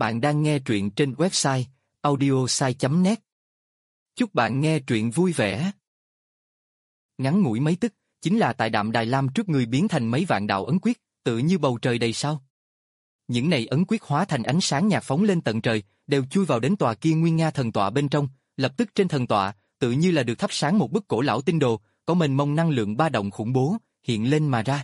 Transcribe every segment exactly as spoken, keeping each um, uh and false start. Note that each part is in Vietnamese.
Bạn đang nghe truyện trên website audiosai chấm net. Chúc bạn nghe truyện vui vẻ. Ngắn ngủi mấy tức, chính là tại Đạm Đài Lam trước người biến thành mấy vạn đạo ấn quyết, tự như bầu trời đầy sao. Những này ấn quyết hóa thành ánh sáng nhạt phóng lên tận trời, đều chui vào đến tòa kia Nguyên Nga thần tọa bên trong, lập tức trên thần tọa, tự như là được thắp sáng một bức cổ lão tinh đồ, có mênh mông năng lượng ba động khủng bố, hiện lên mà ra.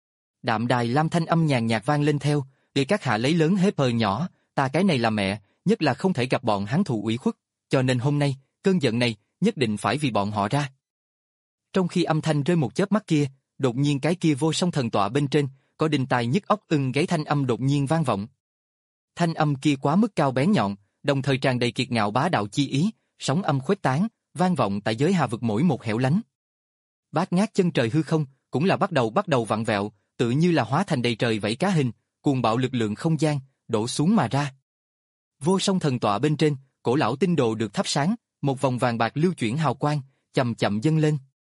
Đạm Đài Lam thanh âm nhàn nhạt vang lên theo, để các hạ lấy lớn hễ pờ nhỏ, ta cái này là mẹ, nhất là không thể gặp bọn hắn thụ ủy khuất, cho nên hôm nay, cơn giận này, nhất định phải vì bọn họ ra. Trong khi âm thanh rơi một chớp mắt kia, đột nhiên cái kia vô song thần tọa bên trên, có đinh tai nhức óc ưng gáy thanh âm đột nhiên vang vọng. Thanh âm kia quá mức cao bén nhọn, đồng thời tràn đầy kiệt ngạo bá đạo chi ý, sóng âm khuếch tán, vang vọng tại giới hà vực mỗi một hẻo lánh. Bát ngát chân trời hư không, cũng là bắt đầu bắt đầu vặn vẹo, tự như là hóa thành đầy trời vảy cá hình, cuồng bạo lực lượng không gian, đổ xuống mà ra. Vô song thần tọa bên trên, cổ lão tinh đồ được thắp sáng, một vòng vàng bạc lưu chuyển hào quang, chậm chậm dâng lên.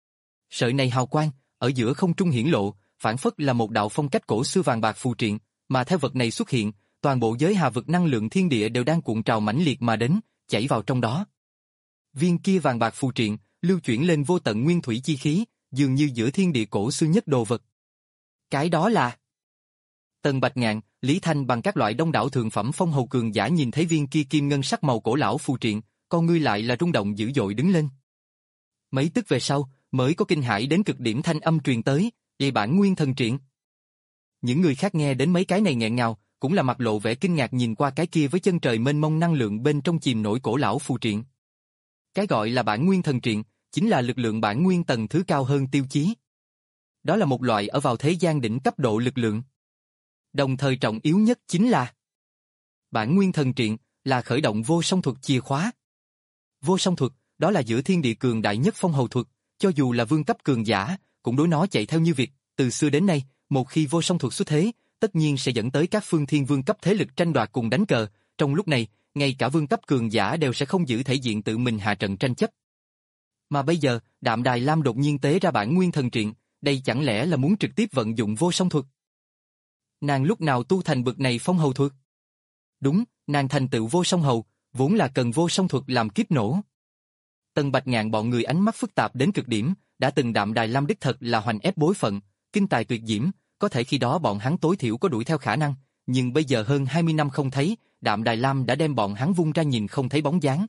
Sợi này hào quang, ở giữa không trung hiển lộ, phản phất là một đạo phong cách cổ xưa vàng bạc phù triện, mà theo vật này xuất hiện, toàn bộ giới hà vực năng lượng thiên địa đều đang cuộn trào mãnh liệt mà đến, chảy vào trong đó. Viên kia vàng bạc phù triện, lưu chuyển lên vô tận nguyên thủy chi khí, dường như giữa thiên địa cổ xưa nhất đồ vật. Cái đó là... Tần Bạch Ngạn, Lý Thanh bằng các loại đông đảo thượng phẩm phong hầu cường giả nhìn thấy viên kia kim ngân sắc màu cổ lão phù triện, con ngươi lại là rung động dữ dội đứng lên. Mấy tức về sau, mới có kinh hãi đến cực điểm thanh âm truyền tới, "Vậy bản nguyên thần triện." Những người khác nghe đến mấy cái này nghẹn ngào, cũng là mặt lộ vẻ kinh ngạc nhìn qua cái kia với chân trời mênh mông năng lượng bên trong chìm nổi cổ lão phù triện. Cái gọi là bản nguyên thần triện, chính là lực lượng bản nguyên tầng thứ cao hơn tiêu chí. Đó là một loại ở vào thế gian đỉnh cấp độ lực lượng. Đồng thời trọng yếu nhất chính là bản nguyên thần triện là khởi động vô song thuật chìa khóa. Vô song thuật, đó là giữa thiên địa cường đại nhất phong hầu thuật, cho dù là vương cấp cường giả, cũng đối nó chạy theo như việc, từ xưa đến nay, một khi vô song thuật xuất thế, tất nhiên sẽ dẫn tới các phương thiên vương cấp thế lực tranh đoạt cùng đánh cờ, trong lúc này, ngay cả vương cấp cường giả đều sẽ không giữ thể diện tự mình hạ trận tranh chấp. Mà bây giờ, Đạm Đài Lam đột nhiên tế ra bản nguyên thần triện, đây chẳng lẽ là muốn trực tiếp vận dụng vô song thuật? Nàng lúc nào tu thành bực này phong hầu thuật? Đúng, nàng thành tựu vô song hầu, vốn là cần vô song thuật làm kiếp nổ. Tần Bạch Ngạn bọn người ánh mắt phức tạp đến cực điểm, đã từng Đạm Đài Lam đích thật là hoành ép bối phận, kinh tài tuyệt diễm, có thể khi đó bọn hắn tối thiểu có đuổi theo khả năng, nhưng bây giờ hơn hai mươi năm không thấy, Đạm Đài Lam đã đem bọn hắn vung ra nhìn không thấy bóng dáng.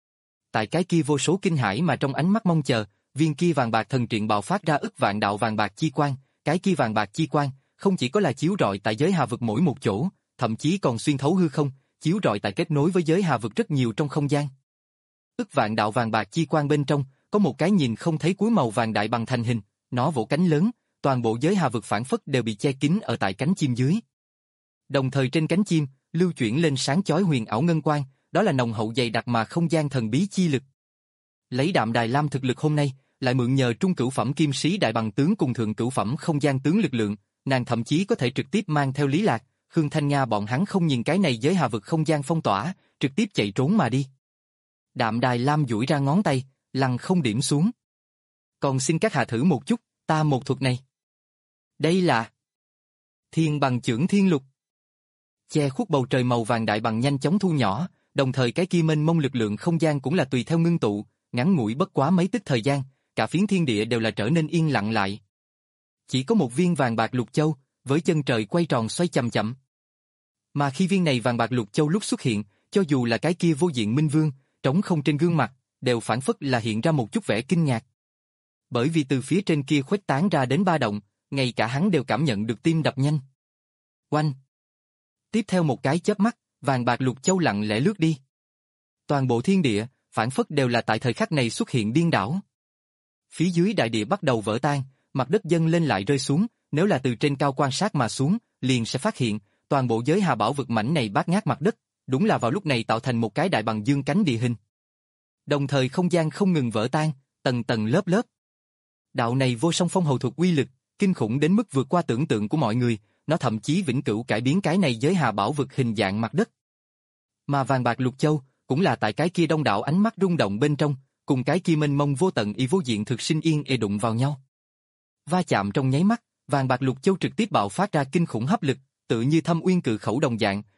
Tại cái kia vô số kinh hãi mà trong ánh mắt mong chờ, viên kia vàng bạc thần triện bạo phát ra ức vạn đạo vàng bạc chi quang, cái kia vàng bạc chi quang không chỉ có là chiếu rọi tại giới hà vực mỗi một chỗ, thậm chí còn xuyên thấu hư không, chiếu rọi tại kết nối với giới hà vực rất nhiều trong không gian. Ức vạn đạo vàng bạc chi quang bên trong, có một cái nhìn không thấy cuối màu vàng đại bằng thành hình, nó vỗ cánh lớn, toàn bộ giới hà vực phản phất đều bị che kín ở tại cánh chim dưới. Đồng thời trên cánh chim, lưu chuyển lên sáng chói huyền ảo ngân quang, đó là nồng hậu dày đặc mà không gian thần bí chi lực. Lấy Đạm Đài Lam thực lực hôm nay, lại mượn nhờ trung cửu phẩm kim sĩ đại bằng tướng cùng thượng cửu phẩm không gian tướng lực lượng, nàng thậm chí có thể trực tiếp mang theo Lý Lạc, Khương Thanh Nga bọn hắn không nhìn cái này giới hà vực không gian phong tỏa, trực tiếp chạy trốn mà đi. Đạm Đài Lam duỗi ra ngón tay, lăng không điểm xuống. Còn xin các hạ thử một chút, ta một thuật này. Đây là Thiên Bằng Chưởng Thiên Lục. Che khuất bầu trời màu vàng đại bằng nhanh chóng thu nhỏ, đồng thời cái kia mênh mông lực lượng không gian cũng là tùy theo ngưng tụ, ngắn ngủi bất quá mấy tức thời gian, cả phiến thiên địa đều là trở nên yên lặng lại. Chỉ có một viên vàng bạc lục châu, với chân trời quay tròn xoay chậm chậm. Mà khi viên này vàng bạc lục châu lúc xuất hiện, cho dù là cái kia vô diện minh vương, trống không trên gương mặt, đều phản phất là hiện ra một chút vẻ kinh ngạc. Bởi vì từ phía trên kia khuếch tán ra đến ba động, ngay cả hắn đều cảm nhận được tim đập nhanh. Oanh! Tiếp theo một cái chớp mắt, vàng bạc lục châu lặng lẽ lướt đi. Toàn bộ thiên địa, phản phất đều là tại thời khắc này xuất hiện điên đảo. Phía dưới đại địa bắt đầu vỡ tan, mặt đất dâng lên lại rơi xuống, nếu là từ trên cao quan sát mà xuống, liền sẽ phát hiện, toàn bộ giới hà bảo vực mảnh này bát ngát mặt đất, đúng là vào lúc này tạo thành một cái đại bằng dương cánh địa hình. Đồng thời không gian không ngừng vỡ tan, tầng tầng lớp lớp. Đạo này vô song phong hầu thuật uy lực, kinh khủng đến mức vượt qua tưởng tượng của mọi người, nó thậm chí vĩnh cửu cải biến cái này giới hà bảo vực hình dạng mặt đất. Mà vàng bạc lục châu, cũng là tại cái kia đông đảo ánh mắt rung động bên trong, cùng cái kia mênh mông vô tận y vô diện thực sinh yên ê đụng vào nhau. Va chạm trong nháy mắt, vàng bạc lục châu trực tiếp bạo phát ra kinh khủng hấp lực, tự như thâm uyên cự khẩu đồng dạng,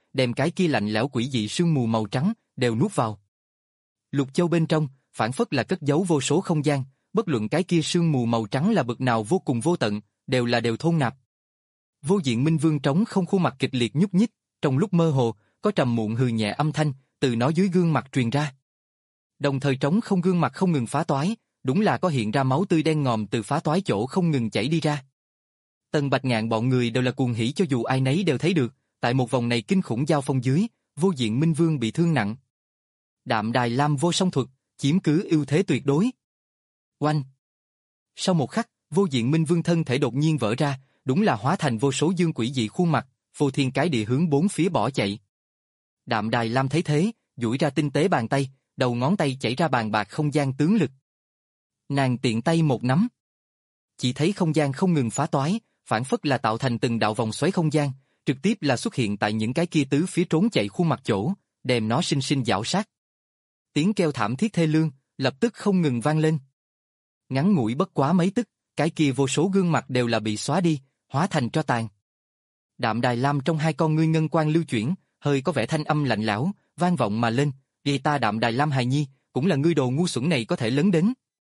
đem cái kia lạnh lẽo quỷ dị sương mù màu trắng đều nuốt vào. Lục Châu bên trong, phản phất là cất giấu vô số không gian, bất luận cái kia sương mù màu trắng là bực nào vô cùng vô tận, đều là đều thôn nạp. Vô Diện Minh Vương trống không khuôn mặt kịch liệt nhúc nhích, trong lúc mơ hồ, có trầm muộn hừ nhẹ âm thanh từ nó dưới gương mặt truyền ra. Đồng thời trống không gương mặt không ngừng phá toái, đúng là có hiện ra máu tươi đen ngòm từ phá toái chỗ không ngừng chảy đi ra. Tần Bạch Ngạn bọn người đều là cuồng hỉ cho dù ai nấy đều thấy được, tại một vòng này kinh khủng giao phong dưới, Vô Diện Minh Vương bị thương nặng. Đạm Đài Lam vô song thuật, chiếm cứ ưu thế tuyệt đối. Oanh! Sau một khắc, Vô Diện Minh Vương thân thể đột nhiên vỡ ra, đúng là hóa thành vô số dương quỷ dị khuôn mặt, phô thiên cái địa hướng bốn phía bỏ chạy. Đạm Đài Lam thấy thế, duỗi ra tinh tế bàn tay, đầu ngón tay chảy ra bàn bạc không gian tướng lực. Nàng tiện tay một nắm. Chỉ thấy không gian không ngừng phá toái, phản phất là tạo thành từng đạo vòng xoáy không gian, trực tiếp là xuất hiện tại những cái kia tứ phía trốn chạy khuôn mặt chỗ, đem nó sinh sinh giảo sát. Tiếng kêu thảm thiết thê lương, lập tức không ngừng vang lên. Ngắn ngủi bất quá mấy tức, cái kia vô số gương mặt đều là bị xóa đi, hóa thành tro tàn. Đạm Đài Lam trong hai con ngươi ngân quang lưu chuyển, hơi có vẻ thanh âm lạnh lẽo, vang vọng mà lên, "Vì ta Đạm Đài Lam hài nhi, cũng là ngươi đồ ngu xuẩn này có thể lớn đến."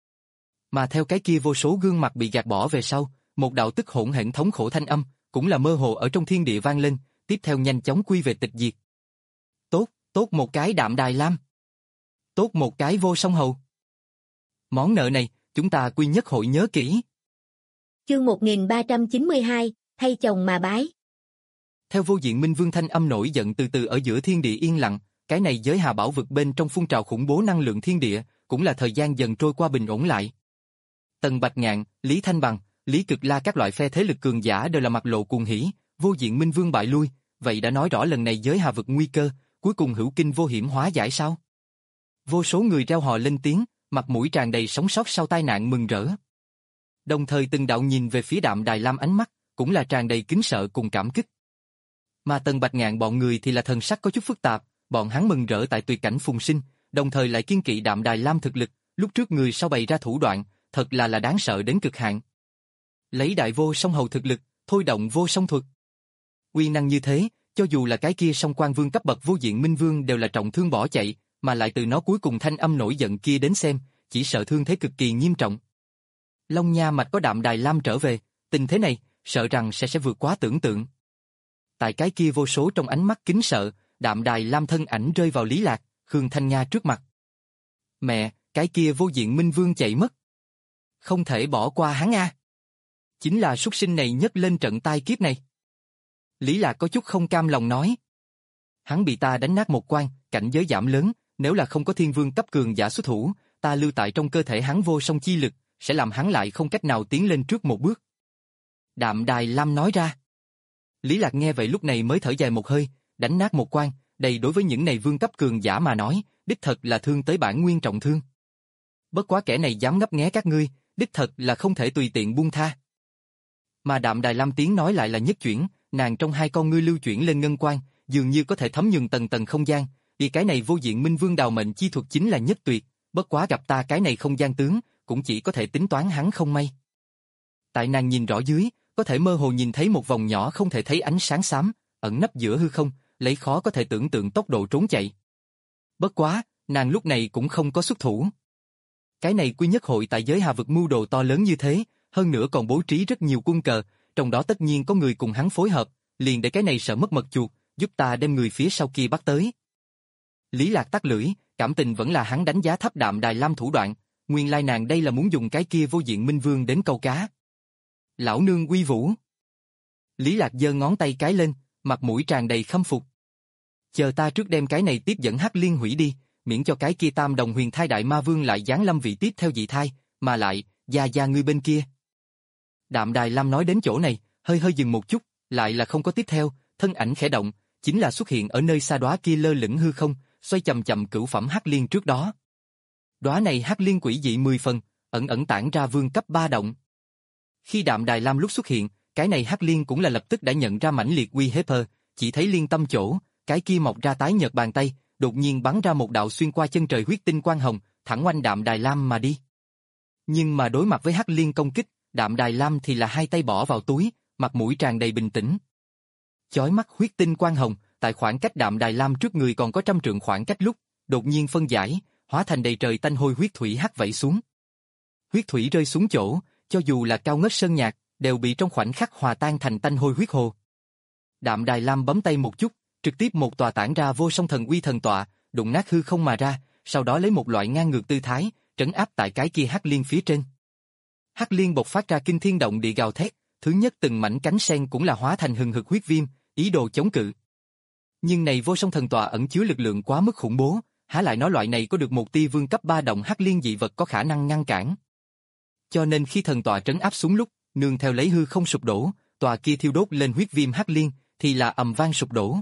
Mà theo cái kia vô số gương mặt bị gạt bỏ về sau, một đạo tức hỗn hển thống khổ thanh âm, cũng là mơ hồ ở trong thiên địa vang lên, tiếp theo nhanh chóng quy về tịch diệt. Tốt, tốt một cái Đạm Đài Lam. Tốt một cái Vô Song Hầu. Món nợ này, chúng ta quy nhất hội nhớ kỹ. Chương một nghìn ba trăm chín mươi hai, thay chồng mà bái. Theo Vô Diện Minh Vương thanh âm nổi giận từ từ ở giữa thiên địa yên lặng, cái này giới hà bảo vực bên trong phun trào khủng bố năng lượng thiên địa, cũng là thời gian dần trôi qua bình ổn lại. Tần Bạch Ngạn, Lý Thanh Bằng, Lý Cực La các loại phe thế lực cường giả đều là mặt lộ cuồng hỉ, Vô Diện Minh Vương bại lui, vậy đã nói rõ lần này giới hà vực nguy cơ, cuối cùng hữu kinh vô hiểm hóa giải sao? Vô số người reo hò lên tiếng, mặt mũi tràn đầy sống sót sau tai nạn mừng rỡ. Đồng thời từng đạo nhìn về phía Đạm Đài Lam ánh mắt, cũng là tràn đầy kính sợ cùng cảm kích. Mà Tần Bạch Ngạn bọn người thì là thần sắc có chút phức tạp, bọn hắn mừng rỡ tại tuyệt cảnh phùng sinh, đồng thời lại kiên kỵ Đạm Đài Lam thực lực, lúc trước người sau bày ra thủ đoạn, thật là là đáng sợ đến cực hạn. Lấy đại vô song hầu thực lực, thôi động vô song thuật. Uy năng như thế, cho dù là cái kia song quan vương cấp bậc Vô Diện Minh Vương đều là trọng thương bỏ chạy, mà lại từ nó cuối cùng thanh âm nổi giận kia đến xem, chỉ sợ thương thế cực kỳ nghiêm trọng. Long Nha Mạch có Đạm Đài Lam trở về, tình thế này, sợ rằng sẽ sẽ vượt quá tưởng tượng. Tại cái kia vô số trong ánh mắt kính sợ, Đạm Đài Lam thân ảnh rơi vào Lý Lạc, Khương Thanh Nga trước mặt. Mẹ, cái kia Vô Diện Minh Vương chạy mất. Không thể bỏ qua hắn a. Chính là súc sinh này nhấc lên trận tai kiếp này. Lý Lạc có chút không cam lòng nói. Hắn bị ta đánh nát một quan, cảnh giới giảm lớn, nếu là không có thiên vương cấp cường giả xuất thủ, ta lưu tại trong cơ thể hắn vô song chi lực, sẽ làm hắn lại không cách nào tiến lên trước một bước. Đạm Đài Lam nói ra. Lý Lạc nghe vậy lúc này mới thở dài một hơi, đánh nát một quan, đây đối với những này vương cấp cường giả mà nói, đích thật là thương tới bản nguyên trọng thương. Bất quá kẻ này dám ngấp nghé các ngươi, đích thật là không thể tùy tiện buông tha. Mà Đạm Đài Lam tiếng nói lại là nhất chuyển, nàng trong hai con ngươi lưu chuyển lên ngân quang, dường như có thể thấm nhuần tầng tầng không gian, vì cái này Vô Diện Minh Vương đào mệnh chi thuật chính là nhất tuyệt, bất quá gặp ta cái này không gian tướng, cũng chỉ có thể tính toán hắn không may. Tại nàng nhìn rõ dưới, có thể mơ hồ nhìn thấy một vòng nhỏ không thể thấy ánh sáng xám, ẩn nấp giữa hư không, lấy khó có thể tưởng tượng tốc độ trốn chạy. Bất quá, nàng lúc này cũng không có xuất thủ. Cái này quy nhất hội tại giới hà vực mưu đồ to lớn như thế, hơn nữa còn bố trí rất nhiều quân cờ, trong đó tất nhiên có người cùng hắn phối hợp, liền để cái này sợ mất mật chuột, giúp ta đem người phía sau kia bắt tới. Lý Lạc tắt lưỡi, cảm tình vẫn là hắn đánh giá thấp Đạm Đài Lam thủ đoạn, nguyên lai nàng đây là muốn dùng cái kia Vô Diện Minh Vương đến câu cá. Lão nương uy vũ. Lý Lạc giơ ngón tay cái lên, mặt mũi tràn đầy khâm phục. Chờ ta trước đem cái này tiếp dẫn Hắc Liên hủy đi, miễn cho cái kia Tam Đồng Huyền Thai Đại Ma Vương lại giáng lâm vị tiếp theo dị thai, mà lại, gia gia ngươi bên kia. Đạm Đài Lam nói đến chỗ này, hơi hơi dừng một chút, lại là không có tiếp theo, thân ảnh khẽ động, chính là xuất hiện ở nơi xa đóa kia lơ lửng hư không, xoay chậm chậm cửu phẩm Hắc Liên trước đó. Đóa này Hắc Liên quỷ dị mười phần, ẩn ẩn tản ra vương cấp ba động. Khi Đạm Đài Lam lúc xuất hiện, cái này Hắc Liên cũng là lập tức đã nhận ra mãnh liệt uy hiếp, chỉ thấy liên tâm chỗ, cái kia mọc ra tái nhợt bàn tay, đột nhiên bắn ra một đạo xuyên qua chân trời huyết tinh quang hồng, thẳng oanh Đạm Đài Lam mà đi. Nhưng mà đối mặt với Hắc Liên công kích, Đạm Đài Lam thì là hai tay bỏ vào túi, mặt mũi tràn đầy bình tĩnh. Chói mắt huyết tinh quang hồng, tại khoảng cách Đạm Đài Lam trước người còn có trăm trượng khoảng cách lúc, đột nhiên phân giải, hóa thành đầy trời tanh hôi huyết thủy hắt vẩy xuống. Huyết thủy rơi xuống chỗ, cho dù là cao ngất sơn nhạc, đều bị trong khoảnh khắc hòa tan thành tanh hôi huyết hồ. Đạm Đài Lam bấm tay một chút, trực tiếp một tòa tản ra vô song thần uy thần tọa, đụng nát hư không mà ra, sau đó lấy một loại ngang ngược tư thái, trấn áp tại cái kia hắc liên phía trên. Hắc liên bộc phát ra kinh thiên động địa gào thét, thứ nhất từng mảnh cánh sen cũng là hóa thành hừng hực huyết viêm, ý đồ chống cự. Nhưng này vô song thần tọa ẩn chứa lực lượng quá mức khủng bố, há lại nói loại này có được một tia vương cấp ba động hắc liên dị vật có khả năng ngăn cản. Cho nên khi thần tọa trấn áp xuống lúc, nương theo lấy hư không sụp đổ, tòa kia thiêu đốt lên huyết viêm hắc liên, thì là ầm vang sụp đổ.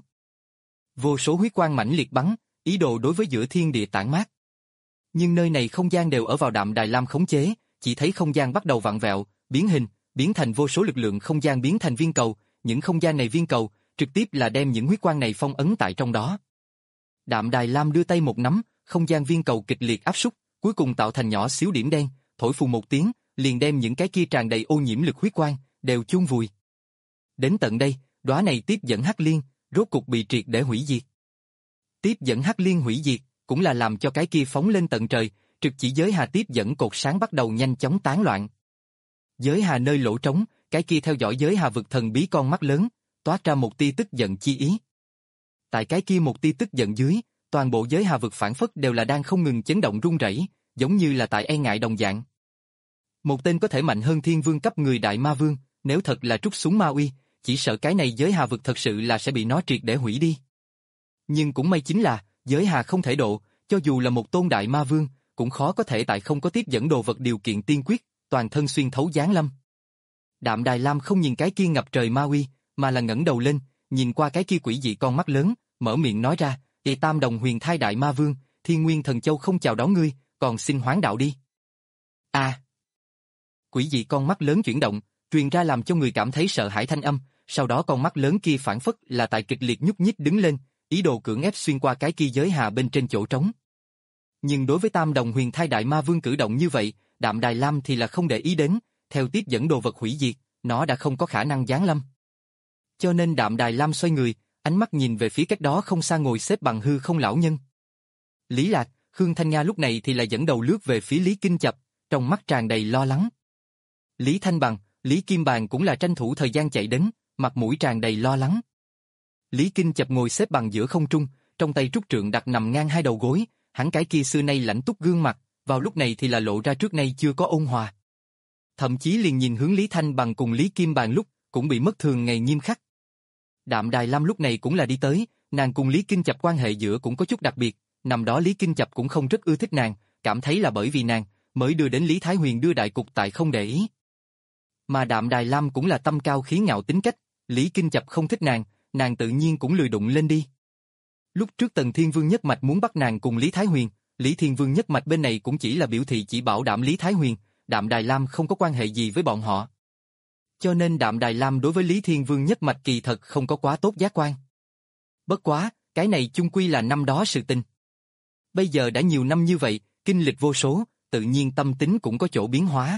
Vô số huyết quang mãnh liệt bắn, ý đồ đối với giữa thiên địa tản mát. Nhưng nơi này không gian đều ở vào Đạm Đài Lam khống chế, chỉ thấy không gian bắt đầu vặn vẹo, biến hình, biến thành vô số lực lượng không gian biến thành viên cầu, những không gian này viên cầu, trực tiếp là đem những huyết quang này phong ấn tại trong đó. Đạm Đài Lam đưa tay một nắm, không gian viên cầu kịch liệt áp súc, cuối cùng tạo thành nhỏ xíu điểm đen, thổi phù một tiếng, liền đem những cái kia tràn đầy ô nhiễm lực huyết quang đều chôn vùi. Đến tận đây, đóa này tiếp dẫn hắc liên, rốt cục bị triệt để hủy diệt. Tiếp dẫn hắc liên hủy diệt, cũng là làm cho cái kia phóng lên tận trời, trực chỉ giới hà tiếp dẫn cột sáng bắt đầu nhanh chóng tán loạn. Giới hà nơi lỗ trống, cái kia theo dõi giới hà vực thần bí con mắt lớn, toát ra một tia tức giận chi ý. Tại cái kia một tia tức giận dưới, toàn bộ giới hà vực phản phất đều là đang không ngừng chấn động rung rẩy, giống như là tại e ngại đồng dạng. Một tên có thể mạnh hơn thiên vương cấp người đại ma vương, nếu thật là trút xuống ma uy, chỉ sợ cái này giới hà vực thật sự là sẽ bị nó triệt để hủy đi. Nhưng cũng may chính là, giới hà không thể độ, cho dù là một tôn đại ma vương, cũng khó có thể tại không có tiếp dẫn đồ vật điều kiện tiên quyết, toàn thân xuyên thấu giáng lâm. Đạm Đài Lam không nhìn cái kia ngập trời ma uy, mà là ngẩng đầu lên, nhìn qua cái kia quỷ dị con mắt lớn, mở miệng nói ra, "Ê Tam Đồng Huyền Thai Đại Ma Vương, Thiên Nguyên Thần Châu không chào đón ngươi, còn xin hoán đạo đi." A! Quỷ dị con mắt lớn chuyển động, truyền ra làm cho người cảm thấy sợ hãi thanh âm, sau đó con mắt lớn kia phản phất là tại kịch liệt nhúc nhích đứng lên, ý đồ cưỡng ép xuyên qua cái kia giới hà bên trên chỗ trống. Nhưng đối với Tam Đồng Huyền Thai Đại Ma Vương cử động như vậy, Đạm Đài Lam thì là không để ý đến, theo tiếp dẫn đồ vật hủy diệt, nó đã không có khả năng giáng lâm. Cho nên Đạm Đài Lam xoay người, ánh mắt nhìn về phía cách đó không xa ngồi xếp bằng hư không lão nhân. Lý Lạc, Khương Thanh Nga lúc này thì là dẫn đầu lướt về phía Lý Kinh Chập, trong mắt tràn đầy lo lắng. Lý Thanh Bằng, Lý Kim Bàn cũng là tranh thủ thời gian chạy đến, mặt mũi tràn đầy lo lắng. Lý Kinh Chập ngồi xếp bằng giữa không trung, trong tay trúc trượng đặt nằm ngang hai đầu gối, hắn cái kia xưa nay lãnh túc gương mặt, vào lúc này thì là lộ ra trước nay chưa có ôn hòa. Thậm chí liền nhìn hướng Lý Thanh Bằng cùng Lý Kim Bàn lúc, cũng bị mất thường ngày nghiêm khắc. Đạm Đài Lam lúc này cũng là đi tới, nàng cùng Lý Kinh Chập quan hệ giữa cũng có chút đặc biệt, năm đó Lý Kinh Chập cũng không rất ưa thích nàng, cảm thấy là bởi vì nàng, mới đưa đến Lý Thái Huyền đưa đại cục tại không để ý. Mà Đạm Đài Lam cũng là tâm cao khí ngạo tính cách, Lý Kinh Chập không thích nàng, nàng tự nhiên cũng lười đụng lên đi. Lúc trước Tần Thiên Vương nhất mạch muốn bắt nàng cùng Lý Thái Huyền, Lý Thiên Vương nhất mạch bên này cũng chỉ là biểu thị chỉ bảo đảm Lý Thái Huyền, Đạm Đài Lam không có quan hệ gì với bọn họ. Cho nên Đạm Đài Lam đối với Lý Thiên Vương nhất mạch kỳ thật không có quá tốt giác quan. Bất quá, cái này chung quy là năm đó sự tình. Bây giờ đã nhiều năm như vậy, kinh lịch vô số, tự nhiên tâm tính cũng có chỗ biến hóa.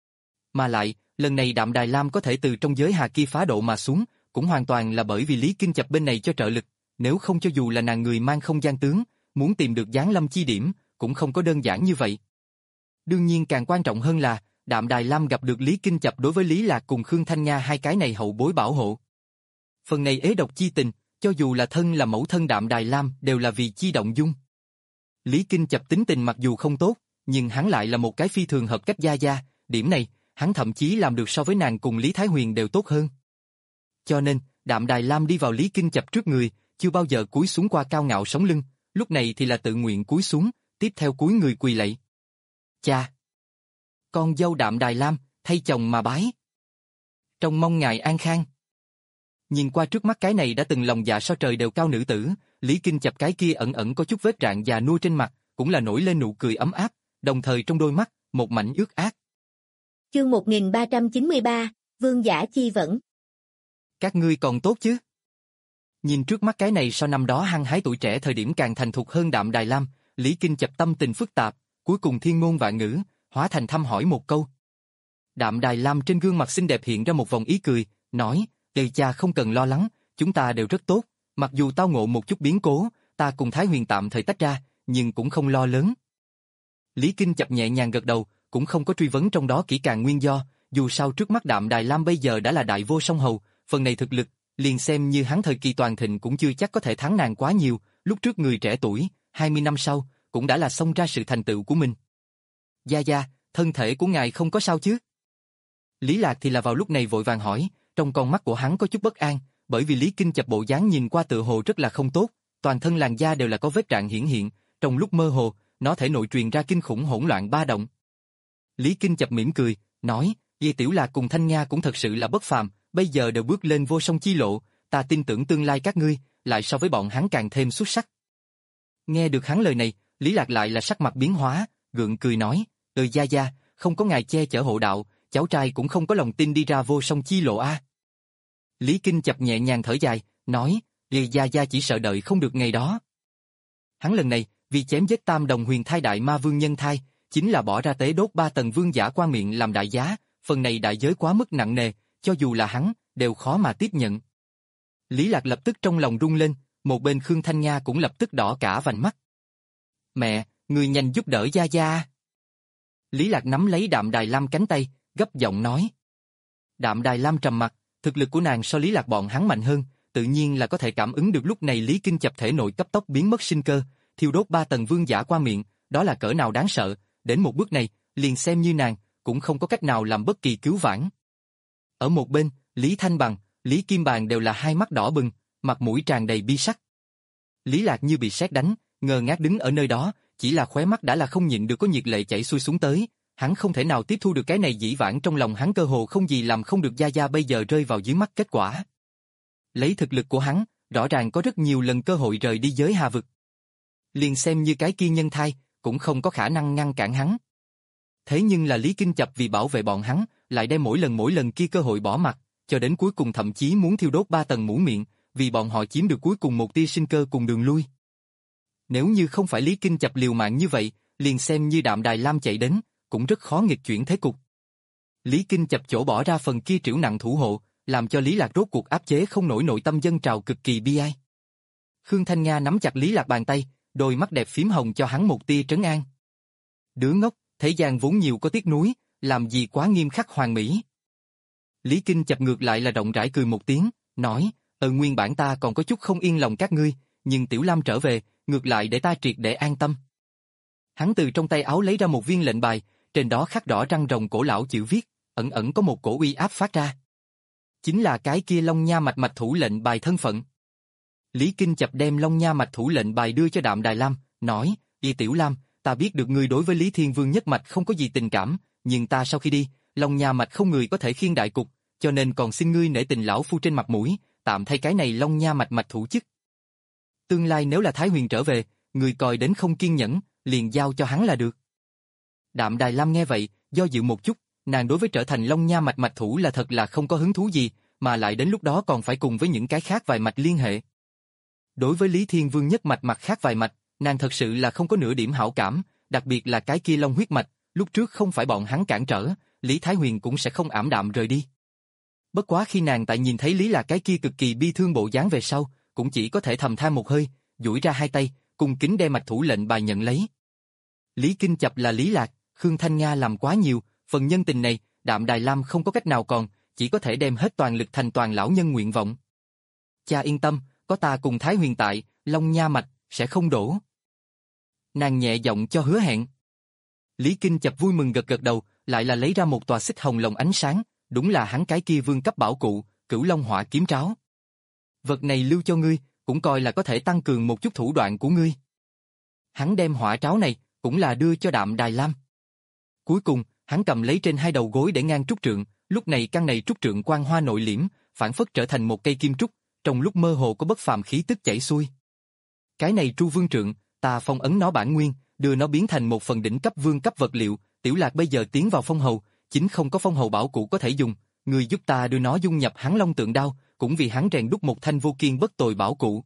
Mà lại, lần này Đạm Đài Lam có thể từ trong giới hà kia phá độ mà xuống, cũng hoàn toàn là bởi vì Lý Kinh Chập bên này cho trợ lực, nếu không cho dù là nàng người mang không gian tướng, muốn tìm được giáng lâm chi điểm, cũng không có đơn giản như vậy. Đương nhiên càng quan trọng hơn là, Đạm Đài Lam gặp được Lý Kinh Chập đối với Lý Lạc cùng Khương Thanh Nga hai cái này hậu bối bảo hộ. Phần này ế độc chi tình, cho dù là thân là mẫu thân Đạm Đài Lam đều là vì chi động dung. Lý Kinh Chập tính tình mặc dù không tốt, nhưng hắn lại là một cái phi thường hợp cách gia gia, điểm này, hắn thậm chí làm được so với nàng cùng Lý Thái Huyền đều tốt hơn. Cho nên, Đạm Đài Lam đi vào Lý Kinh Chập trước người, chưa bao giờ cúi xuống qua cao ngạo sống lưng, lúc này thì là tự nguyện cúi xuống, tiếp theo cúi người quỳ lạy. Cha! Con dâu Đạm Đài Lam, thay chồng mà bái. Trông mong ngài an khang. Nhìn qua trước mắt cái này đã từng lòng dạ so trời đều cao nữ tử, Lý Kinh Chập cái kia ẩn ẩn có chút vết rạn già nua trên mặt, cũng là nổi lên nụ cười ấm áp, đồng thời trong đôi mắt, một mảnh ướt át. Chương một nghìn ba trăm chín mươi ba, Vương giả chi vẫn. Các ngươi còn tốt chứ? Nhìn trước mắt cái này so năm đó hăng hái tuổi trẻ thời điểm càng thành thục hơn Đạm Đài Lam, Lý Kinh Chập tâm tình phức tạp, cuối cùng thiên ngôn vạn ngữ, hóa thành thăm hỏi một câu. Đạm Đài Lam trên gương mặt xinh đẹp hiện ra một vòng ý cười, nói, "Ê cha không cần lo lắng, chúng ta đều rất tốt, Mặc dù tao ngộ một chút biến cố, ta cùng Thái Huyền tạm thời tách ra, nhưng cũng không lo lớn. Lý Kinh Chập nhẹ nhàng gật đầu, cũng không có truy vấn trong đó kỹ càng nguyên do, dù sao trước mắt Đạm Đài Lam bây giờ đã là đại vô song hầu, phần này thực lực, liền xem như hắn thời kỳ toàn thịnh cũng chưa chắc có thể thắng nàng quá nhiều, lúc trước người trẻ tuổi, hai mươi năm sau, cũng đã là xông ra sự thành tựu của mình. Gia Gia, thân thể của ngài không có sao chứ? Lý Lạc thì là vào lúc này vội vàng hỏi, trong con mắt của hắn có chút bất an, bởi vì Lý Kinh Chập bộ dáng nhìn qua tựa hồ rất là không tốt, toàn thân làn da đều là có vết rạn hiển hiện, trong lúc mơ hồ, nó thể nội truyền ra kinh khủng hỗn loạn ba động. Lý Kinh Chập mỉm cười, nói, Di Tiểu Lạc cùng Thanh Nga cũng thật sự là bất phàm, bây giờ đều bước lên vô song chi lộ, ta tin tưởng tương lai các ngươi, lại so với bọn hắn càng thêm xuất sắc. Nghe được hắn lời này, Lý Lạc lại là sắc mặt biến hóa, gượng cười nói, ừ Gia Gia, không có ngài che chở hộ đạo, cháu trai cũng không có lòng tin đi ra vô song chi lộ a. Lý Kinh Chập nhẹ nhàng thở dài, nói, Vì Gia Gia chỉ sợ đợi không được ngày đó. Hắn lần này, vì chém giết tam đồng huyền thai đại ma vương nhân thai, chính là bỏ ra tế đốt ba tầng vương giả quan miệng làm đại giá, phần này đại giới quá mức nặng nề, cho dù là hắn, đều khó mà tiếp nhận. Lý Lạc lập tức trong lòng rung lên, một bên Khương Thanh Nga cũng lập tức đỏ cả vành mắt. Mẹ, người nhanh giúp đỡ Gia Gia. Lý Lạc nắm lấy Đạm Đài Lam cánh tay, gấp giọng nói. Đạm Đài Lam trầm mặt, thực lực của nàng so Lý Lạc bọn hắn mạnh hơn, tự nhiên là có thể cảm ứng được lúc này Lý Kinh Chập thể nội cấp tốc biến mất sinh cơ, thiêu đốt ba tầng vương giả qua miệng, đó là cỡ nào đáng sợ, đến một bước này, liền xem như nàng, cũng không có cách nào làm bất kỳ cứu vãn. Ở một bên, Lý Thanh Bằng, Lý Kim Bàn đều là hai mắt đỏ bừng, mặt mũi tràn đầy bi sắc. Lý Lạc như bị sét đánh, ngơ ngác đứng ở nơi đó, chỉ là khóe mắt đã là không nhịn được có nhiệt lệ chảy xuôi xuống tới, hắn không thể nào tiếp thu được cái này dĩ vãng trong lòng hắn cơ hồ không gì làm không được Gia Gia bây giờ rơi vào dưới mắt kết quả. Lấy thực lực của hắn, rõ ràng có rất nhiều lần cơ hội rời đi giới hà vực. Liền xem như cái kia nhân thai, cũng không có khả năng ngăn cản hắn. Thế nhưng là Lý Kinh Chập vì bảo vệ bọn hắn, lại đem mỗi lần mỗi lần kia cơ hội bỏ mặt, cho đến cuối cùng thậm chí muốn thiêu đốt ba tầng mũ miệng, vì bọn họ chiếm được cuối cùng một tia sinh cơ cùng đường lui. Nếu như không phải Lý Kinh Chập liều mạng như vậy, liền xem như Đạm Đài Lam chạy đến, cũng rất khó nghịch chuyển thế cục. Lý Kinh Chập chỗ bỏ ra phần kia trĩu nặng thủ hộ, làm cho Lý Lạc rốt cuộc áp chế không nổi nội tâm dân trào cực kỳ bi ai. Khương Thanh Nga nắm chặt Lý Lạc bàn tay, đôi mắt đẹp phím hồng cho hắn một tia trấn an. Đứa ngốc, thế gian vốn nhiều có tiếc nuối, làm gì quá nghiêm khắc hoàn mỹ. Lý Kinh Chập ngược lại là rộng rãi cười một tiếng, nói, ờ nguyên bản ta còn có chút không yên lòng các ngươi, nhưng Tiểu Lam trở về, ngược lại để ta triệt để an tâm. Hắn từ trong tay áo lấy ra một viên lệnh bài, trên đó khắc đỏ răng rồng cổ lão chữ viết, ẩn ẩn có một cổ uy áp phát ra. Chính là cái kia Long Nha mạch mạch thủ lệnh bài thân phận. Lý Kinh Chập đem Long Nha mạch thủ lệnh bài đưa cho Đạm Đài Lam, nói, Y Tiểu Lam, ta biết được ngươi đối với Lý Thiên Vương nhất mạch không có gì tình cảm, nhưng ta sau khi đi, Long Nha mạch không người có thể khiêng đại cục, cho nên còn xin ngươi nể tình lão phu trên mặt mũi, tạm thay cái này Long Nha mạch mạch thủ chức. Tương lai nếu là Thái Huyền trở về, người coi đến không kiên nhẫn, liền giao cho hắn là được. Đạm Đài Lam nghe vậy, do dự một chút, nàng đối với trở thành Long Nha mạch mạch thủ là thật là không có hứng thú gì, mà lại đến lúc đó còn phải cùng với những cái khác vài mạch liên hệ. Đối với Lý Thiên Vương nhất mạch mặt khác vài mạch, nàng thật sự là không có nửa điểm hảo cảm, đặc biệt là cái kia Long huyết mạch, lúc trước không phải bọn hắn cản trở, Lý Thái Huyền cũng sẽ không ảm đạm rời đi. Bất quá khi nàng tại nhìn thấy Lý Lạc cái kia cực kỳ bi thương bộ dáng về sau, cũng chỉ có thể thầm than một hơi, duỗi ra hai tay, cùng kính đem mạch thủ lệnh bài nhận lấy. Lý Kinh Chập là Lý Lạc, Khương Thanh Nga làm quá nhiều, phần nhân tình này, Đạm Đài Lam không có cách nào còn, chỉ có thể đem hết toàn lực thành toàn lão nhân nguyện vọng. Cha yên tâm, có ta cùng Thái Huyền tại, Long Nha mạch sẽ không đổ. Nàng nhẹ giọng cho hứa hẹn. Lý Kinh Chập vui mừng gật gật đầu, lại là lấy ra một tòa xích hồng lồng ánh sáng, đúng là hắn cái kia vương cấp bảo cụ, Cửu Long Hỏa kiếm tráo. Vật này lưu cho ngươi, cũng coi là có thể tăng cường một chút thủ đoạn của ngươi. Hắn đem hỏa tráo này, cũng là đưa cho Đạm Đài Lam. Cuối cùng, hắn cầm lấy trên hai đầu gối để ngang trúc trượng, lúc này căn này trúc trượng quang hoa nội liễm, phản phất trở thành một cây kim trúc, trong lúc mơ hồ có bất phàm khí tức chảy xuôi. Cái này Tru Vương trượng, ta phong ấn nó bản nguyên, đưa nó biến thành một phần đỉnh cấp vương cấp vật liệu, Tiểu Lạc bây giờ tiến vào phong hầu, chính không có phong hầu bảo cụ có thể dùng, người giúp ta đưa nó dung nhập hắn long tượng đao, cũng vì hắn rèn đúc một thanh vô kiên bất tồi bảo cụ.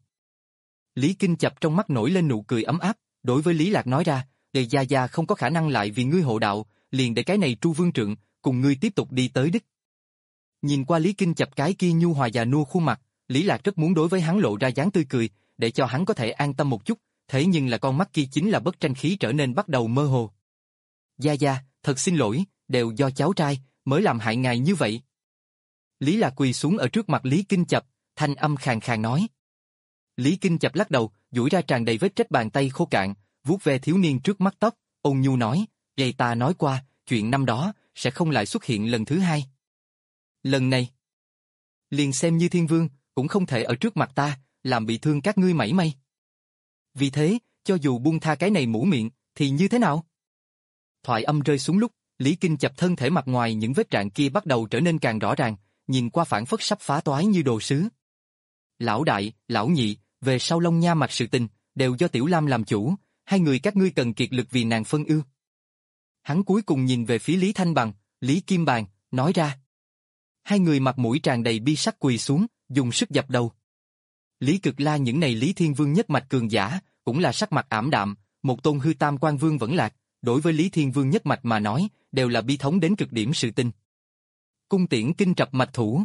Lý Kinh Chập trong mắt nổi lên nụ cười ấm áp, đối với Lý Lạc nói ra, để Gia Gia không có khả năng lại vì ngươi hộ đạo, liền để cái này Tru Vương trượng, cùng ngươi tiếp tục đi tới đích. Nhìn qua Lý Kinh Chập cái kia nhu hòa già nua khuôn mặt, Lý Lạc rất muốn đối với hắn lộ ra dáng tươi cười, để cho hắn có thể an tâm một chút, thế nhưng là con mắt kia chính là bất tranh khí trở nên bắt đầu mơ hồ. Gia Gia, thật xin lỗi, đều do cháu trai, mới làm hại ngài như vậy. Lý Lạc quỳ xuống ở trước mặt Lý Kinh Chập, thanh âm khàn khàn nói. Lý Kinh Chập lắc đầu, duỗi ra tràn đầy vết rách bàn tay khô cạn, vuốt ve thiếu niên trước mắt tóc, ôn nhu nói, vậy ta nói qua, chuyện năm đó, sẽ không lại xuất hiện lần thứ hai. Lần này, liền xem như thiên vương, cũng không thể ở trước mặt ta, làm bị thương các ngươi mảy may. Vì thế, cho dù buông tha cái này mũ miệng, thì như thế nào? Thoại âm rơi xuống lúc, Lý Kinh Chập thân thể mặt ngoài những vết rạn kia bắt đầu trở nên càng rõ ràng, nhìn qua phản phất sắp phá toái như đồ sứ. Lão đại, lão nhị, về sau Long Nha mặt sự tình, đều do Tiểu Lam làm chủ, hai người các ngươi cần kiệt lực vì nàng phân ưu. Hắn cuối cùng nhìn về phía Lý Thanh Bằng, Lý Kim Bàn, nói ra. Hai người mặt mũi tràn đầy bi sắc quỳ xuống, dùng sức dập đầu. Lý Cực La những này Lý Thiên Vương nhất mạch cường giả, cũng là sắc mặt ảm đạm, một tôn hư tam quan vương vẫn lạc, đối với Lý Thiên Vương nhất mạch mà nói, đều là bi thống đến cực điểm sự tình. Cung tiễn kinh trập mạch thủ.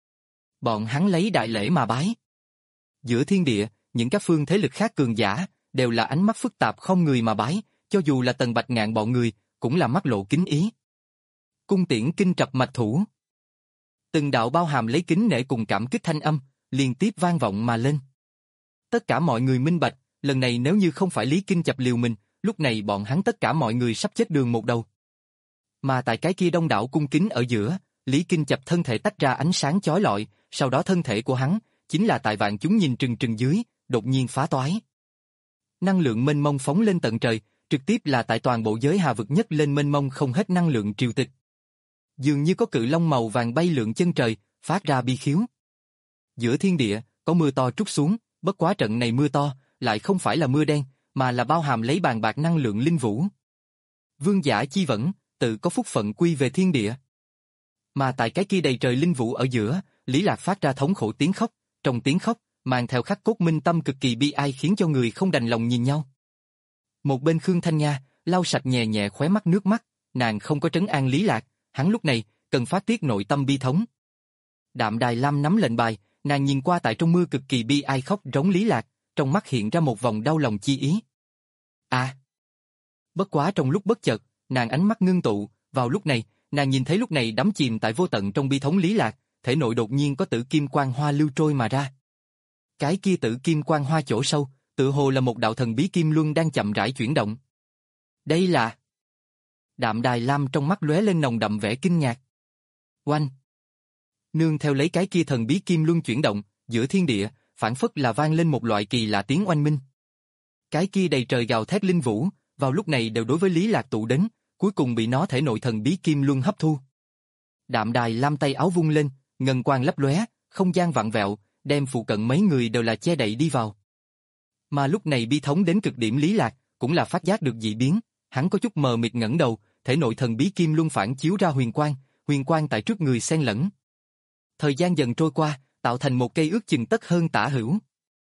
Bọn hắn lấy đại lễ mà bái. Giữa thiên địa, những các phương thế lực khác cường giả, đều là ánh mắt phức tạp không người mà bái, cho dù là Tần Bạch Ngạn bọn người, cũng là mắt lộ kính ý. Cung tiễn kinh trập mạch thủ. Từng đạo bao hàm lấy kính nể cùng cảm kích thanh âm, liên tiếp vang vọng mà lên. Tất cả mọi người minh bạch, lần này nếu như không phải Lý Kinh Chập liều mình, lúc này bọn hắn tất cả mọi người sắp chết đường một đầu. Mà tại cái kia đông đảo cung kính ở giữa, Lý Kinh Chập thân thể tách ra ánh sáng chói lọi, sau đó thân thể của hắn, chính là tại vạn chúng nhìn trừng trừng dưới, đột nhiên phá toái. Năng lượng mênh mông phóng lên tận trời, trực tiếp là tại toàn bộ giới hà vực nhất lên mênh mông không hết năng lượng triều tịch. Dường như có cự long màu vàng bay lượn chân trời, phát ra bi khiếu. Giữa thiên địa, có mưa to trút xuống, bất quá trận này mưa to, lại không phải là mưa đen, mà là bao hàm lấy bàn bạc năng lượng linh vũ. Vương giả chi vẫn, tự có phúc phận quy về thiên địa. Mà tại cái kia đầy trời linh vũ ở giữa, Lý Lạc phát ra thống khổ tiếng khóc, trong tiếng khóc, mang theo khắc cốt minh tâm cực kỳ bi ai khiến cho người không đành lòng nhìn nhau. Một bên Khương Thanh Nha, lau sạch nhẹ nhẹ khóe mắt nước mắt, nàng không có trấn an Lý Lạc, hắn lúc này, cần phát tiết nội tâm bi thống. Đạm Đài Lam nắm lệnh bài, nàng nhìn qua tại trong mưa cực kỳ bi ai khóc rống Lý Lạc, trong mắt hiện ra một vòng đau lòng chi ý. À! Bất quá trong lúc bất chợt, nàng ánh mắt ngưng tụ, vào lúc này, nàng nhìn thấy lúc này đắm chìm tại vô tận trong bi thống Lý Lạc, thể nội đột nhiên có tử kim quang hoa lưu trôi mà ra. Cái kia tử kim quang hoa chỗ sâu, tự hồ là một đạo thần bí kim luân đang chậm rãi chuyển động. Đây là... Đạm Đài Lam trong mắt lóe lên nồng đậm vẻ kinh ngạc. Oanh! Nương theo lấy cái kia thần bí kim luân chuyển động, giữa thiên địa, phản phất là vang lên một loại kỳ lạ tiếng oanh minh. Cái kia đầy trời gào thét linh vũ, vào lúc này đều đối với Lý Lạc tụ đến, cuối cùng bị nó thể nội thần bí kim luân hấp thu. Đạm Đài Lam tay áo vung lên, ngân quang lấp lóe, không gian vặn vẹo, đem phụ cận mấy người đều là che đậy đi vào. Mà lúc này bi thống đến cực điểm Lý Lạc, cũng là phát giác được dị biến, hắn có chút mờ mịt ngẩng đầu, thể nội thần bí kim luân phản chiếu ra huyền quang, huyền quang tại trước người xen lẫn. Thời gian dần trôi qua, tạo thành một cây ước chừng tấc hơn tả hữu.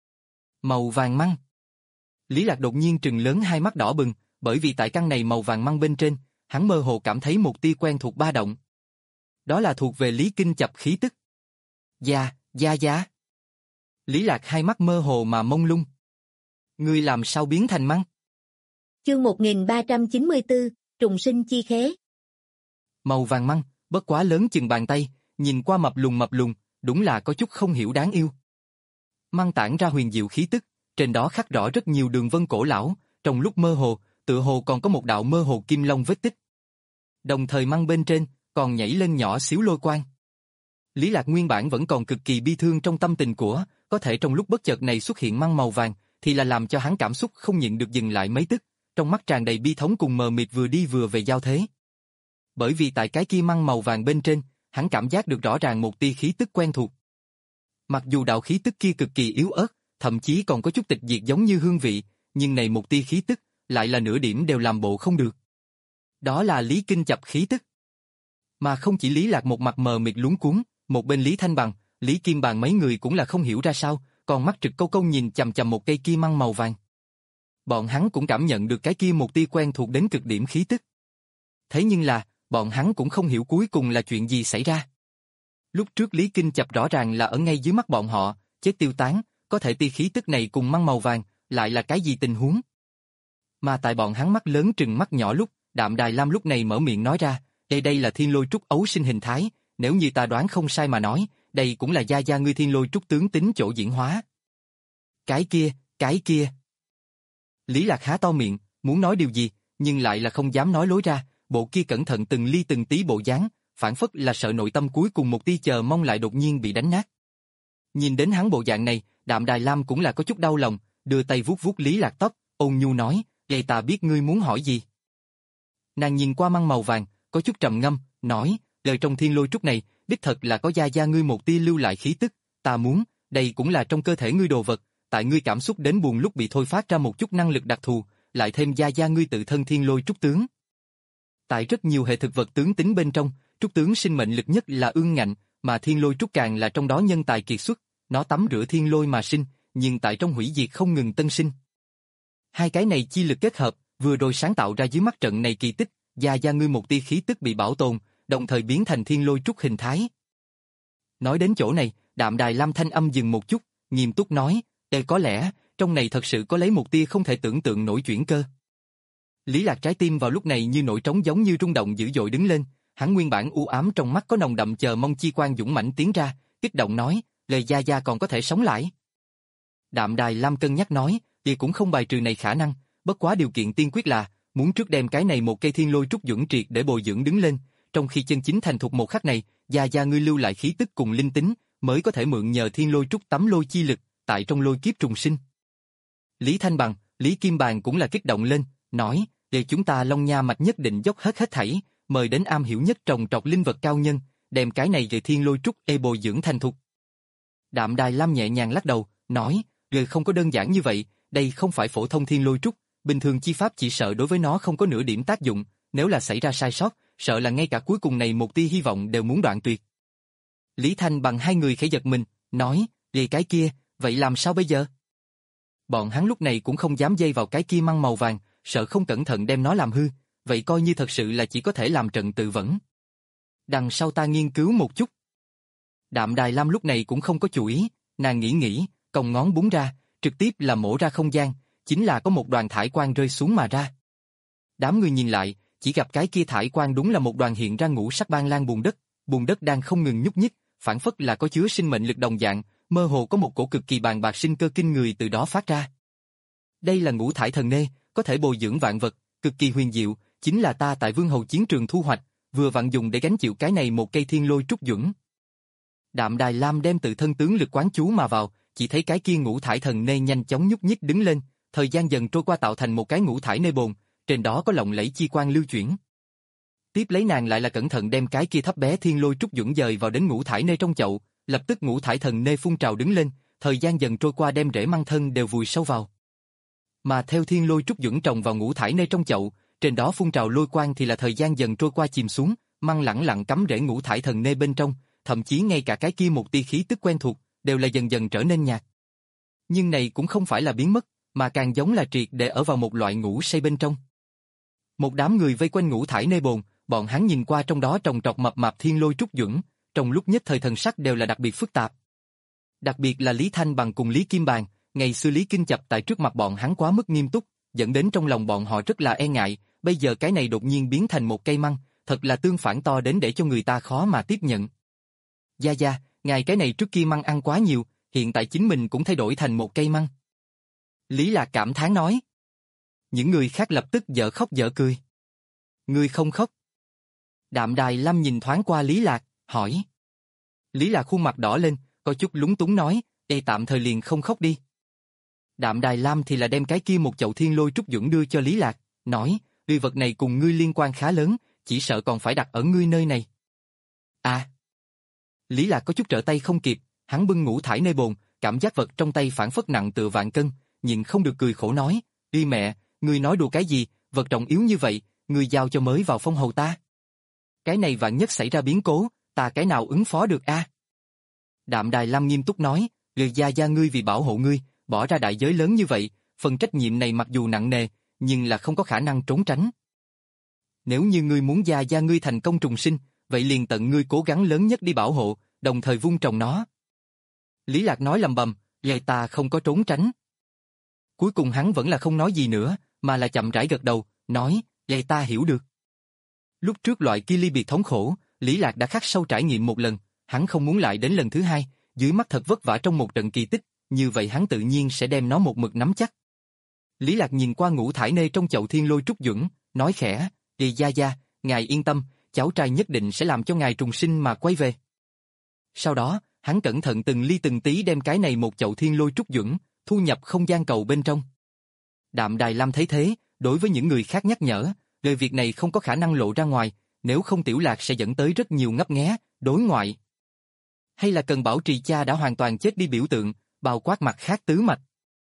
Màu vàng măng. Lý Lạc đột nhiên trừng lớn hai mắt đỏ bừng, bởi vì tại căn này màu vàng măng bên trên, hắn mơ hồ cảm thấy một tia quen thuộc ba động. Đó là thuộc về Lý Kinh Chập khí tức. Gia, gia gia. Lý Lạc hai mắt mơ hồ mà mông lung. Ngươi làm sao biến thành măng? Chương một nghìn ba trăm chín mươi tư, trùng sinh chi khế. Màu vàng măng, bất quá lớn chừng bàn tay, nhìn qua mập lùn mập lùn, đúng là có chút không hiểu đáng yêu. Măng tản ra huyền diệu khí tức, trên đó khắc rõ rất nhiều đường vân cổ lão, trong lúc mơ hồ, tựa hồ còn có một đạo mơ hồ kim long vết tích. Đồng thời măng bên trên, còn nhảy lên nhỏ xíu lôi quang. Lý Lạc nguyên bản vẫn còn cực kỳ bi thương trong tâm tình của, có thể trong lúc bất chợt này xuất hiện măng màu vàng, thì là làm cho hắn cảm xúc không nhịn được dừng lại mấy tức, trong mắt tràn đầy bi thống cùng mờ mịt vừa đi vừa về giao thế. Bởi vì tại cái kia măng màu vàng bên trên, hắn cảm giác được rõ ràng một tia khí tức quen thuộc. Mặc dù đạo khí tức kia cực kỳ yếu ớt, thậm chí còn có chút tịch diệt giống như hương vị, nhưng này một tia khí tức, lại là nửa điểm đều làm bộ không được. Đó là Lý Kinh Chập khí tức. Mà không chỉ Lý Lạc một mặt mờ mịt luống cuống, một bên Lý Thanh Bằng, Lý Kim Bàn mấy người cũng là không hiểu ra sao, còn mắt trực câu câu nhìn chằm chằm một cây kia măng màu vàng. Bọn hắn cũng cảm nhận được cái kia một tia quen thuộc đến cực điểm khí tức. Thế nhưng là, bọn hắn cũng không hiểu cuối cùng là chuyện gì xảy ra. Lúc trước Lý Kinh Chập rõ ràng là ở ngay dưới mắt bọn họ, chết tiêu tán, có thể tia khí tức này cùng măng màu vàng, lại là cái gì tình huống? Mà tại bọn hắn mắt lớn trừng mắt nhỏ lúc, Đạm Đài Lam lúc này mở miệng nói ra, đây đây là thiên lôi trúc ấu sinh hình thái, nếu như ta đoán không sai mà nói, đây cũng là gia gia ngươi thiên lôi trúc tướng tính chỗ diễn hóa. Cái kia, cái kia. Lý Lạc há to miệng, muốn nói điều gì, nhưng lại là không dám nói lối ra, bộ kia cẩn thận từng ly từng tí bộ dáng, phản phất là sợ nội tâm cuối cùng một tia chờ mong lại đột nhiên bị đánh nát. Nhìn đến hắn bộ dạng này, Đạm Đài Lam cũng là có chút đau lòng, đưa tay vuốt vuốt Lý Lạc tóc, ôn nhu nói, vậy ta biết ngươi muốn hỏi gì. Nàng nhìn qua măng màu vàng, có chút trầm ngâm, nói, lời trong thiên lôi trúc này, đích thật là có gia gia ngươi một tia lưu lại khí tức, ta muốn, đây cũng là trong cơ thể ngươi đồ vật, tại ngươi cảm xúc đến buồn lúc bị thôi phát ra một chút năng lực đặc thù, lại thêm gia gia ngươi tự thân thiên lôi trúc tướng. Tại rất nhiều hệ thực vật tướng tính bên trong, trúc tướng sinh mệnh lực nhất là ương ngạnh, mà thiên lôi trúc càng là trong đó nhân tài kiệt xuất, nó tắm rửa thiên lôi mà sinh, nhưng tại trong hủy diệt không ngừng tân sinh. Hai cái này chi lực kết hợp, vừa rồi sáng tạo ra dưới mắt trận này kỳ tích, gia gia ngươi một tia khí tức bị bảo tồn, đồng thời biến thành thiên lôi trúc hình thái. Nói đến chỗ này, Đạm Đài Lam thanh âm dừng một chút, nghiêm túc nói, Ê có lẽ, trong này thật sự có lấy một tia không thể tưởng tượng nổi chuyển cơ. Lý Lạc trái tim vào lúc này như nổi trống giống như rung động dữ dội đứng lên, hắn nguyên bản u ám trong mắt có nồng đậm chờ mong chi quan dũng mãnh tiến ra, kích động nói, lời gia gia còn có thể sống lại. Đạm Đài Lam cân nhắc nói, thì cũng không bài trừ này khả năng, bất quá điều kiện tiên quyết là, muốn trước đem cái này một cây thiên lôi trúc dưỡng triệt để bồi dưỡng đứng lên, trong khi chân chính thành thục một khắc này, gia gia ngươi lưu lại khí tức cùng linh tính, mới có thể mượn nhờ thiên lôi trúc tắm lôi chi lực, tại trong lôi kiếp trùng sinh. Lý Thanh Bằng, Lý Kim Bàn cũng là kích động lên, nói, để chúng ta Long Nha Mạch nhất định dốc hết hết thảy, mời đến am hiểu nhất trồng trọt linh vật cao nhân, đem cái này về thiên lôi trúc ê bồi dưỡng thành thục. Đạm Đài Lam nhẹ nhàng lắc đầu, nói, người không có đơn giản như vậy, đây không phải phổ thông thiên lôi trúc, bình thường chi pháp chỉ sợ đối với nó không có nửa điểm tác dụng, nếu là xảy ra sai sót, sợ là ngay cả cuối cùng này một tia hy vọng đều muốn đoạn tuyệt. Lý Thanh Bằng hai người khẽ giật mình, nói, vì cái kia, vậy làm sao bây giờ? Bọn hắn lúc này cũng không dám dây vào cái kia măng màu vàng, sợ không cẩn thận đem nó làm hư, vậy coi như thật sự là chỉ có thể làm trận tự vẫn. Đằng sau ta nghiên cứu một chút. Đạm Đài Lam lúc này cũng không có chú ý, nàng nghĩ nghĩ, còng ngón búng ra, trực tiếp là mổ ra không gian, chính là có một đoàn thải quang rơi xuống mà ra. Đám người nhìn lại, chỉ gặp cái kia thải quang đúng là một đoàn hiện ra ngũ sắc ban lan bùn đất, bùn đất đang không ngừng nhúc nhích, phản phất là có chứa sinh mệnh lực đồng dạng, mơ hồ có một cổ cực kỳ bàn bạc sinh cơ kinh người từ đó phát ra. Đây là ngũ thải thần nê, có thể bồi dưỡng vạn vật, cực kỳ huyền diệu, chính là ta tại Vương Hầu chiến trường thu hoạch, vừa vặn dùng để gánh chịu cái này một cây thiên lôi trúc dưỡng. Đạm Đài Lam đem tự thân tướng lực quán chú mà vào, chỉ thấy cái kia ngũ thải thần nê nhanh chóng nhúc nhích đứng lên, thời gian dần trôi qua tạo thành một cái ngũ thải nê bồn, trên đó có lộng lẫy chi quang lưu chuyển. Tiếp lấy nàng lại là cẩn thận đem cái kia thấp bé thiên lôi trúc dưỡng dời vào đến ngũ thải nê trong chậu, lập tức ngũ thải thần nê phun trào đứng lên, thời gian dần trôi qua đem rễ măng thân đều vùi sâu vào. Mà theo thiên lôi trúc dưỡng trồng vào ngũ thải nê trong chậu, trên đó phun trào lôi quang thì là thời gian dần trôi qua chìm xuống, măng lẳng lặng cắm rễ ngũ thải thần nê bên trong, thậm chí ngay cả cái kia một tia khí tức quen thuộc, đều là dần dần trở nên nhạt. Nhưng này cũng không phải là biến mất, mà càng giống là triệt để ở vào một loại ngủ say bên trong. Một đám người vây quanh ngũ thải nê bồn, bọn hắn nhìn qua trong đó trồng trọt mập mạp thiên lôi trúc dưỡng, trong lúc nhất thời thần sắc đều là đặc biệt phức tạp. Đặc biệt là Lý Thanh Bằng cùng Lý Kim Bàn, ngày xưa Lý Kinh Chập tại trước mặt bọn hắn quá mức nghiêm túc, dẫn đến trong lòng bọn họ rất là e ngại, bây giờ cái này đột nhiên biến thành một cây măng, thật là tương phản to đến để cho người ta khó mà tiếp nhận. Gia Gia, ngài cái này trước kia măng ăn quá nhiều, hiện tại chính mình cũng thay đổi thành một cây măng. Lý Lạc cảm thán nói. Những người khác lập tức dở khóc dở cười. Ngươi không khóc. Đạm Đài Lam nhìn thoáng qua Lý Lạc, hỏi. Lý Lạc khuôn mặt đỏ lên, có chút lúng túng nói, ê tạm thời liền không khóc đi. Đạm Đài Lam thì là đem cái kia một chậu thiên lôi trúc dưỡng đưa cho Lý Lạc, nói, uy vật này cùng ngươi liên quan khá lớn, chỉ sợ còn phải đặt ở ngươi nơi này. À. Lý Lạc có chút trở tay không kịp, hắn bưng ngũ thải nê bồn, cảm giác vật trong tay phản phất nặng tựa vạn cân, nhìn không được cười khổ nói, uy mẹ, ngươi nói đùa cái gì, vật trọng yếu như vậy, ngươi giao cho mới vào phong hầu ta. Cái này vạn nhất xảy ra biến cố, ta cái nào ứng phó được a? À? Đạm Đài Lam nghiêm túc nói, người gia gia ngươi vì bảo hộ ngươi, bỏ ra đại giới lớn như vậy, phần trách nhiệm này mặc dù nặng nề, nhưng là không có khả năng trốn tránh. Nếu như ngươi muốn gia gia ngươi thành công trùng sinh, vậy liền tận ngươi cố gắng lớn nhất đi bảo hộ, đồng thời vun trồng nó. Lý Lạc nói lầm bầm, vậy ta không có trốn tránh. Cuối cùng hắn vẫn là không nói gì nữa, mà là chậm rãi gật đầu, nói, vậy ta hiểu được. Lúc trước loại kia ly biệt thống khổ, Lý Lạc đã khắc sâu trải nghiệm một lần, hắn không muốn lại đến lần thứ hai, dưới mắt thật vất vả trong một trận kỳ tích, như vậy hắn tự nhiên sẽ đem nó một mực nắm chắc. Lý Lạc nhìn qua ngũ thải nê trong chậu thiên lôi trúc duẩn, nói khẽ, Đi gia gia, ngài yên tâm, cháu trai nhất định sẽ làm cho ngài trùng sinh mà quay về. Sau đó, hắn cẩn thận từng ly từng tí đem cái này một chậu thiên lôi trúc duẩn, thu nhập không gian cầu bên trong. Đạm Đài Lam thấy thế, đối với những người khác nhắc nhở, lời việc này không có khả năng lộ ra ngoài, nếu không Tiểu Lạc sẽ dẫn tới rất nhiều ngấp nghé, đối ngoại. Hay là cần bảo trì cha đã hoàn toàn chết đi biểu tượng, bao quát mặt khác tứ mạch.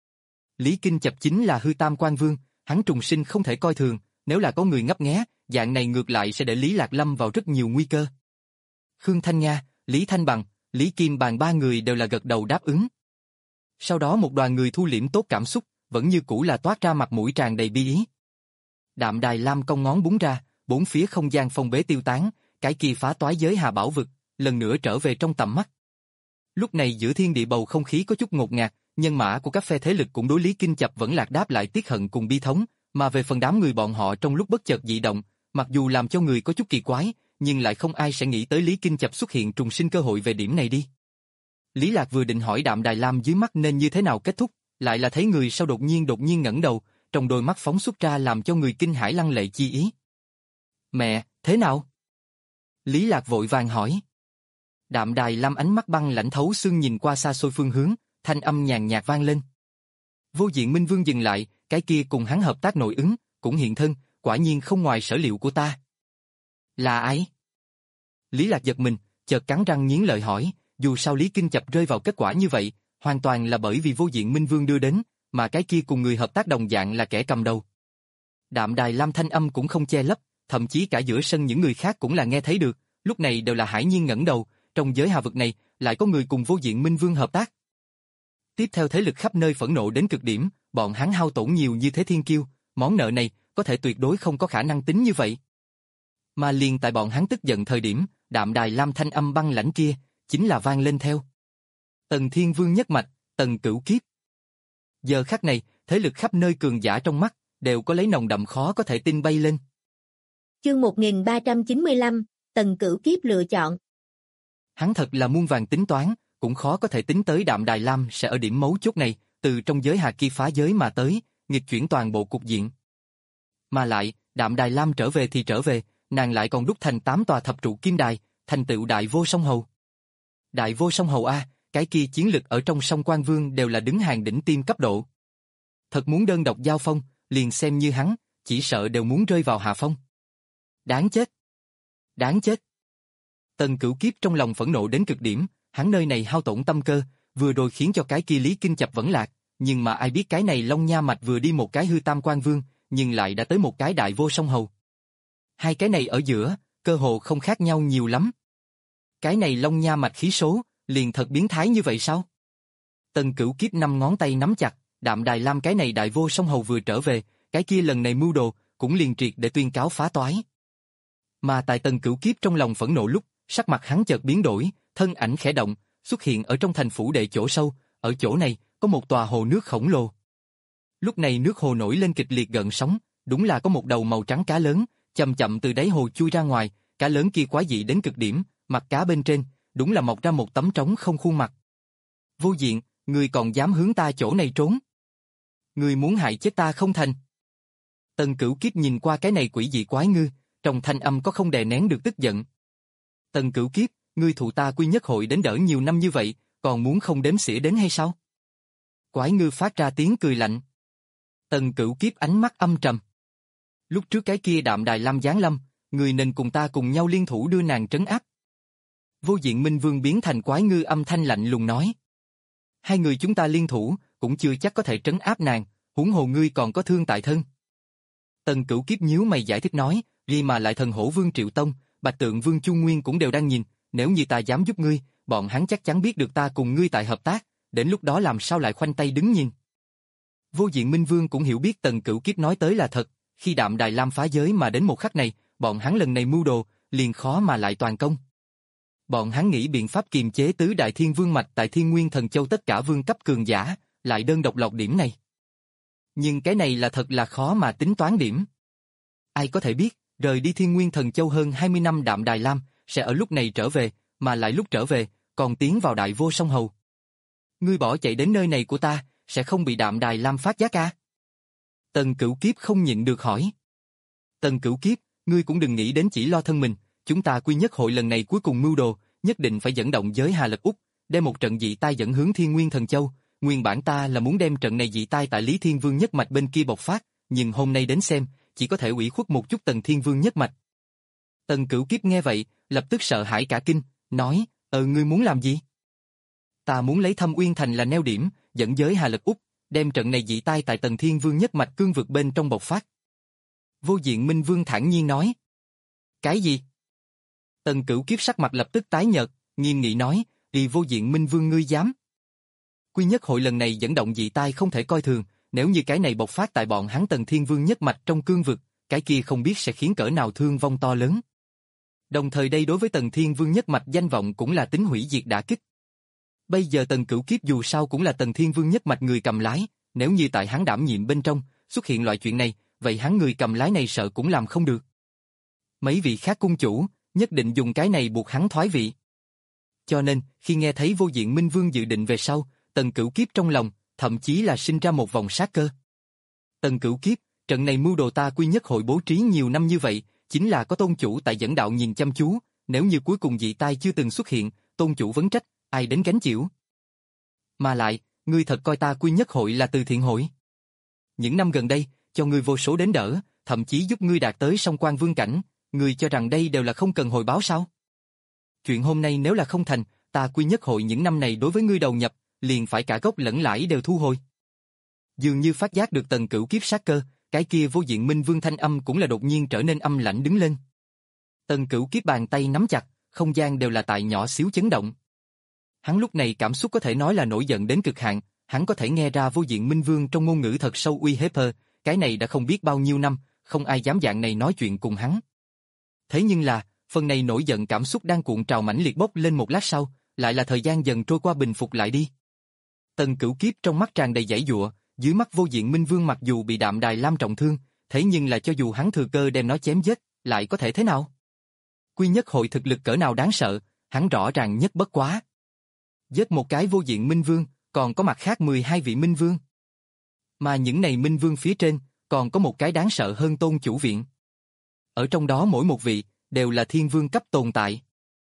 Lý Kinh Chập chính là hư tam quan vương, hắn trùng sinh không thể coi thường, nếu là có người ngấp nghé, dạng này ngược lại sẽ để Lý Lạc lâm vào rất nhiều nguy cơ. Khương Thanh Nga, Lý Thanh Bằng, Lý Kim Bàn ba người đều là gật đầu đáp ứng. Sau đó một đoàn người thu liễm tốt cảm xúc, vẫn như cũ là toát ra mặt mũi tràn đầy bi ý. Đạm Đài Lam cong ngón búng ra, bốn phía không gian phong bế tiêu tán, cái kia phá toái giới hà bảo vực, lần nữa trở về trong tầm mắt. Lúc này giữa thiên địa bầu không khí có chút ngột ngạt, nhân mã của các phe thế lực cũng đối Lý Kinh Chập vẫn lạc đáp lại tiếc hận cùng bi thống, mà về phần đám người bọn họ trong lúc bất chợt dị động, mặc dù làm cho người có chút kỳ quái, nhưng lại không ai sẽ nghĩ tới Lý Kinh Chập xuất hiện trùng sinh cơ hội về điểm này đi. Lý Lạc vừa định hỏi Đạm Đài Lam dưới mắt nên như thế nào kết thúc, lại là thấy người sau đột nhiên đột nhiên ngẩng đầu, trong đôi mắt phóng xuất ra làm cho người kinh hãi lăng lệ chi ý. Mẹ, thế nào? Lý Lạc vội vàng hỏi. Đạm Đài Lam ánh mắt băng lãnh thấu xương nhìn qua xa xôi phương hướng, thanh âm nhàn nhạt vang lên. Vô Diện Minh Vương dừng lại, cái kia cùng hắn hợp tác nội ứng, cũng hiện thân, quả nhiên không ngoài sở liệu của ta. Là ai? Lý Lạc giật mình, chợt cắn răng nghiến lợi hỏi, dù sao Lý Kinh Chập rơi vào kết quả như vậy, hoàn toàn là bởi vì Vô Diện Minh Vương đưa đến, mà cái kia cùng người hợp tác đồng dạng là kẻ cầm đầu. Đạm Đài Lam thanh âm cũng không che lấp, thậm chí cả giữa sân những người khác cũng là nghe thấy được, lúc này đều là hãi nhiên ngẩng đầu, trong giới hà vực này lại có người cùng Vô Diện Minh Vương hợp tác. Tiếp theo thế lực khắp nơi phẫn nộ đến cực điểm, bọn hắn hao tổn nhiều như thế thiên kiêu, món nợ này có thể tuyệt đối không có khả năng tính như vậy. Mà liền tại bọn hắn tức giận thời điểm, Đạm Đài Lam thanh âm băng lãnh kia chính là vang lên theo. Tần Thiên Vương nhất mạch, Tần Cửu Kiếp. Giờ khắc này, thế lực khắp nơi cường giả trong mắt đều có lấy nồng đậm khó có thể tin bay lên. Chương một nghìn ba trăm chín mươi lăm, Tần Cửu Kiếp lựa chọn. Hắn thật là muôn vàng tính toán, cũng khó có thể tính tới Đạm Đài Lam sẽ ở điểm mấu chốt này, từ trong giới hà kia phá giới mà tới, nghịch chuyển toàn bộ cục diện. Mà lại, Đạm Đài Lam trở về thì trở về, nàng lại còn đúc thành tám tòa thập trụ kim đài, thành tựu đại vô song hầu. Đại vô song hầu a, cái kia chiến lực ở trong song quan vương đều là đứng hàng đỉnh tiêm cấp độ. Thật muốn đơn độc giao phong, liền xem như hắn, chỉ sợ đều muốn rơi vào hạ phong. Đáng chết! Đáng chết! Tần Cửu Kiếp trong lòng phẫn nộ đến cực điểm, hắn nơi này hao tổn tâm cơ, vừa rồi khiến cho cái kia Lý Kinh Chập vẫn lạc, nhưng mà ai biết cái này Long Nha Mạch vừa đi một cái hư tam quan vương, nhưng lại đã tới một cái đại vô song hầu. Hai cái này ở giữa, cơ hồ không khác nhau nhiều lắm. Cái này Long Nha Mạch khí số, liền thật biến thái như vậy sao? Tần Cửu Kiếp năm ngón tay nắm chặt, Đạm Đài Lam cái này đại vô song hầu vừa trở về, cái kia lần này mưu đồ, cũng liền triệt để tuyên cáo phá toái. Mà tại Tần Cửu Kiếp trong lòng phẫn nộ lúc, sắc mặt hắn chợt biến đổi, thân ảnh khẽ động, xuất hiện ở trong thành phủ đệ chỗ sâu, ở chỗ này, có một tòa hồ nước khổng lồ. Lúc này nước hồ nổi lên kịch liệt gợn sóng, đúng là có một đầu màu trắng cá lớn, chậm chậm từ đáy hồ chui ra ngoài, cá lớn kia quái dị đến cực điểm, mặt cá bên trên, đúng là mọc ra một tấm trống không khuôn mặt. Vô Diện, ngươi còn dám hướng ta chỗ này trốn? Ngươi muốn hại chết ta không thành? Tần Cửu Kiếp nhìn qua cái này quỷ dị quái ngư, trong thanh âm có không đè nén được tức giận. Tần Cửu Kiếp, ngươi thụ ta quy nhất hội đến đỡ nhiều năm như vậy, còn muốn không đếm xỉa đến hay sao? Quái ngư phát ra tiếng cười lạnh. Tần Cửu Kiếp ánh mắt âm trầm. Lúc trước cái kia Đạm Đài Lam giáng lâm, người nên cùng ta cùng nhau liên thủ đưa nàng trấn áp. Vô Diện Minh Vương biến thành quái ngư âm thanh lạnh lùng nói. Hai người chúng ta liên thủ, cũng chưa chắc có thể trấn áp nàng, huống hồ ngươi còn có thương tại thân. Tần Cửu Kiếp nhíu mày giải thích nói, vì mà lại thần hổ vương Triệu Tông, Bạch Tượng Vương Chu Nguyên cũng đều đang nhìn, nếu như ta dám giúp ngươi, bọn hắn chắc chắn biết được ta cùng ngươi tại hợp tác, đến lúc đó làm sao lại khoanh tay đứng nhìn. Vô Diện Minh Vương cũng hiểu biết Tần Cửu Kiếp nói tới là thật, khi Đạm Đài Lam phá giới mà đến một khắc này, bọn hắn lần này mưu đồ, liền khó mà lại toàn công. Bọn hắn nghĩ biện pháp kiềm chế tứ đại thiên vương mạch tại Thiên Nguyên Thần Châu tất cả vương cấp cường giả, lại đơn độc lọc điểm này. Nhưng cái này là thật là khó mà tính toán điểm. Ai có thể biết, rời đi Thiên Nguyên Thần Châu hơn hai mươi năm Đạm Đài Lam, sẽ ở lúc này trở về, mà lại lúc trở về, còn tiến vào Đại Vô Song Hầu. Ngươi bỏ chạy đến nơi này của ta, sẽ không bị Đạm Đài Lam phát giác à? Tần Cửu Kiếp không nhịn được hỏi. Tần Cửu Kiếp, ngươi cũng đừng nghĩ đến chỉ lo thân mình, chúng ta Quy Nhất Hội lần này cuối cùng mưu đồ, nhất định phải dẫn động giới Hà Lực Úc, đem một trận dị tai dẫn hướng Thiên Nguyên Thần Châu. Nguyên bản ta là muốn đem trận này dị tai tại Lý Thiên Vương nhất mạch bên kia bộc phát, nhưng hôm nay đến xem, chỉ có thể ủy khuất một chút Tần Thiên Vương nhất mạch. Tần Cửu Kiếp nghe vậy, lập tức sợ hãi cả kinh, nói, ờ ngươi muốn làm gì? Ta muốn lấy Thâm Uyên Thành là neo điểm, dẫn giới Hà Lực Úc, đem trận này dị tai tại Tần Thiên Vương nhất mạch cương vực bên trong bộc phát. Vô Diện Minh Vương thản nhiên nói. Cái gì? Tần Cửu Kiếp sắc mặt lập tức tái nhợt, nghiêm nghị nói, vì Vô Diện Minh Vương ngươi dám. Quy Nhất Hội lần này dẫn động dị tai không thể coi thường, nếu như cái này bộc phát tại bọn hắn Tần Thiên Vương nhất mạch trong cương vực, cái kia không biết sẽ khiến cỡ nào thương vong to lớn. Đồng thời đây đối với Tần Thiên Vương nhất mạch danh vọng cũng là tính hủy diệt đả kích. Bây giờ Tần Cửu Kiếp dù sao cũng là Tần Thiên Vương nhất mạch người cầm lái, nếu như tại hắn đảm nhiệm bên trong, xuất hiện loại chuyện này, vậy hắn người cầm lái này sợ cũng làm không được. Mấy vị khác cung chủ, nhất định dùng cái này buộc hắn thoái vị. Cho nên, khi nghe thấy Vô Diện Minh Vương dự định về sau, Tần Cửu Kiếp trong lòng, thậm chí là sinh ra một vòng sát cơ. Tần Cửu Kiếp, trận này mưu đồ ta Quy Nhất Hội bố trí nhiều năm như vậy, chính là có tôn chủ tại dẫn đạo nhìn chăm chú, nếu như cuối cùng dị tai chưa từng xuất hiện, tôn chủ vấn trách, ai đến gánh chịu? Mà lại, ngươi thật coi ta Quy Nhất Hội là từ thiện hội. Những năm gần đây, cho ngươi vô số đến đỡ, thậm chí giúp ngươi đạt tới song quan vương cảnh, ngươi cho rằng đây đều là không cần hồi báo sao? Chuyện hôm nay nếu là không thành, ta Quy Nhất Hội những năm này đối với ngươi đầu nhập, liền phải cả gốc lẫn lãi đều thu hồi. Dường như phát giác được Tần Cửu Kiếp sát cơ, cái kia Vô Diện Minh Vương thanh âm cũng là đột nhiên trở nên âm lãnh đứng lên. Tần Cửu Kiếp bàn tay nắm chặt, không gian đều là tại nhỏ xíu chấn động. Hắn lúc này cảm xúc có thể nói là nổi giận đến cực hạn, hắn có thể nghe ra Vô Diện Minh Vương trong ngôn ngữ thật sâu uy hiếp hơ, cái này đã không biết bao nhiêu năm, không ai dám dạng này nói chuyện cùng hắn. Thế nhưng là, phần này nổi giận cảm xúc đang cuộn trào mãnh liệt bốc lên một lát sau, lại là thời gian dần trôi qua bình phục lại đi. Tần Cửu Kiếp trong mắt tràn đầy giãy giụa, dưới mắt Vô Diện Minh Vương mặc dù bị Đạm Đài Lam trọng thương, thế nhưng là cho dù hắn thừa cơ đem nó chém giết, lại có thể thế nào? Quy Nhất Hội thực lực cỡ nào đáng sợ, hắn rõ ràng nhất bất quá. Giết một cái Vô Diện Minh Vương, còn có mặt khác mười hai vị Minh Vương. Mà những này Minh Vương phía trên, còn có một cái đáng sợ hơn Tôn Chủ Viện. Ở trong đó mỗi một vị, đều là thiên vương cấp tồn tại.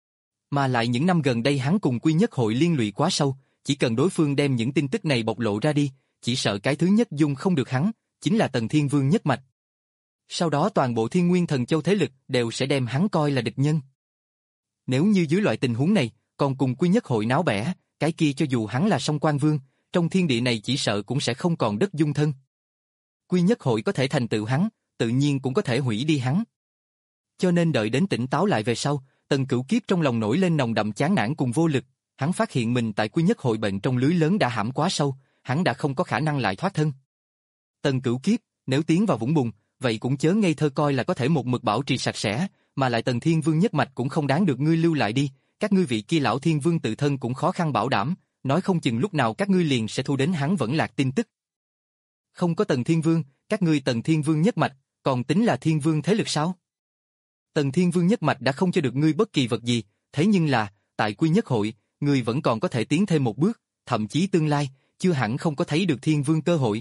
Mà lại những năm gần đây hắn cùng Quy Nhất Hội liên lụy quá sâu, chỉ cần đối phương đem những tin tức này bộc lộ ra đi, chỉ sợ cái thứ nhất dung không được hắn, chính là Tần Thiên Vương nhất mạch. Sau đó toàn bộ Thiên Nguyên Thần Châu thế lực đều sẽ đem hắn coi là địch nhân. Nếu như dưới loại tình huống này, còn cùng Quy Nhất Hội náo bẻ, cái kia cho dù hắn là song quan vương, trong thiên địa này chỉ sợ cũng sẽ không còn đất dung thân. Quy Nhất Hội có thể thành tựu hắn, tự nhiên cũng có thể hủy đi hắn. Cho nên đợi đến tỉnh táo lại về sau, Tần Cửu Kiếp trong lòng nổi lên nồng đậm chán nản cùng vô lực, hắn phát hiện mình tại Quy Nhất Hội bệnh trong lưới lớn đã hãm quá sâu, hắn đã không có khả năng lại thoát thân. Tần Cửu Kiếp, nếu tiến vào vũng bùn, vậy cũng chớ ngây thơ coi là có thể một mực bảo trì sạch sẽ, mà lại Tần Thiên Vương nhất mạch cũng không đáng được ngươi lưu lại đi, các ngươi vị kia lão Thiên Vương tự thân cũng khó khăn bảo đảm, nói không chừng lúc nào các ngươi liền sẽ thu đến hắn vẫn lạc tin tức. Không có Tần Thiên Vương, các ngươi Tần Thiên Vương nhất mạch, còn tính là Thiên Vương thế lực sao? Tần Thiên Vương nhất mạch đã không cho được ngươi bất kỳ vật gì, thế nhưng là, tại Quy Nhất Hội, ngươi vẫn còn có thể tiến thêm một bước, thậm chí tương lai, chưa hẳn không có thấy được Thiên Vương cơ hội.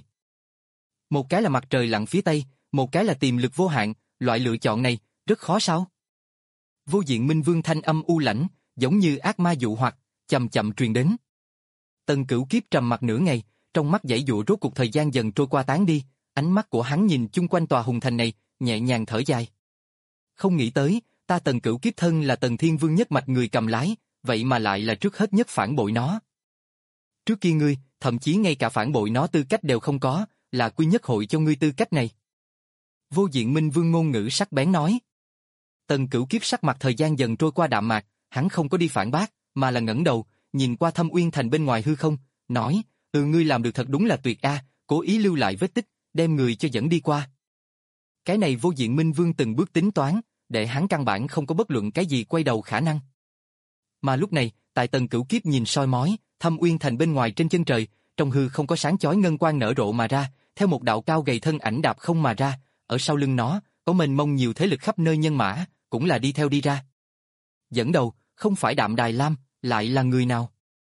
Một cái là mặt trời lặn phía Tây, một cái là tiềm lực vô hạn, loại lựa chọn này, rất khó sao? Vô Diện Minh Vương thanh âm u lãnh, giống như ác ma dụ hoặc, chậm chậm truyền đến. Tần Cửu Kiếp trầm mặt nửa ngày, trong mắt giãy giụa rốt cuộc thời gian dần trôi qua tán đi, ánh mắt của hắn nhìn chung quanh tòa hùng thành này, nhẹ nhàng thở dài. Không nghĩ tới, ta Tần Cửu Kiếp thân là Tần Thiên Vương nhất mạch người cầm lái, vậy mà lại là trước hết nhất phản bội nó. Trước kia ngươi, thậm chí ngay cả phản bội nó tư cách đều không có, là Quy Nhất Hội cho ngươi tư cách này. Vô Diện Minh Vương ngôn ngữ sắc bén nói. Tần Cửu Kiếp sắc mặt thời gian dần trôi qua đạm mạc, hắn không có đi phản bác, mà là ngẩng đầu, nhìn qua Thâm Uyên Thành bên ngoài hư không, nói, ừ ngươi làm được thật đúng là tuyệt a, cố ý lưu lại vết tích, đem người cho dẫn đi qua. Cái này Vô Diện Minh Vương từng bước tính toán, để hắn căn bản không có bất luận cái gì quay đầu khả năng. Mà lúc này, tại Tần Cửu Kiếp nhìn soi mói, Thâm Uyên Thành bên ngoài trên chân trời, trong hư không có sáng chói ngân quang nở rộ mà ra, theo một đạo cao gầy thân ảnh đạp không mà ra, ở sau lưng nó, có mênh mông nhiều thế lực khắp nơi nhân mã, cũng là đi theo đi ra. Dẫn đầu, không phải Đạm Đài Lam, lại là người nào?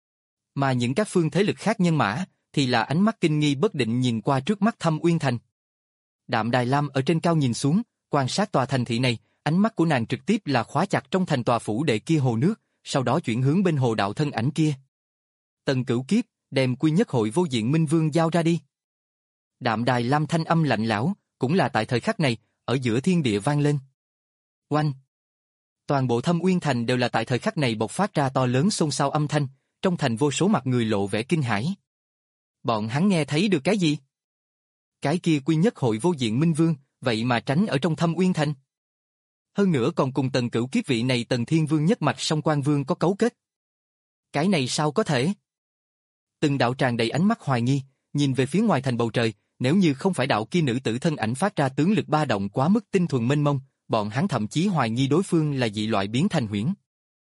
Mà những các phương thế lực khác nhân mã, thì là ánh mắt kinh nghi bất định nhìn qua trước mắt Thâm Uyên Thành. Đạm Đài Lam ở trên cao nhìn xuống, quan sát tòa thành thị này, ánh mắt của nàng trực tiếp là khóa chặt trong thành tòa phủ đệ kia hồ nước, sau đó chuyển hướng bên hồ đạo thân ảnh kia. Tần Cửu Kiếp, đem Quy Nhất Hội Vô Diện Minh Vương giao ra đi. Đạm Đài Lam thanh âm lạnh lẽo, cũng là tại thời khắc này, ở giữa thiên địa vang lên. Oanh! Toàn bộ Thâm Uyên Thành đều là tại thời khắc này bộc phát ra to lớn xôn xao âm thanh, trong thành vô số mặt người lộ vẻ kinh hãi. Bọn hắn nghe thấy được cái gì? Cái kia Quy Nhất Hội Vô Diện Minh Vương, vậy mà tránh ở trong Thâm Uyên Thành. Hơn nữa còn cùng Tần Cửu Kiếp vị này Tần Thiên Vương nhất mạch Song Quan Vương có cấu kết. Cái này sao có thể? Từng đạo tràn đầy ánh mắt hoài nghi, nhìn về phía ngoài thành bầu trời, nếu như không phải đạo kia nữ tử thân ảnh phát ra tướng lực ba động quá mức tinh thuần mênh mông, bọn hắn thậm chí hoài nghi đối phương là dị loại biến thành huyễn.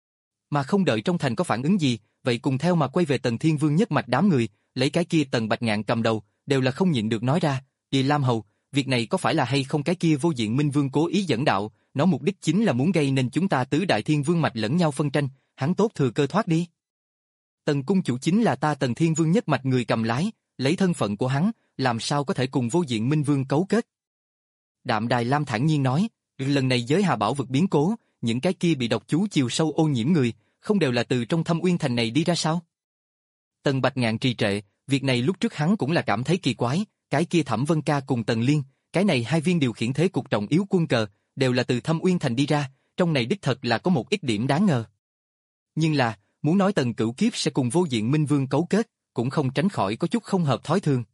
Mà không đợi trong thành có phản ứng gì, vậy cùng theo mà quay về Tần Thiên Vương nhất mạch đám người, lấy cái kia Tần Bạch Ngạn cầm đầu, đều là không nhịn được nói ra, "Địa Lam Hầu, việc này có phải là hay không cái kia Vô Diện Minh Vương cố ý dẫn đạo, nó mục đích chính là muốn gây nên chúng ta tứ đại thiên vương mạch lẫn nhau phân tranh, hắn tốt thừa cơ thoát đi." Tần cung chủ chính là ta Tần Thiên Vương nhất mạch người cầm lái, lấy thân phận của hắn, làm sao có thể cùng Vô Diện Minh Vương cấu kết? Đạm Đài Lam thản nhiên nói, lần này giới Hà Bảo vực biến cố, những cái kia bị độc chú chiều sâu ô nhiễm người, không đều là từ trong Thâm Uyên Thành này đi ra sao? Tần Bạch Ngạn trì trệ, việc này lúc trước hắn cũng là cảm thấy kỳ quái, cái kia Thẩm Vân Ca cùng Tần Liên, cái này hai viên điều khiển thế cục trọng yếu quân cờ, đều là từ Thâm Uyên Thành đi ra, trong này đích thật là có một ít điểm đáng ngờ. Nhưng là, muốn nói Tần Cửu Kiếp sẽ cùng Vô Diện Minh Vương cấu kết, cũng không tránh khỏi có chút không hợp thói thường.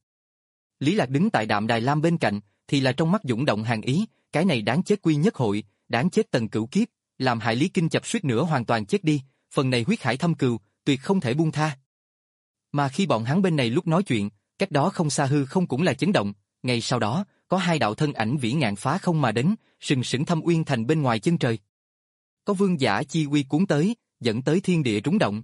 Lý Lạc đứng tại Đạm Đài Lam bên cạnh, thì là trong mắt dũng động hàn ý, cái này đáng chết Quy Nhất Hội, đáng chết Tần Cửu Kiếp, làm hại Lý Kinh Chập suýt nữa hoàn toàn chết đi, phần này huyết hải thâm cừu, tuyệt không thể buông tha. Mà khi bọn hắn bên này lúc nói chuyện, cách đó không xa hư không cũng là chấn động, ngay sau đó, có hai đạo thân ảnh vĩ ngạn phá không mà đến, sừng sững Thâm Uyên Thành bên ngoài chân trời. Có vương giả chi uy cuốn tới, dẫn tới thiên địa rúng động.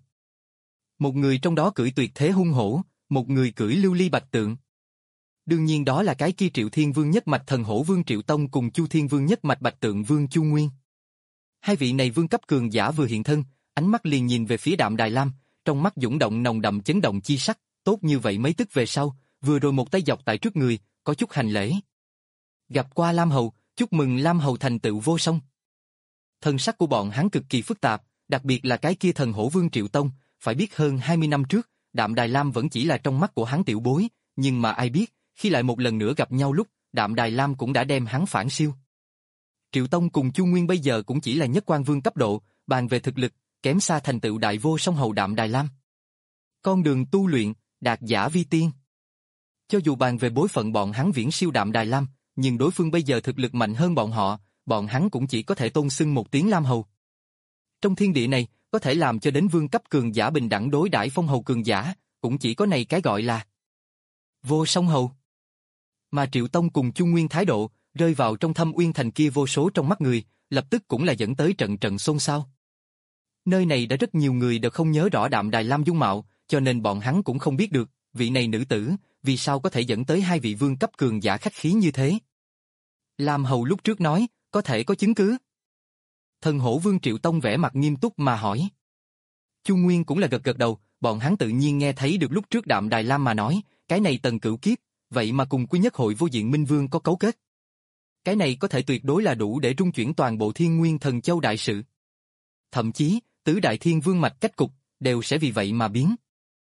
Một người trong đó cưỡi tuyệt thế hung hổ, một người cưỡi lưu ly bạch tượng. Đương nhiên đó là cái kia Triệu Thiên Vương nhất mạch Thần Hổ Vương Triệu Tông cùng Chu Thiên Vương nhất mạch Bạch Tượng Vương Chu Nguyên. Hai vị này vương cấp cường giả vừa hiện thân, ánh mắt liền nhìn về phía Đạm Đài Lam, trong mắt dũng động nồng đậm chấn động chi sắc, tốt như vậy mấy tức về sau, vừa rồi một tay dọc tại trước người, có chút hành lễ. Gặp qua Lam Hầu, chúc mừng Lam Hầu thành tựu vô song. Thần sắc của bọn hắn cực kỳ phức tạp, đặc biệt là cái kia Thần Hổ Vương Triệu Tông, phải biết hơn hai mươi năm trước, Đạm Đài Lam vẫn chỉ là trong mắt của hắn tiểu bối, nhưng mà ai biết, khi lại một lần nữa gặp nhau lúc, Đạm Đài Lam cũng đã đem hắn phản siêu. Triệu Tông cùng Chu Nguyên bây giờ cũng chỉ là nhất quan vương cấp độ, bàn về thực lực, kém xa thành tựu đại vô song hầu Đạm Đài Lam. Con đường tu luyện, đạt giả vi tiên. Cho dù bàn về bối phận bọn hắn viễn siêu Đạm Đài Lam, nhưng đối phương bây giờ thực lực mạnh hơn bọn họ, bọn hắn cũng chỉ có thể tôn xưng một tiếng Lam Hầu. Trong thiên địa này, có thể làm cho đến vương cấp cường giả bình đẳng đối đãi phong hầu cường giả, cũng chỉ có này cái gọi là vô song hầu. Mà Triệu Tông cùng Chu Nguyên thái độ, rơi vào trong Thâm Uyên Thành kia vô số trong mắt người, lập tức cũng là dẫn tới trận trận xôn xao. Nơi này đã rất nhiều người đều không nhớ rõ Đạm Đài Lam dung mạo, cho nên bọn hắn cũng không biết được, vị này nữ tử, vì sao có thể dẫn tới hai vị vương cấp cường giả khách khí như thế. Lam Hầu lúc trước nói, có thể có chứng cứ. Thần Hổ Vương Triệu Tông vẻ mặt nghiêm túc mà hỏi. Chu Nguyên cũng là gật gật đầu, bọn hắn tự nhiên nghe thấy được lúc trước Đạm Đài Lam mà nói, cái này Tần Cửu Kiếp, vậy mà cùng Quy Nhất Hội Vô Diện Minh Vương có cấu kết. Cái này có thể tuyệt đối là đủ để trung chuyển toàn bộ Thiên Nguyên Thần Châu đại sự. Thậm chí, tứ đại thiên vương mạch cách cục, đều sẽ vì vậy mà biến.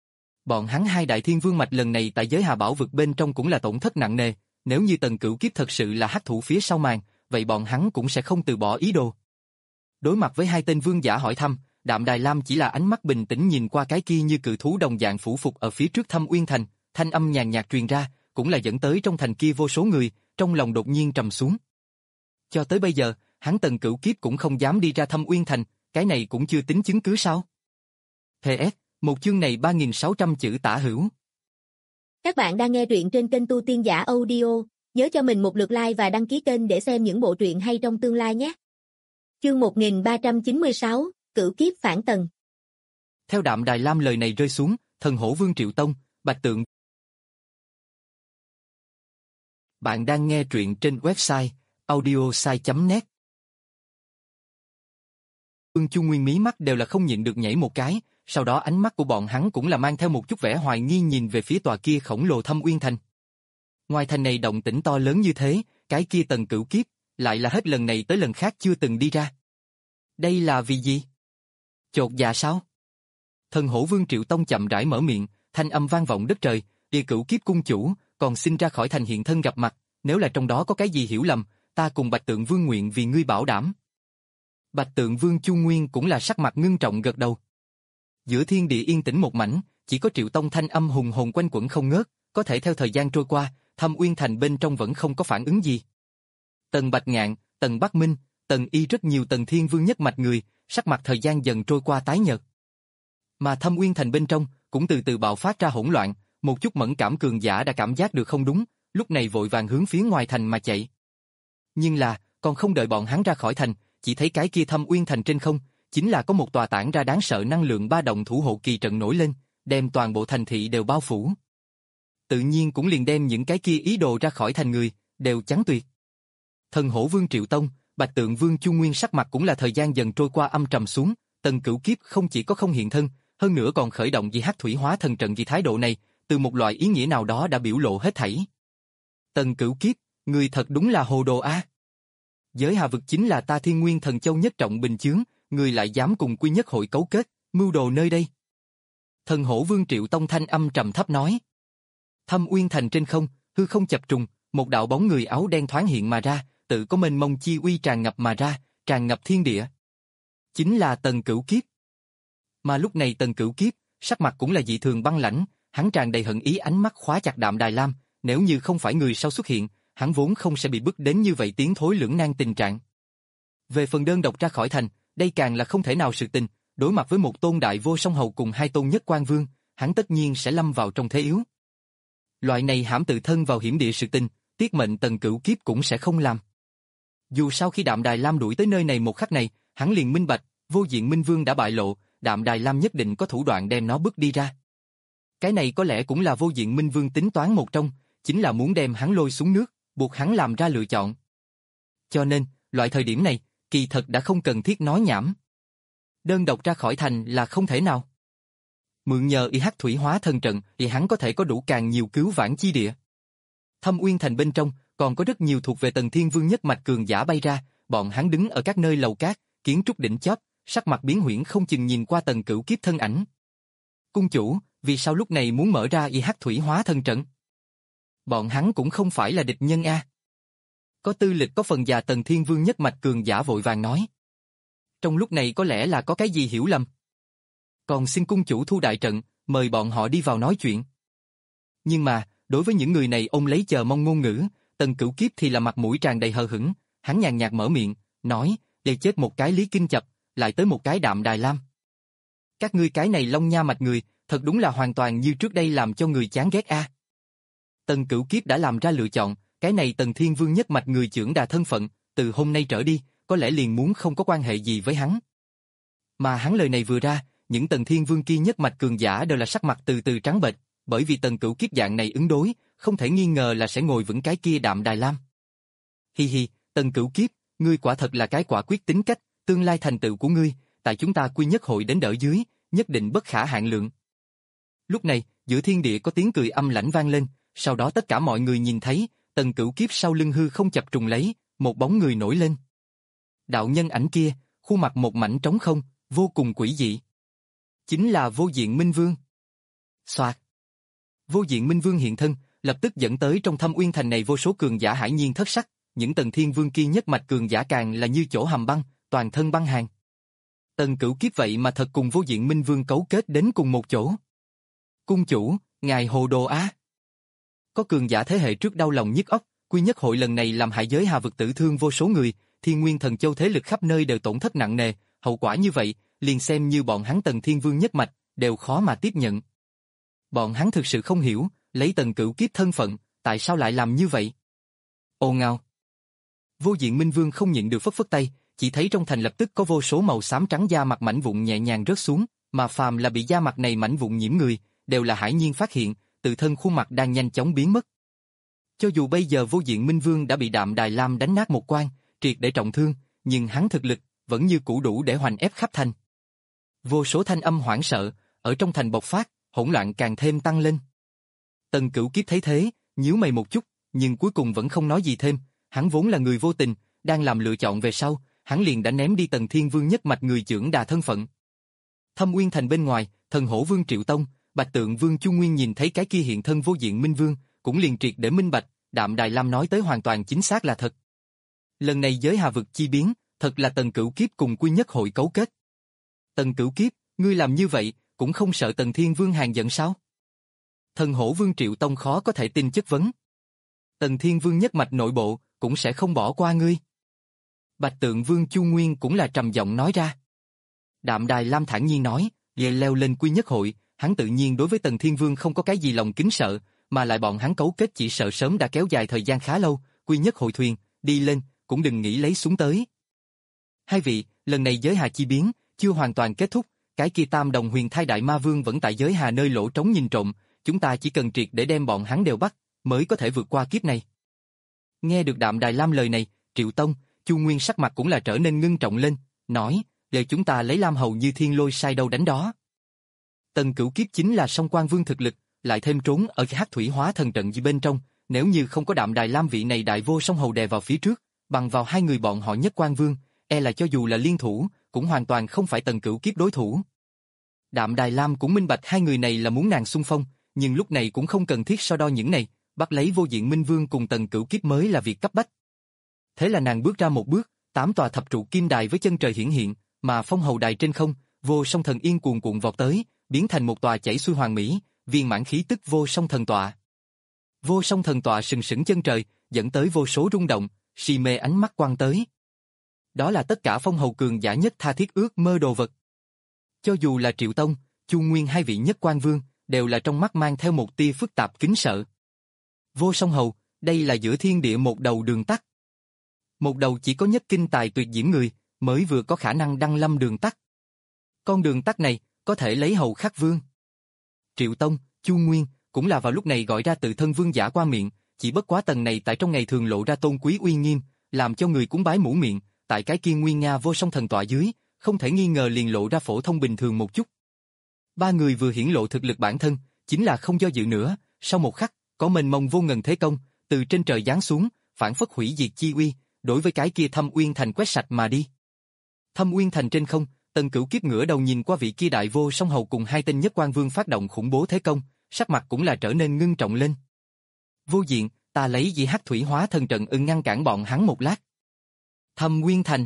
Bọn hắn hai đại thiên vương mạch lần này tại giới Hà Bảo vực bên trong cũng là tổn thất nặng nề, nếu như Tần Cửu Kiếp thật sự là hắc thủ phía sau màn, vậy bọn hắn cũng sẽ không từ bỏ ý đồ. Đối mặt với hai tên vương giả hỏi thăm, Đạm Đài Lam chỉ là ánh mắt bình tĩnh nhìn qua cái kia như cự thú đồng dạng phủ phục ở phía trước Thâm Uyên Thành, thanh âm nhàn nhạt truyền ra, cũng là dẫn tới trong thành kia vô số người, trong lòng đột nhiên trầm xuống. Cho tới bây giờ, hắn Tần Cửu Kiếp cũng không dám đi ra Thâm Uyên Thành, cái này cũng chưa tính chứng cứ sao? pê ét, một chương này ba nghìn sáu trăm chữ tả hữu. Các bạn đang nghe truyện trên kênh Tu Tiên Giả Audio, nhớ cho mình một lượt like và đăng ký kênh để xem những bộ truyện hay trong tương lai nhé. Chương một nghìn ba trăm chín mươi sáu, Cửu Kiếp phản tần. Theo Đạm Đài Lam lời này rơi xuống, thần hổ Vương Triệu Tông, Bạch Tượng. Bạn đang nghe truyện trên website audiosai chấm net. Vương Chu Nguyên mí mắt đều là không nhịn được nhảy một cái, sau đó ánh mắt của bọn hắn cũng là mang theo một chút vẻ hoài nghi nhìn về phía tòa kia khổng lồ Thâm Uyên Thành. Ngoài thành này động tĩnh to lớn như thế, cái kia Tần Cửu Kiếp, lại là hết lần này tới lần khác chưa từng đi ra. Đây là vì gì? Chột dạ sao? Thần hổ Vương Triệu Tông chậm rãi mở miệng, thanh âm vang vọng đất trời, Địa Cửu Kiếp cung chủ, còn xin ra khỏi thành hiện thân gặp mặt, nếu là trong đó có cái gì hiểu lầm, ta cùng Bạch Tượng Vương nguyện vì ngươi bảo đảm. Bạch Tượng Vương Chu Nguyên cũng là sắc mặt ngưng trọng gật đầu. Giữa thiên địa yên tĩnh một mảnh, chỉ có Triệu Tông thanh âm hùng hồn quanh quẩn không ngớt, có thể theo thời gian trôi qua, Thâm Uyên Thành bên trong vẫn không có phản ứng gì. Tần Bạch Ngạn, Tần Bắc Minh, Tần Y rất nhiều Tần Thiên Vương nhất mạch người, sắc mặt thời gian dần trôi qua tái nhợt. Mà Thâm Uyên Thành bên trong cũng từ từ bạo phát ra hỗn loạn, một chút mẫn cảm cường giả đã cảm giác được không đúng, lúc này vội vàng hướng phía ngoài thành mà chạy. Nhưng là, còn không đợi bọn hắn ra khỏi thành, chỉ thấy cái kia Thâm Uyên Thành trên không, chính là có một tòa tản ra đáng sợ năng lượng ba động thủ hộ kỳ trận nổi lên, đem toàn bộ thành thị đều bao phủ. Tự nhiên cũng liền đem những cái kia ý đồ ra khỏi thành người, đều chắn tuyệt. Thần hổ Vương Triệu Tông, Bạch Tượng Vương Chu Nguyên sắc mặt cũng là thời gian dần trôi qua âm trầm xuống, Tần Cửu Kiếp không chỉ có không hiện thân, hơn nữa còn khởi động vì hắc thủy hóa thần trận vì thái độ này, từ một loại ý nghĩa nào đó đã biểu lộ hết thảy. Tần Cửu Kiếp, người thật đúng là hồ đồ a. Giới Hà vực chính là ta Thiên Nguyên Thần Châu nhất trọng bình chướng, người lại dám cùng Quy Nhất hội cấu kết, mưu đồ nơi đây. Thần hổ Vương Triệu Tông thanh âm trầm thấp nói. Thâm Uyên Thành trên không, hư không chập trùng, một đạo bóng người áo đen thoáng hiện mà ra, tự có mênh mông chi uy tràn ngập mà ra, tràn ngập thiên địa. Chính là Tần Cửu Kiếp. Mà lúc này Tần Cửu Kiếp, sắc mặt cũng là dị thường băng lãnh, hắn tràn đầy hận ý ánh mắt khóa chặt Đạm Đài Lam, nếu như không phải người sau xuất hiện, hắn vốn không sẽ bị bức đến như vậy tiến thối lưỡng nan tình trạng. Về phần đơn độc ra khỏi thành, đây càng là không thể nào sự tình, đối mặt với một tôn đại vô song hầu cùng hai tôn nhất quan vương, hắn tất nhiên sẽ lâm vào trong thế yếu. Loại này hãm tự thân vào hiểm địa sự tình, tiết mệnh Tần Cửu Kiếp cũng sẽ không làm. Dù sau khi Đạm Đài Lam đuổi tới nơi này một khắc này, hắn liền minh bạch, vô diện Minh Vương đã bại lộ, Đạm Đài Lam nhất định có thủ đoạn đem nó bước đi ra. Cái này có lẽ cũng là vô diện Minh Vương tính toán một trong, chính là muốn đem hắn lôi xuống nước, buộc hắn làm ra lựa chọn. Cho nên, loại thời điểm này, kỳ thật đã không cần thiết nói nhảm. Đơn độc ra khỏi thành là không thể nào. Mượn nhờ y hắc thủy hóa thần trận thì hắn có thể có đủ càng nhiều cứu vãn chi địa. Thâm Uyên Thành bên trong còn có rất nhiều thuộc về Tần Thiên Vương nhất mạch cường giả bay ra, bọn hắn đứng ở các nơi lầu cát, kiến trúc đỉnh chóp, sắc mặt biến huyễn không chừng nhìn qua Tần Cửu Kiếp thân ảnh. Cung chủ, vì sao lúc này muốn mở ra y hắc thủy hóa thần trận? Bọn hắn cũng không phải là địch nhân a. Có tư lịch có phần già Tần Thiên Vương nhất mạch cường giả vội vàng nói. Trong lúc này có lẽ là có cái gì hiểu lầm. Còn xin cung chủ thu đại trận, mời bọn họ đi vào nói chuyện. Nhưng mà, đối với những người này ông lấy chờ mong ngôn ngữ, Tần Cửu Kiếp thì là mặt mũi tràn đầy hờ hững, hắn nhàn nhạt mở miệng, nói, để chết một cái Lý Kinh Chập, lại tới một cái Đạm Đài Lam. Các ngươi cái này long nha mạch người, thật đúng là hoàn toàn như trước đây làm cho người chán ghét a. Tần Cửu Kiếp đã làm ra lựa chọn, cái này Tần Thiên Vương nhất mạch người trưởng đà thân phận, từ hôm nay trở đi, có lẽ liền muốn không có quan hệ gì với hắn. Mà hắn lời này vừa ra, những Tần Thiên Vương kia nhất mạch cường giả đều là sắc mặt từ từ trắng bệch, bởi vì Tần Cửu Kiếp dạng này ứng đối, không thể nghi ngờ là sẽ ngồi vững cái kia Đạm Đài Lam. Hi hi, Tần Cửu Kiếp, ngươi quả thật là cái quả quyết tính cách, tương lai thành tựu của ngươi, tại chúng ta Quy Nhất hội đến đỡ dưới, nhất định bất khả hạn lượng. Lúc này, giữa thiên địa có tiếng cười âm lãnh vang lên, sau đó tất cả mọi người nhìn thấy, Tần Cửu Kiếp sau lưng hư không chập trùng lấy, một bóng người nổi lên. Đạo nhân ảnh kia, khuôn mặt một mảnh trống không, vô cùng quỷ dị. Chính là vô diện Minh Vương. Soạt. Vô diện Minh Vương hiện thân, lập tức dẫn tới trong Thâm Uyên Thành này vô số cường giả hải nhiên thất sắc, những Tần Thiên Vương kia nhất mạch cường giả càng là như chỗ hầm băng, toàn thân băng hàn. Tần Cửu Kiếp vậy mà thật cùng vô diện Minh Vương cấu kết đến cùng một chỗ. Cung chủ, ngài hồ đồ á. Có cường giả thế hệ trước đau lòng nhức óc, Quy Nhất hội lần này làm hại giới Hà vực tử thương vô số người, Thiên Nguyên Thần Châu thế lực khắp nơi đều tổn thất nặng nề, hậu quả như vậy, liền xem như bọn hắn Tần Thiên Vương nhất mạch, đều khó mà tiếp nhận. Bọn hắn thực sự không hiểu, lấy Tần Cửu Kiếp thân phận, tại sao lại làm như vậy? Ồ ngao. Vô diện Minh Vương không nhịn được phất phất tay, chỉ thấy trong thành lập tức có vô số màu xám trắng da mặt mảnh vụn nhẹ nhàng rớt xuống, mà phàm là bị da mặt này mảnh vụn nhiễm người, đều là hải nhiên phát hiện, tự thân khuôn mặt đang nhanh chóng biến mất. Cho dù bây giờ Vô Diện Minh Vương đã bị Đạm Đài Lam đánh nát một quan, triệt để trọng thương, nhưng hắn thực lực vẫn như cũ đủ để hoành ép khắp thành. Vô số thanh âm hoảng sợ, ở trong thành bộc phát, hỗn loạn càng thêm tăng lên. Tần Cửu Kiếp thấy thế, nhíu mày một chút, nhưng cuối cùng vẫn không nói gì thêm, hắn vốn là người vô tình, đang làm lựa chọn về sau, hắn liền đã ném đi Tần Thiên Vương nhất mạch người trưởng đà thân phận. Thâm Uyên Thành bên ngoài, Thần Hổ Vương Triệu Tông, Bạch Tượng Vương Chu Nguyên nhìn thấy cái kia hiện thân Vô Diện Minh Vương, cũng liền triệt để minh bạch, Đạm Đài Lam nói tới hoàn toàn chính xác là thật. Lần này giới hà vực chi biến, thật là Tần Cửu Kiếp cùng Quy Nhất hội cấu kết. Tần Cửu Kiếp, ngươi làm như vậy, cũng không sợ Tần Thiên Vương hàn giận sao? Thần Hổ Vương Triệu Tông khó có thể tin chất vấn. Tần Thiên Vương nhất mạch nội bộ, cũng sẽ không bỏ qua ngươi. Bạch Tượng Vương Chu Nguyên cũng là trầm giọng nói ra. Đạm Đài Lam thản nhiên nói, về leo lên Quy Nhất hội, hắn tự nhiên đối với Tần Thiên Vương không có cái gì lòng kính sợ, mà lại bọn hắn cấu kết chỉ sợ sớm đã kéo dài thời gian khá lâu, Quy Nhất hội thuyền, đi lên, cũng đừng nghĩ lấy xuống tới. Hai vị, lần này giới hà chi biến, chưa hoàn toàn kết thúc, cái kia Tam Đồng Huyền Thai Đại Ma Vương vẫn tại giới hà nơi lỗ trống nhìn trộm, chúng ta chỉ cần triệt để đem bọn hắn đều bắt, mới có thể vượt qua kiếp này. Nghe được Đạm Đài Lam lời này, Triệu Tông, Chu Nguyên sắc mặt cũng là trở nên ngưng trọng lên, nói, để chúng ta lấy Lam Hầu như thiên lôi sai đâu đánh đó. Tần Cửu Kiếp chính là song quan vương thực lực, lại thêm trốn ở hắc thủy hóa thần trận gì bên trong, nếu như không có Đạm Đài Lam vị này đại vô song hầu đè vào phía trước, bằng vào hai người bọn họ nhất quan vương, e là cho dù là liên thủ, cũng hoàn toàn không phải Tần Cửu Kiếp đối thủ. Đạm Đài Lam cũng minh bạch hai người này là muốn nàng xung phong, nhưng lúc này cũng không cần thiết so đo những này, bắt lấy Vô Diện Minh Vương cùng Tần Cửu Kiếp mới là việc cấp bách. Thế là nàng bước ra một bước, tám tòa thập trụ kim đài với chân trời hiển hiện, mà phong hầu đài trên không, vô song thần yên cuồn cuộn vọt tới, biến thành một tòa chảy xuôi hoàng mỹ, viên mãn khí tức vô song thần tọa. Vô song thần tọa sừng sững chân trời, dẫn tới vô số rung động, si mê ánh mắt quang tới. Đó là tất cả phong hầu cường giả nhất tha thiết ước mơ đồ vật. Cho dù là Triệu Tông, Chu Nguyên hai vị nhất quan vương, đều là trong mắt mang theo một tia phức tạp kính sợ. Vô song hầu, đây là giữa thiên địa một đầu đường tắt. Một đầu chỉ có nhất kinh tài tuyệt diễm người, mới vừa có khả năng đăng lâm đường tắt. Con đường tắt này, có thể lấy hầu khắc vương. Triệu Tông, Chu Nguyên, cũng là vào lúc này gọi ra tự thân vương giả qua miệng, chỉ bất quá tầng này tại trong ngày thường lộ ra tôn quý uy nghiêm, làm cho người cúng bái mũ miệng, tại cái kia nguy nga vô song thần tọa dưới, không thể nghi ngờ liền lộ ra phổ thông bình thường một chút. Ba người vừa hiển lộ thực lực bản thân, chính là không do dự nữa, sau một khắc, có mênh mông vô ngần thế công, từ trên trời giáng xuống, phản phất hủy diệt chi uy, đối với cái kia Thâm Uyên Thành quét sạch mà đi. Thâm Uyên Thành trên không, Tần Cửu Kiếp ngửa đầu nhìn qua vị kia đại vô song hầu cùng hai tên nhất quan vương phát động khủng bố thế công, sắc mặt cũng là trở nên ngưng trọng lên. Vô Diện, ta lấy dị hắc thủy hóa thần trận ưng ngăn cản bọn hắn một lát. Thâm Uyên Thành.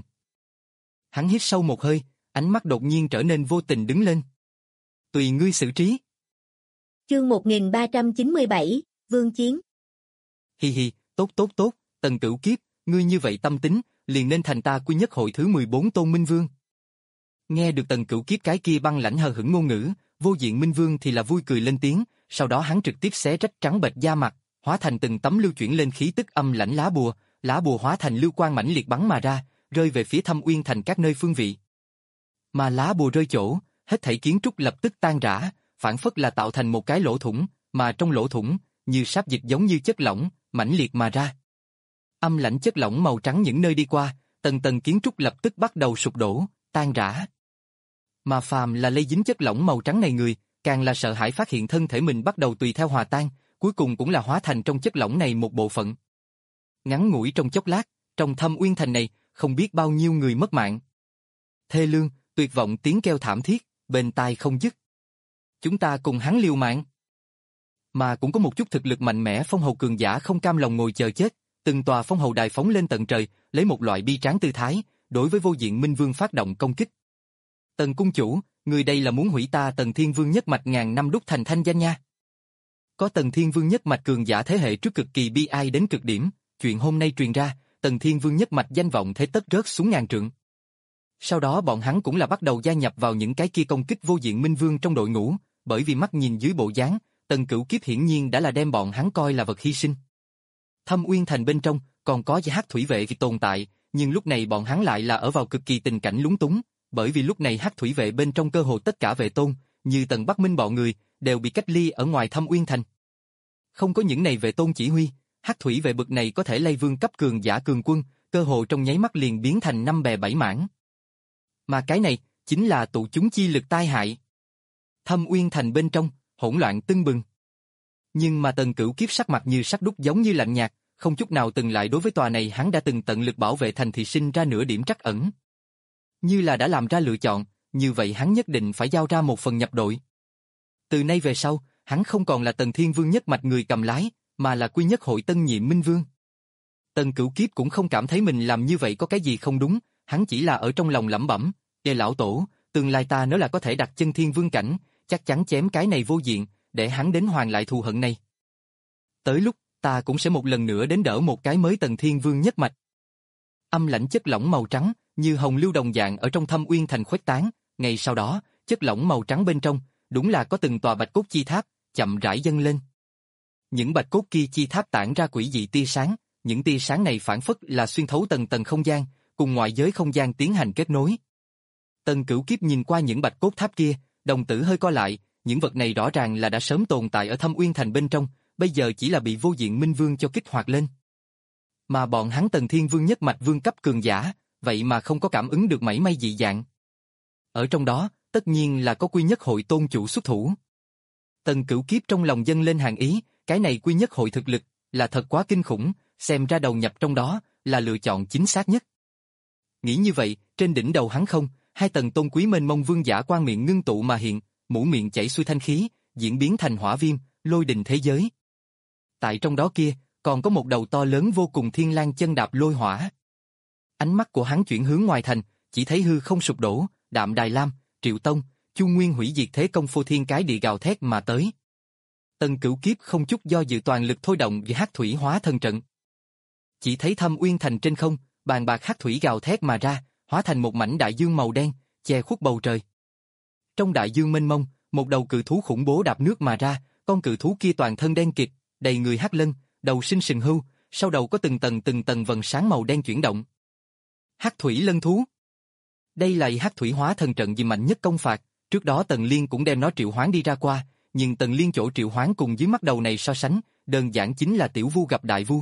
Hắn hít sâu một hơi, ánh mắt đột nhiên trở nên vô tình đứng lên. Tùy ngươi xử trí. Chương một nghìn ba trăm chín mươi bảy, Vương Chiến. Hi hi, tốt tốt tốt, Tần Cửu Kiếp, ngươi như vậy tâm tính, liền nên thành ta Quy Nhất hội thứ mười bốn tôn minh vương. Nghe được Tần Cửu Kiếp cái kia băng lãnh hờ hững ngôn ngữ, Vô Diện Minh Vương thì là vui cười lên tiếng, sau đó hắn trực tiếp xé rách trắng bệch da mặt, hóa thành từng tấm lưu chuyển lên khí tức âm lãnh lá bùa, lá bùa hóa thành lưu quang mãnh liệt bắn mà ra, rơi về phía Thâm Uyên Thành các nơi phương vị. Mà lá bùa rơi chỗ, hết thảy kiến trúc lập tức tan rã, phản phất là tạo thành một cái lỗ thủng, mà trong lỗ thủng, như sáp dịch giống như chất lỏng, mãnh liệt mà ra. Âm lãnh chất lỏng màu trắng những nơi đi qua, tầng tầng kiến trúc lập tức bắt đầu sụp đổ, tan rã. Mà phàm là lây dính chất lỏng màu trắng này người, càng là sợ hãi phát hiện thân thể mình bắt đầu tùy theo hòa tan, cuối cùng cũng là hóa thành trong chất lỏng này một bộ phận. Ngắn ngủi trong chốc lát, trong Thâm Uyên Thành này, không biết bao nhiêu người mất mạng. Thê lương, tuyệt vọng tiếng kêu thảm thiết, bên tai không dứt. Chúng ta cùng hắn liều mạng. Mà cũng có một chút thực lực mạnh mẽ phong hầu cường giả không cam lòng ngồi chờ chết, từng tòa phong hầu đài phóng lên tận trời, lấy một loại bi tráng tư thái, đối với Vô Diện Minh Vương phát động công kích. Tần cung chủ, người đây là muốn hủy ta Tần Thiên Vương nhất mạch ngàn năm đúc thành thanh danh nha. Có Tần Thiên Vương nhất mạch cường giả thế hệ trước cực kỳ bi ai đến cực điểm, chuyện hôm nay truyền ra, Tần Thiên Vương nhất mạch danh vọng thế tất rớt xuống ngàn trượng. Sau đó bọn hắn cũng là bắt đầu gia nhập vào những cái kia công kích Vô Diện Minh Vương trong đội ngũ, bởi vì mắt nhìn dưới bộ dáng, Tần Cửu Kiếp hiển nhiên đã là đem bọn hắn coi là vật hy sinh. Thâm Uyên Thành bên trong còn có hắc thủy vệ vì tồn tại, nhưng lúc này bọn hắn lại là ở vào cực kỳ tình cảnh lúng túng, bởi vì lúc này hắc thủy vệ bên trong cơ hồ tất cả vệ tôn, như Tần Bắc Minh bọn người, đều bị cách ly ở ngoài Thâm Uyên Thành. Không có những này vệ tôn chỉ huy, hắc thủy vệ bực này có thể lay vương cấp cường giả cường quân, cơ hồ trong nháy mắt liền biến thành năm bè bảy mảng. Mà cái này, chính là tụ chúng chi lực tai hại. Thâm Uyên Thành bên trong, hỗn loạn tưng bừng. Nhưng mà Tần Cửu Kiếp sắc mặt như sắt đúc giống như lạnh nhạt, không chút nào từng lại đối với tòa này hắn đã từng tận lực bảo vệ thành thì sinh ra nửa điểm trắc ẩn. Như là đã làm ra lựa chọn, như vậy hắn nhất định phải giao ra một phần nhập đội. Từ nay về sau, hắn không còn là Tần Thiên Vương nhất mạch người cầm lái, mà là quy nhất hội tân nhiệm minh vương. Tần Cửu Kiếp cũng không cảm thấy mình làm như vậy có cái gì không đúng, hắn chỉ là ở trong lòng lẩm bẩm, "Ê lão tổ, tương lai ta nếu là có thể đặt chân Thiên Vương cảnh, chắc chắn chém cái này vô diện, để hắn đến hoàn lại thù hận này. Tới lúc, ta cũng sẽ một lần nữa đến đỡ một cái mới Tần Thiên Vương nhất mạch." Âm lãnh chất lỏng màu trắng, như hồng lưu đồng dạng ở trong Thâm Uyên Thành khuếch tán, ngay sau đó, chất lỏng màu trắng bên trong, đúng là có từng tòa bạch cốt chi tháp, chậm rãi dâng lên. Những bạch cốt kia chi tháp tản ra quỷ dị tia sáng, những tia sáng này phản phất là xuyên thấu tầng tầng không gian, cùng ngoại giới không gian tiến hành kết nối. Tần Cửu Kiếp nhìn qua những bạch cốt tháp kia, đồng tử hơi co lại, những vật này rõ ràng là đã sớm tồn tại ở Thâm Uyên Thành bên trong, bây giờ chỉ là bị vô diện minh vương cho kích hoạt lên. Mà bọn hắn Tần Thiên Vương nhất mạch vương cấp cường giả, vậy mà không có cảm ứng được mảy may dị dạng. Ở trong đó, tất nhiên là có quy nhất hội tôn chủ xuất thủ. Tần Cửu Kiếp trong lòng dâng lên hàng ý, cái này quy nhất hội thực lực, là thật quá kinh khủng, xem ra đầu nhập trong đó, là lựa chọn chính xác nhất. Nghĩ như vậy, trên đỉnh đầu hắn không, hai tầng tôn quý mênh mông vương giả quang miệng ngưng tụ mà hiện, mũ miệng chảy xuôi thanh khí, diễn biến thành hỏa viêm, lôi đình thế giới. Tại trong đó kia, còn có một đầu to lớn vô cùng thiên lang chân đạp lôi hỏa. Ánh mắt của hắn chuyển hướng ngoài thành, chỉ thấy hư không sụp đổ, Đạm Đài Lam, Triệu Tông, Chu Nguyên hủy diệt thế công phô thiên cái địa gào thét mà tới. Tần Cửu Kiếp không chút do dự toàn lực thôi động vì hắc thủy hóa thân trận. Chỉ thấy Thâm Uyên Thành trên không, bàn bạc hắc thủy gào thét mà ra, hóa thành một mảnh đại dương màu đen, che khuất bầu trời. Trong đại dương mênh mông, một đầu cự thú khủng bố đạp nước mà ra, con cự thú kia toàn thân đen kịt, đầy người hắc lân, đầu sinh sừng hưu, sau đầu có từng tầng từng tầng vầng sáng màu đen chuyển động. Hắc thủy lân thú. Đây là hắc thủy hóa thần trận gì mạnh nhất công phạt, trước đó Tần Liên cũng đem nó triệu hoán đi ra qua, nhưng Tần Liên chỗ triệu hoán cùng dưới mắt đầu này so sánh, đơn giản chính là tiểu vu gặp đại vu.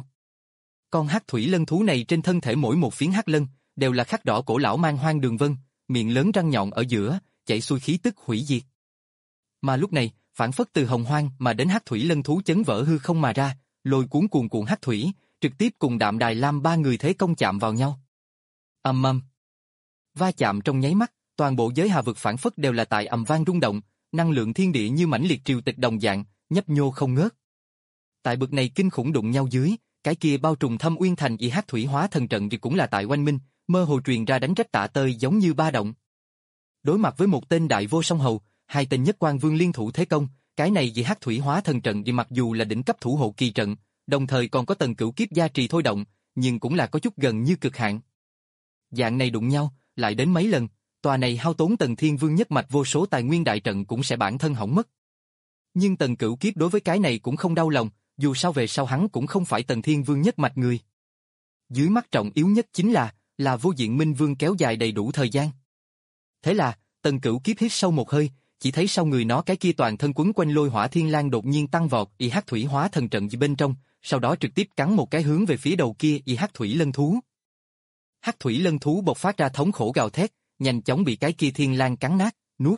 Con hắc thủy lân thú này trên thân thể mỗi một phiến hắc lân, đều là khắc đỏ cổ lão mang hoang đường vân, miệng lớn răng nhọn ở giữa, chảy xuôi khí tức hủy diệt. Mà lúc này, phản phất từ hồng hoang mà đến hắc thủy lân thú chấn vỡ hư không mà ra, lôi cuốn cuồn cuộn hắc thủy, trực tiếp cùng Đạm Đài Lam ba người thế công chạm vào nhau. Ầm ầm. Va chạm trong nháy mắt, toàn bộ giới hà vực phản phất đều là tại ầm vang rung động, năng lượng thiên địa như mãnh liệt triều tịch đồng dạng, nhấp nhô không ngớt. Tại bực này kinh khủng đụng nhau dưới, cái kia bao trùm Thâm Uyên Thành y hắc thủy hóa thần trận thì cũng là tại oanh minh, mơ hồ truyền ra đánh rách tạ tơi giống như ba động. Đối mặt với một tên đại vô song hầu, hai tên nhất quan vương liên thủ thế công, cái này vì hắc thủy hóa thần trận thì mặc dù là đỉnh cấp thủ hộ kỳ trận, đồng thời còn có Tần Cửu Kiếp gia trì thôi động, nhưng cũng là có chút gần như cực hạn. Dạng này đụng nhau, lại đến mấy lần, tòa này hao tốn Tần Thiên Vương nhất mạch vô số tài nguyên đại trận cũng sẽ bản thân hỏng mất. Nhưng Tần Cửu Kiếp đối với cái này cũng không đau lòng, dù sao về sau hắn cũng không phải Tần Thiên Vương nhất mạch người. Dưới mắt trọng yếu nhất chính là, là vô diện minh vương kéo dài đầy đủ thời gian. Thế là, Tần Cửu Kiếp hít sâu một hơi, chỉ thấy sau người nó cái kia toàn thân quấn quanh lôi hỏa thiên lang đột nhiên tăng vọt, y hắc thủy hóa thần trận gì bên trong, sau đó trực tiếp cắn một cái hướng về phía đầu kia y hắc thủy lân thú. Hắc thủy lân thú bộc phát ra thống khổ gào thét, nhanh chóng bị cái kia thiên lang cắn nát, nuốt.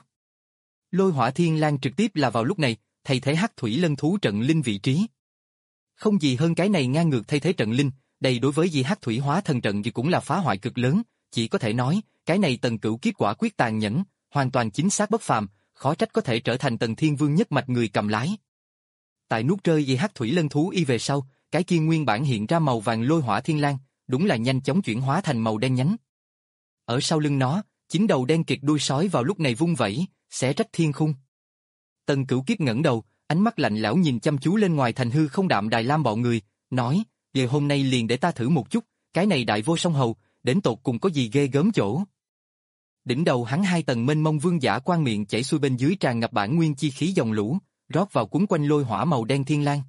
Lôi hỏa thiên lang trực tiếp là vào lúc này, thay thế hắc thủy lân thú trận linh vị trí. Không gì hơn cái này ngang ngược thay thế trận linh, đây đối với di hắc thủy hóa thần trận thì cũng là phá hoại cực lớn, chỉ có thể nói, cái này Tần Cửu Kiếp quả quyết tàn nhẫn, hoàn toàn chính xác bất phàm, khó trách có thể trở thành Tần Thiên Vương nhất mạch người cầm lái. Tại nuốt rơi di hắc thủy lân thú y về sau, cái kia nguyên bản hiện ra màu vàng lôi hỏa thiên lang, đúng là nhanh chóng chuyển hóa thành màu đen nhánh. Ở sau lưng nó, chính đầu đen kịt đuôi sói vào lúc này vung vẩy, xé rách thiên khung. Tần Cửu Kiếp ngẩng đầu, ánh mắt lạnh lẽo nhìn chăm chú lên ngoài thành hư không Đạm Đài Lam bọn người, nói, giờ hôm nay liền để ta thử một chút, cái này đại vô song hầu, đến tột cùng có gì ghê gớm chỗ. Đỉnh đầu hắn hai tầng mênh mông vương giả quang miệng chảy xuôi bên dưới tràn ngập bản nguyên chi khí dòng lũ, rót vào cuốn quanh lôi hỏa màu đen thiên lang.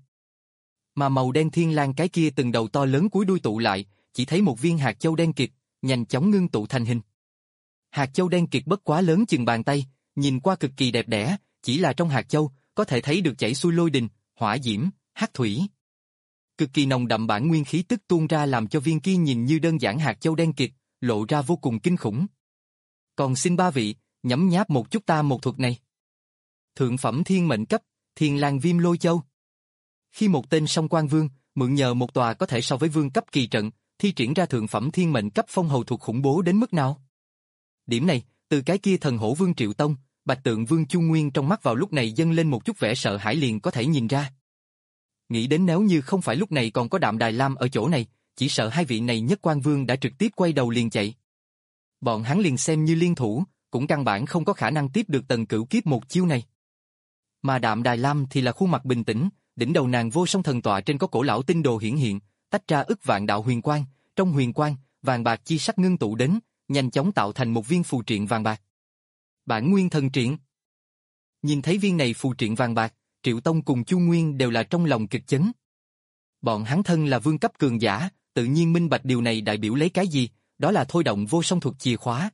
Mà màu đen thiên lang cái kia từng đầu to lớn cuối đuôi tụ lại, chỉ thấy một viên hạt châu đen kịt, nhanh chóng ngưng tụ thành hình. Hạt châu đen kịt bất quá lớn chừng bàn tay, nhìn qua cực kỳ đẹp đẽ, chỉ là trong hạt châu, có thể thấy được chảy xuôi lôi đình, hỏa diễm, hắc thủy. Cực kỳ nồng đậm bản nguyên khí tức tuôn ra làm cho viên kia nhìn như đơn giản hạt châu đen kịt, lộ ra vô cùng kinh khủng. Còn xin ba vị, nhấm nháp một chút ta một thuật này. Thượng phẩm thiên mệnh cấp, Thiên Lang Viêm Lôi Châu. Khi một tên Song Quan Vương, mượn nhờ một tòa có thể so với vương cấp kỳ trận, thi triển ra thượng phẩm thiên mệnh cấp phong hầu thuật khủng bố đến mức nào? Điểm này, từ cái kia thần hổ vương Triệu Tông, Bạch Tượng Vương Chu Nguyên trong mắt vào lúc này dâng lên một chút vẻ sợ hãi liền có thể nhìn ra. Nghĩ đến nếu như không phải lúc này còn có Đạm Đài Lam ở chỗ này, chỉ sợ hai vị này nhất quan vương đã trực tiếp quay đầu liền chạy. Bọn hắn liền xem như liên thủ, cũng căn bản không có khả năng tiếp được Tần Cửu Kiếp một chiêu này. Mà Đạm Đài Lam thì là khuôn mặt bình tĩnh, đỉnh đầu nàng vô song thần tọa trên có cổ lão tinh đồ hiển hiện, tách ra ức vạn đạo huyền quang, trong huyền quang, vàng bạc chi sắc ngưng tụ đến, nhanh chóng tạo thành một viên phù triện vàng bạc. Bản nguyên thần triện. Nhìn thấy viên này phù triện vàng bạc, Triệu Tông cùng Chu Nguyên đều là trong lòng kịch chấn. Bọn hắn thân là vương cấp cường giả, tự nhiên minh bạch điều này đại biểu lấy cái gì, đó là thôi động vô song thuật chìa khóa.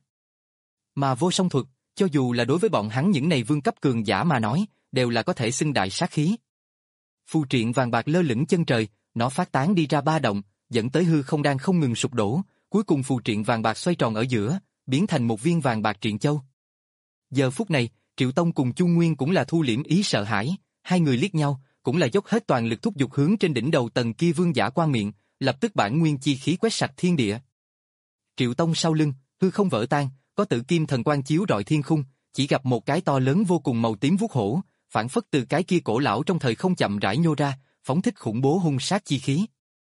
Mà vô song thuật, cho dù là đối với bọn hắn những này vương cấp cường giả mà nói, đều là có thể xưng đại sát khí. Phù triện vàng bạc lơ lửng chân trời, nó phát tán đi ra ba động, dẫn tới hư không đang không ngừng sụp đổ, cuối cùng phù triện vàng bạc xoay tròn ở giữa, biến thành một viên vàng bạc triện châu. Giờ phút này, Triệu Tông cùng Chu Nguyên cũng là thu liễm ý sợ hãi, hai người liếc nhau, cũng là dốc hết toàn lực thúc giục hướng trên đỉnh đầu tầng kia vương giả quan miệng, lập tức bản nguyên chi khí quét sạch thiên địa. Triệu Tông sau lưng, hư không vỡ tan, có Tử Kim thần quang chiếu rọi thiên khung, chỉ gặp một cái to lớn vô cùng màu tím vuốt hổ, phản phất từ cái kia cổ lão trong thời không chậm rãi nhô ra, phóng thích khủng bố hung sát chi khí.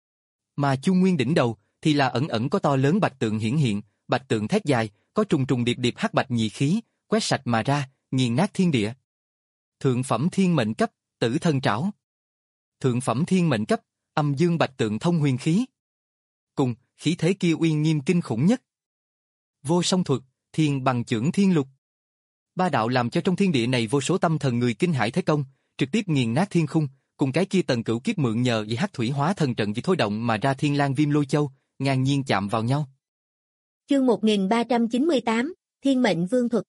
Mà Chu Nguyên đỉnh đầu thì là ẩn ẩn có to lớn bạch tượng hiển hiện, bạch tượng thét dài, có trùng trùng điệp điệp hắc bạch nhị khí, quét sạch mà ra, nghiền nát thiên địa. Thượng phẩm thiên mệnh cấp, Tử Thần Trảo. Thượng phẩm thiên mệnh cấp, Âm Dương Bạch Tượng Thông Huyền Khí. Cùng, khí thế kia uy nghiêm kinh khủng nhất. Vô song thuật, Thiên Bằng Chưởng Thiên Lục. Ba đạo làm cho trong thiên địa này vô số tâm thần người kinh hãi thế công, trực tiếp nghiền nát thiên khung, cùng cái kia Tần Cửu Kiếp mượn nhờ vì hắc thủy hóa thần trận vì thôi động mà ra Thiên Lang Viêm Lôi Châu, ngang nhiên chạm vào nhau. Chương một nghìn ba trăm chín mươi tám, Thiên Mệnh Vương Thuật.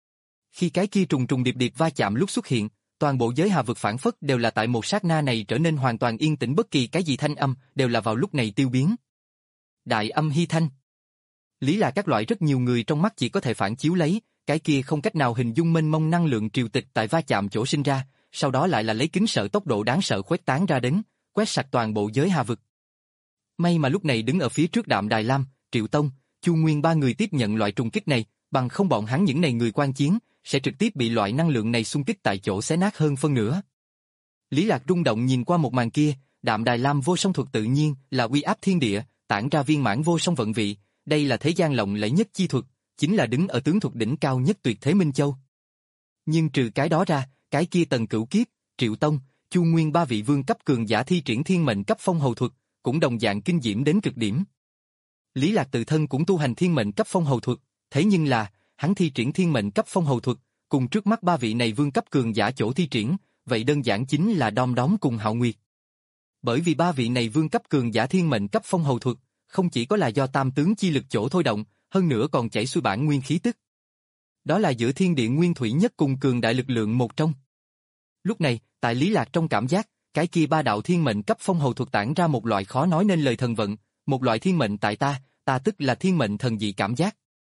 Khi cái kia trùng trùng điệp điệp va chạm lúc xuất hiện, toàn bộ giới hà vực phản phất đều là tại một sát na này trở nên hoàn toàn yên tĩnh, bất kỳ cái gì thanh âm đều là vào lúc này tiêu biến. Đại âm hy thanh. Lý là các loại rất nhiều người trong mắt chỉ có thể phản chiếu lấy, cái kia không cách nào hình dung mênh mông năng lượng triều tịch tại va chạm chỗ sinh ra, sau đó lại là lấy kính sợ tốc độ đáng sợ khuếch tán ra đến, quét sạch toàn bộ giới hà vực. May mà lúc này đứng ở phía trước Đạm Đài Lam, Triệu Tông, Chu Nguyên ba người tiếp nhận loại trùng kích này, bằng không bọn hắn những này người quan chiến sẽ trực tiếp bị loại năng lượng này xung kích tại chỗ xé nát hơn phân nửa. Lý Lạc rung động nhìn qua một màn kia, Đạm Đài Lam vô song thuật tự nhiên là uy áp thiên địa, tản ra viên mãn vô song vận vị, đây là thế gian lộng lẫy nhất chi thuật, chính là đứng ở tướng thuật đỉnh cao nhất tuyệt thế Minh Châu. Nhưng trừ cái đó ra, cái kia Tần Cửu Kiếp, Triệu Tông, Chu Nguyên ba vị vương cấp cường giả thi triển thiên mệnh cấp phong hầu thuật, cũng đồng dạng kinh diễm đến cực điểm. Lý Lạc tự thân cũng tu hành thiên mệnh cấp phong hầu thuật, thế nhưng là, hắn thi triển thiên mệnh cấp phong hầu thuật, cùng trước mắt ba vị này vương cấp cường giả chỗ thi triển, vậy đơn giản chính là đom đóm cùng Hạo Nguyệt. Bởi vì ba vị này vương cấp cường giả thiên mệnh cấp phong hầu thuật, không chỉ có là do tam tướng chi lực chỗ thôi động, hơn nữa còn chảy xuôi bản nguyên khí tức. Đó là giữa thiên địa nguyên thủy nhất cùng cường đại lực lượng một trong. Lúc này, tại Lý Lạc trong cảm giác, cái kia ba đạo thiên mệnh cấp phong hầu thuật tản ra một loại khó nói nên lời thần vận, một loại thiên mệnh tại ta, ta tức là thiên mệnh thần dị cảm giác.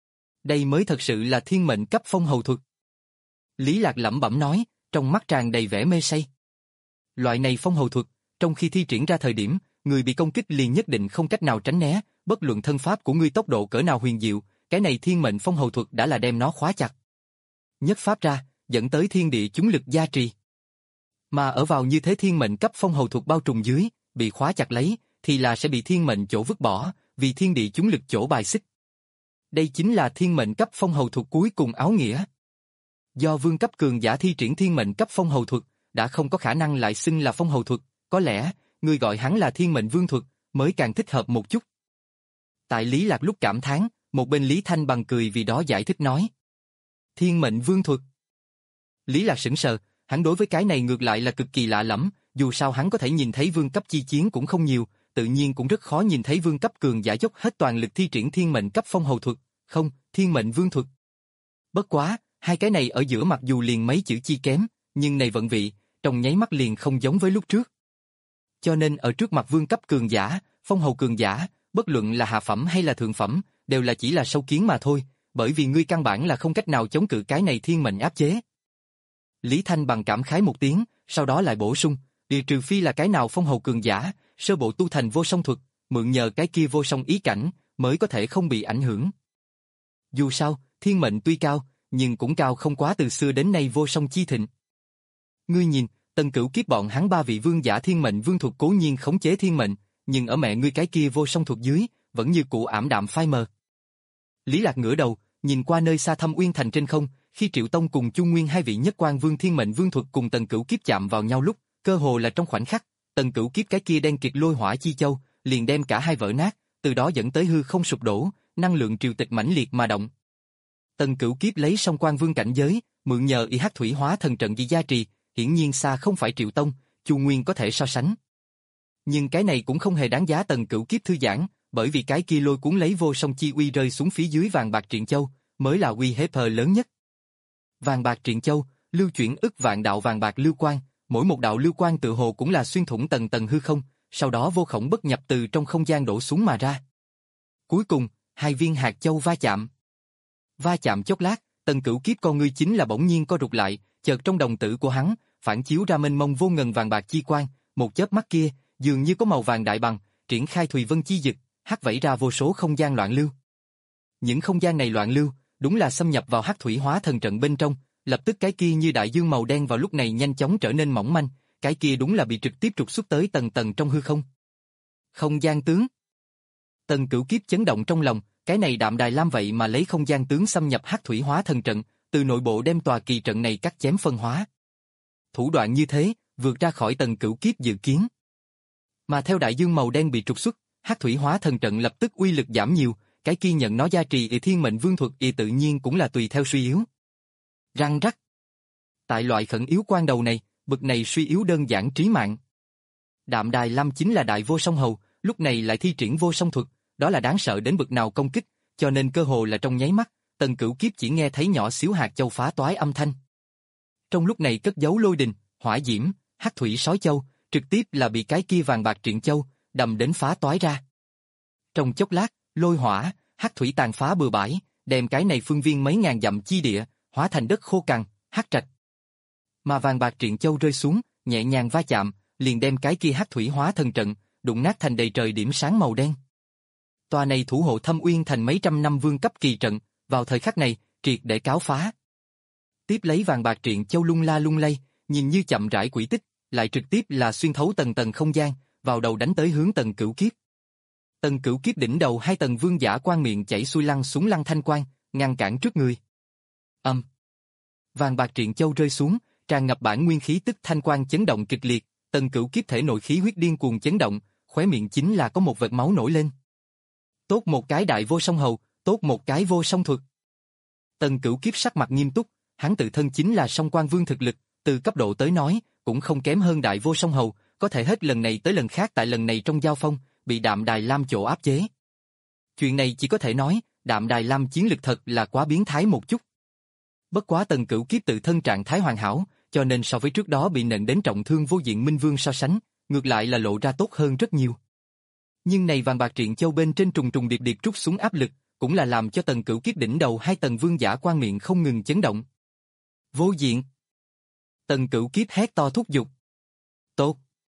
Đây mới thật sự là thiên mệnh cấp phong hầu thuật. Lý Lạc lẩm bẩm nói, trong mắt tràn đầy vẻ mê say. Loại này phong hầu thuật, trong khi thi triển ra thời điểm, người bị công kích liền nhất định không cách nào tránh né, bất luận thân pháp của ngươi tốc độ cỡ nào huyền diệu, cái này thiên mệnh phong hầu thuật đã là đem nó khóa chặt. Nhất pháp ra, dẫn tới thiên địa chúng lực gia trì. Mà ở vào như thế thiên mệnh cấp phong hầu thuật bao trùm dưới, bị khóa chặt lấy, thì là sẽ bị thiên mệnh chỗ vứt bỏ, vì thiên địa chúng lực chỗ bài xích. Đây chính là thiên mệnh cấp phong hầu thuật cuối cùng áo nghĩa. Do vương cấp cường giả thi triển thiên mệnh cấp phong hầu thuật, đã không có khả năng lại xưng là phong hầu thuật, có lẽ, người gọi hắn là thiên mệnh vương thuật, mới càng thích hợp một chút. Tại Lý Lạc lúc cảm thán, một bên Lý Thanh bằng cười vì đó giải thích nói. Thiên mệnh vương thuật. Lý Lạc sững sờ, hắn đối với cái này ngược lại là cực kỳ lạ lẫm, dù sao hắn có thể nhìn thấy vương cấp chi chiến cũng không nhiều, tự nhiên cũng rất khó nhìn thấy vương cấp cường giả dốc hết toàn lực thi triển thiên mệnh cấp phong hầu thuật, không, thiên mệnh vương thuật. Bất quá, hai cái này ở giữa mặc dù liền mấy chữ chi kém, nhưng này vận vị, trong nháy mắt liền không giống với lúc trước. Cho nên ở trước mặt vương cấp cường giả, phong hầu cường giả, bất luận là hạ phẩm hay là thượng phẩm, đều là chỉ là sâu kiến mà thôi, bởi vì ngươi căn bản là không cách nào chống cự cái này thiên mệnh áp chế. Lý Thanh bằng cảm khái một tiếng, sau đó lại bổ sung, địa trừ phi là cái nào phong hầu cường giả, sơ bộ tu thành vô song thuật, mượn nhờ cái kia vô song ý cảnh, mới có thể không bị ảnh hưởng. Dù sao, thiên mệnh tuy cao, nhưng cũng cao không quá từ xưa đến nay vô song chi thịnh. Ngươi nhìn, Tần Cửu Kiếp bọn hắn ba vị vương giả thiên mệnh vương thuật cố nhiên khống chế thiên mệnh, nhưng ở mẹ ngươi cái kia vô song thuật dưới, vẫn như cũ ảm đạm phai mờ. Lý Lạc ngửa đầu, nhìn qua nơi xa Thâm Uyên thành trên không, khi Triệu Tông cùng Chu Nguyên hai vị nhất quan vương thiên mệnh vương thuật cùng Tần Cửu Kiếp chạm vào nhau lúc, cơ hồ là trong khoảnh khắc, Tần Cửu Kiếp cái kia đen kịt lôi hỏa chi châu, liền đem cả hai vỡ nát, từ đó dẫn tới hư không sụp đổ, năng lượng triều tịch mãnh liệt mà động. Tần Cửu Kiếp lấy song quan vương cảnh giới, mượn nhờ y hắc thủy hóa thần trận di gia trì, hiển nhiên xa không phải Triệu Tông, Chu Nguyên có thể so sánh. Nhưng cái này cũng không hề đáng giá Tần Cửu Kiếp thư giãn, bởi vì cái kia lôi cuốn lấy vô song chi uy rơi xuống phía dưới vàng bạc triện châu, mới là uy hiếp lớn nhất. Vàng bạc triện châu, lưu chuyển ức vạn đạo vàng bạc lưu quang, mỗi một đạo lưu quang tự hồ cũng là xuyên thủng tầng tầng hư không, sau đó vô khổng bất nhập từ trong không gian đổ xuống mà ra. Cuối cùng, hai viên hạt châu va chạm. Va chạm chốc lát, Tần Cửu Kiếp con ngươi chính là bỗng nhiên co rụt lại, chợt trong đồng tử của hắn, phản chiếu ra mênh mông vô ngần vàng bạc chi quang, một chớp mắt kia, dường như có màu vàng đại bằng, triển khai thùy vân chi dực, hắc vẩy ra vô số không gian loạn lưu. Những không gian này loạn lưu, đúng là xâm nhập vào hắc thủy hóa thần trận bên trong, lập tức cái kia như đại dương màu đen vào lúc này nhanh chóng trở nên mỏng manh, cái kia đúng là bị trực tiếp trục xuất tới tầng tầng trong hư không. Không gian tướng. Tần Cửu Kiếp chấn động trong lòng, cái này Đạm Đài Lam vậy mà lấy không gian tướng xâm nhập hắc thủy hóa thần trận, từ nội bộ đem tòa kỳ trận này cắt chém phân hóa. Thủ đoạn như thế, vượt ra khỏi Tần Cửu Kiếp dự kiến. Mà theo đại dương màu đen bị trục xuất, hắc thủy hóa thần trận lập tức uy lực giảm nhiều, cái kia nhận nó gia trì y thiên mệnh vương thuật y tự nhiên cũng là tùy theo suy yếu. Răng rắc. Tại loại khẩn yếu quan đầu này, bực này suy yếu đơn giản trí mạng. Đạm Đài Lam chính là đại vô song hầu, lúc này lại thi triển vô song thuật, đó là đáng sợ đến bực nào công kích, cho nên cơ hồ là trong nháy mắt, Tần Cửu Kiếp chỉ nghe thấy nhỏ xíu hạt châu phá toái âm thanh. Trong lúc này cất giấu lôi đình, hỏa diễm, hắc thủy sói châu, trực tiếp là bị cái kia vàng bạc triện châu đầm đến phá toái ra. Trong chốc lát, lôi hỏa, hắc thủy tàn phá bừa bãi, đem cái này phương viên mấy ngàn dặm chi địa hóa thành đất khô cằn, hắc trạch. Mà vàng bạc triện châu rơi xuống, nhẹ nhàng va chạm, liền đem cái kia hắc thủy hóa thần trận đụng nát thành đầy trời điểm sáng màu đen. Tòa này thủ hộ Thâm Uyên thành mấy trăm năm vương cấp kỳ trận, vào thời khắc này, triệt để cáo phá. Tiếp lấy vàng bạc triện châu lung la lung lay, nhìn như chậm rãi quỷ tích, lại trực tiếp là xuyên thấu tầng tầng không gian, vào đầu đánh tới hướng Tần Cửu Kiếp. Tần Cửu Kiếp đỉnh đầu hai tầng vương giả quan miệng chảy xuôi lăn xuống lăn thanh quang, ngăn cản trước người. Âm. Um. Vàng bạc triện châu rơi xuống, tràn ngập bản nguyên khí tức thanh quang chấn động kịch liệt, Tần Cửu Kiếp thể nội khí huyết điên cuồng chấn động, khóe miệng chính là có một vệt máu nổi lên. Tốt một cái đại vô song hầu, tốt một cái vô song thuật. Tần Cửu Kiếp sắc mặt nghiêm túc, hắn tự thân chính là song quan vương thực lực, từ cấp độ tới nói, cũng không kém hơn đại vô song hầu, có thể hết lần này tới lần khác tại lần này trong giao phong, bị Đạm Đài Lam chỗ áp chế. Chuyện này chỉ có thể nói, Đạm Đài Lam chiến lực thật là quá biến thái một chút. Bất quá Tần Cửu Kiếp tự thân trạng thái hoàn hảo, cho nên so với trước đó bị nện đến trọng thương vô diện Minh Vương so sánh, ngược lại là lộ ra tốt hơn rất nhiều. Nhưng này vàng bạc triện châu bên trên trùng trùng điệp điệp trút xuống áp lực, cũng là làm cho Tần Cửu Kiếp đỉnh đầu hai tầng vương giả quan miệng không ngừng chấn động. Vô diện. Tần Cửu Kiếp hét to thúc giục. Tốt.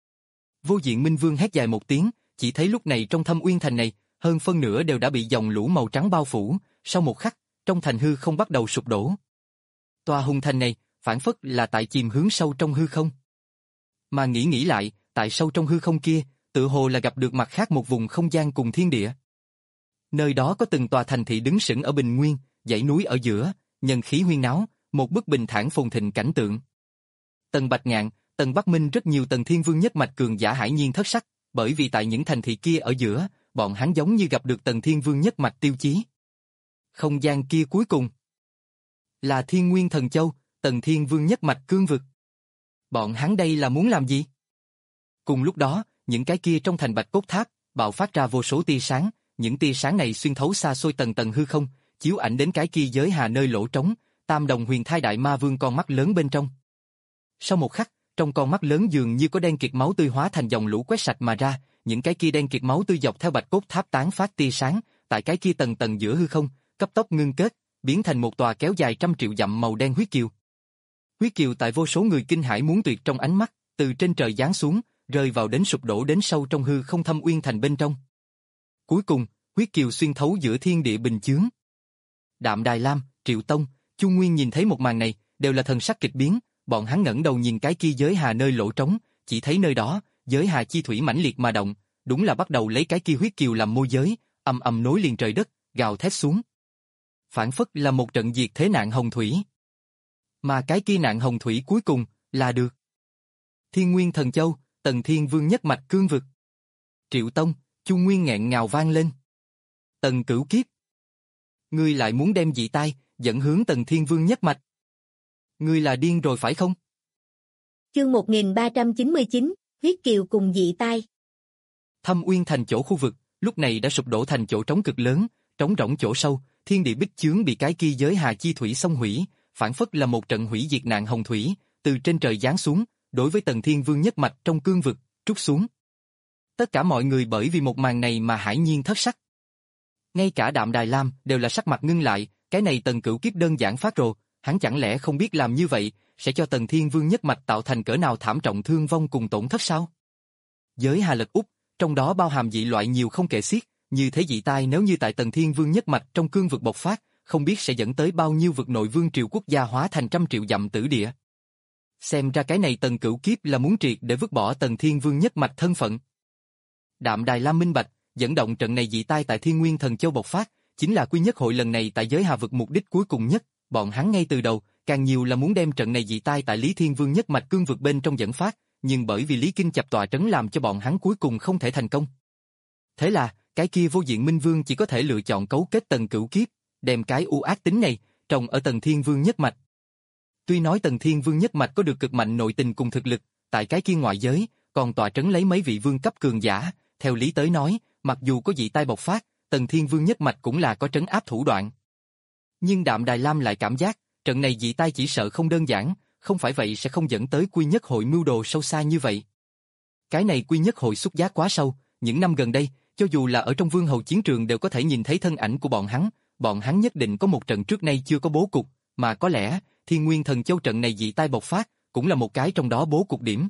Vô diện Minh Vương hét dài một tiếng, chỉ thấy lúc này trong Thâm Uyên thành này, hơn phân nửa đều đã bị dòng lũ màu trắng bao phủ, sau một khắc, trong thành hư không bắt đầu sụp đổ. Tòa hùng thành này, phản phất là tại chìm hướng sâu trong hư không. Mà nghĩ nghĩ lại, tại sâu trong hư không kia, tự hồ là gặp được mặt khác một vùng không gian cùng thiên địa. Nơi đó có từng tòa thành thị đứng sững ở bình nguyên, dãy núi ở giữa, nhân khí huyên náo, một bức bình thản phồn thịnh cảnh tượng. Tần Bạch Ngạn, Tần Bắc Minh rất nhiều Tần Thiên Vương nhất mạch cường giả hải nhiên thất sắc, bởi vì tại những thành thị kia ở giữa, bọn hắn giống như gặp được Tần Thiên Vương nhất mạch tiêu chí. Không gian kia cuối cùng là Thiên Nguyên Thần Châu, Tần Thiên Vương nhất mạch cương vực. Bọn hắn đây là muốn làm gì? Cùng lúc đó, những cái kia trong thành Bạch Cốt Tháp bạo phát ra vô số tia sáng, những tia sáng này xuyên thấu xa xôi tầng tầng hư không, chiếu ảnh đến cái kia giới hà nơi lỗ trống, Tam Đồng Huyền Thai Đại Ma Vương con mắt lớn bên trong. Sau một khắc, trong con mắt lớn dường như có đen kịt máu tươi hóa thành dòng lũ quét sạch mà ra, những cái kia đen kịt máu tươi dọc theo bạch cốt tháp tán phát tia sáng, tại cái kia tầng tầng giữa hư không, cấp tốc ngưng kết, biến thành một tòa kéo dài trăm triệu dặm màu đen huyết kiều. Huyết kiều tại vô số người kinh hãi muốn tuyệt trong ánh mắt, từ trên trời giáng xuống, rơi vào đến sụp đổ đến sâu trong hư không thâm uyên thành bên trong. Cuối cùng, huyết kiều xuyên thấu giữa thiên địa bình chướng. Đạm Đài Lam, Triệu Tông, Chu Nguyên nhìn thấy một màn này, đều là thần sắc kịch biến, bọn hắn ngẩng đầu nhìn cái kia giới hà nơi lỗ trống, chỉ thấy nơi đó, giới hà chi thủy mãnh liệt mà động, đúng là bắt đầu lấy cái kia huyết kiều làm môi giới, ầm ầm nối liền trời đất, gào thét xuống. Phản phất là một trận diệt thế nạn hồng thủy. Mà cái kia nạn hồng thủy cuối cùng là được. Thiên Nguyên Thần Châu, Tần Thiên Vương nhất mạch cương vực. Triệu Tông, Chu Nguyên nghẹn ngào vang lên. Tần Cửu Kiếp. Ngươi lại muốn đem dị tai dẫn hướng Tần Thiên Vương nhất mạch. Ngươi là điên rồi phải không? Chương một nghìn ba trăm chín mươi chín, huyết kiều cùng dị tai. Thâm Uyên thành chỗ khu vực, lúc này đã sụp đổ thành chỗ trống cực lớn, trống rỗng chỗ sâu, thiên địa bích chướng bị cái kia giới hà chi thủy xông hủy, phản phất là một trận hủy diệt nạn hồng thủy, từ trên trời giáng xuống, đối với Tần Thiên Vương nhất mạch trong cương vực, trút xuống. Tất cả mọi người bởi vì một màn này mà hãi nhiên thất sắc. Ngay cả Đạm Đài Lam đều là sắc mặt ngưng lại, cái này Tần Cửu Kiếp đơn giản phát rồ, hắn chẳng lẽ không biết làm như vậy sẽ cho Tần Thiên Vương nhất mạch tạo thành cỡ nào thảm trọng thương vong cùng tổn thất sao? Giới hà lật úp, trong đó bao hàm dị loại nhiều không kể xiết, như thế dị tai nếu như tại Tần Thiên Vương nhất mạch trong cương vực bộc phát, không biết sẽ dẫn tới bao nhiêu vực nội vương triều quốc gia hóa thành trăm triệu dặm tử địa. Xem ra cái này Tần Cửu Kiếp là muốn triệt để vứt bỏ Tần Thiên Vương nhất mạch thân phận. Đạm Đài Lam minh bạch, dẫn động trận này dị tai tại Thiên Nguyên Thần Châu bộc phát, chính là quy nhất hội lần này tại giới hà vực mục đích cuối cùng nhất, bọn hắn ngay từ đầu, càng nhiều là muốn đem trận này dị tai tại Lý Thiên Vương nhất mạch cương vực bên trong dẫn phát, nhưng bởi vì Lý Kinh Chập tọa trấn làm cho bọn hắn cuối cùng không thể thành công. Thế là, cái kia vô diện Minh Vương chỉ có thể lựa chọn cấu kết Tần Cửu Kiếp, đem cái u ác tính này trồng ở Tần Thiên Vương nhất mạch. Tuy nói Tần Thiên Vương nhất mạch có được cực mạnh nội tình cùng thực lực, tại cái kia ngoại giới, còn tọa trấn lấy mấy vị vương cấp cường giả, theo lý tới nói, mặc dù có dị tai bộc phát, Tần Thiên Vương nhất mạch cũng là có trấn áp thủ đoạn. Nhưng Đạm Đài Lam lại cảm giác, trận này dị tai chỉ sợ không đơn giản, không phải vậy sẽ không dẫn tới quy nhất hội mưu đồ sâu xa như vậy. Cái này quy nhất hội xúc giác quá sâu, những năm gần đây, cho dù là ở trong vương hầu chiến trường đều có thể nhìn thấy thân ảnh của bọn hắn, bọn hắn nhất định có một trận trước nay chưa có bố cục, mà có lẽ, Thiên Nguyên Thần Châu trận này dị tai bộc phát, cũng là một cái trong đó bố cục điểm.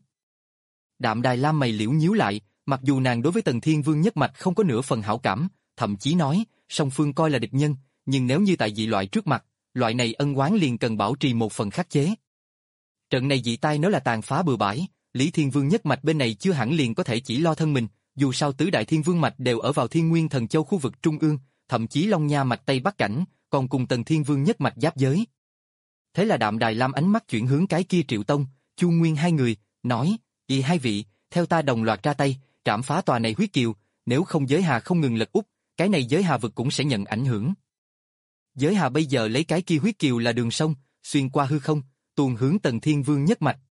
Đạm Đài Lam mày liễu nhíu lại, mặc dù nàng đối với Tần Thiên Vương nhất mạch không có nửa phần hảo cảm, thậm chí nói, song phương coi là địch nhân, nhưng nếu như tại dị loại trước mặt, loại này ân oán liền cần bảo trì một phần khắc chế. Trận này dị tai nếu là tàn phá bừa bãi, Lý Thiên Vương nhất mạch bên này chưa hẳn liền có thể chỉ lo thân mình, dù sao tứ đại Thiên Vương mạch đều ở vào Thiên Nguyên Thần Châu khu vực trung ương, thậm chí Long Nha mạch Tây Bắc cảnh, còn cùng Tần Thiên Vương nhất mạch giáp giới. Thế là Đạm Đài Lam ánh mắt chuyển hướng cái kia Triệu Tông, Chu Nguyên hai người, nói, y hai vị, theo ta đồng loạt ra tay, trảm phá tòa này huyết kiều, nếu không giới hà không ngừng lật úp, cái này giới hà vực cũng sẽ nhận ảnh hưởng. Giới hà bây giờ lấy cái kia huyết kiều là đường sông, xuyên qua hư không, tuôn hướng Tần Thiên Vương nhất mạch.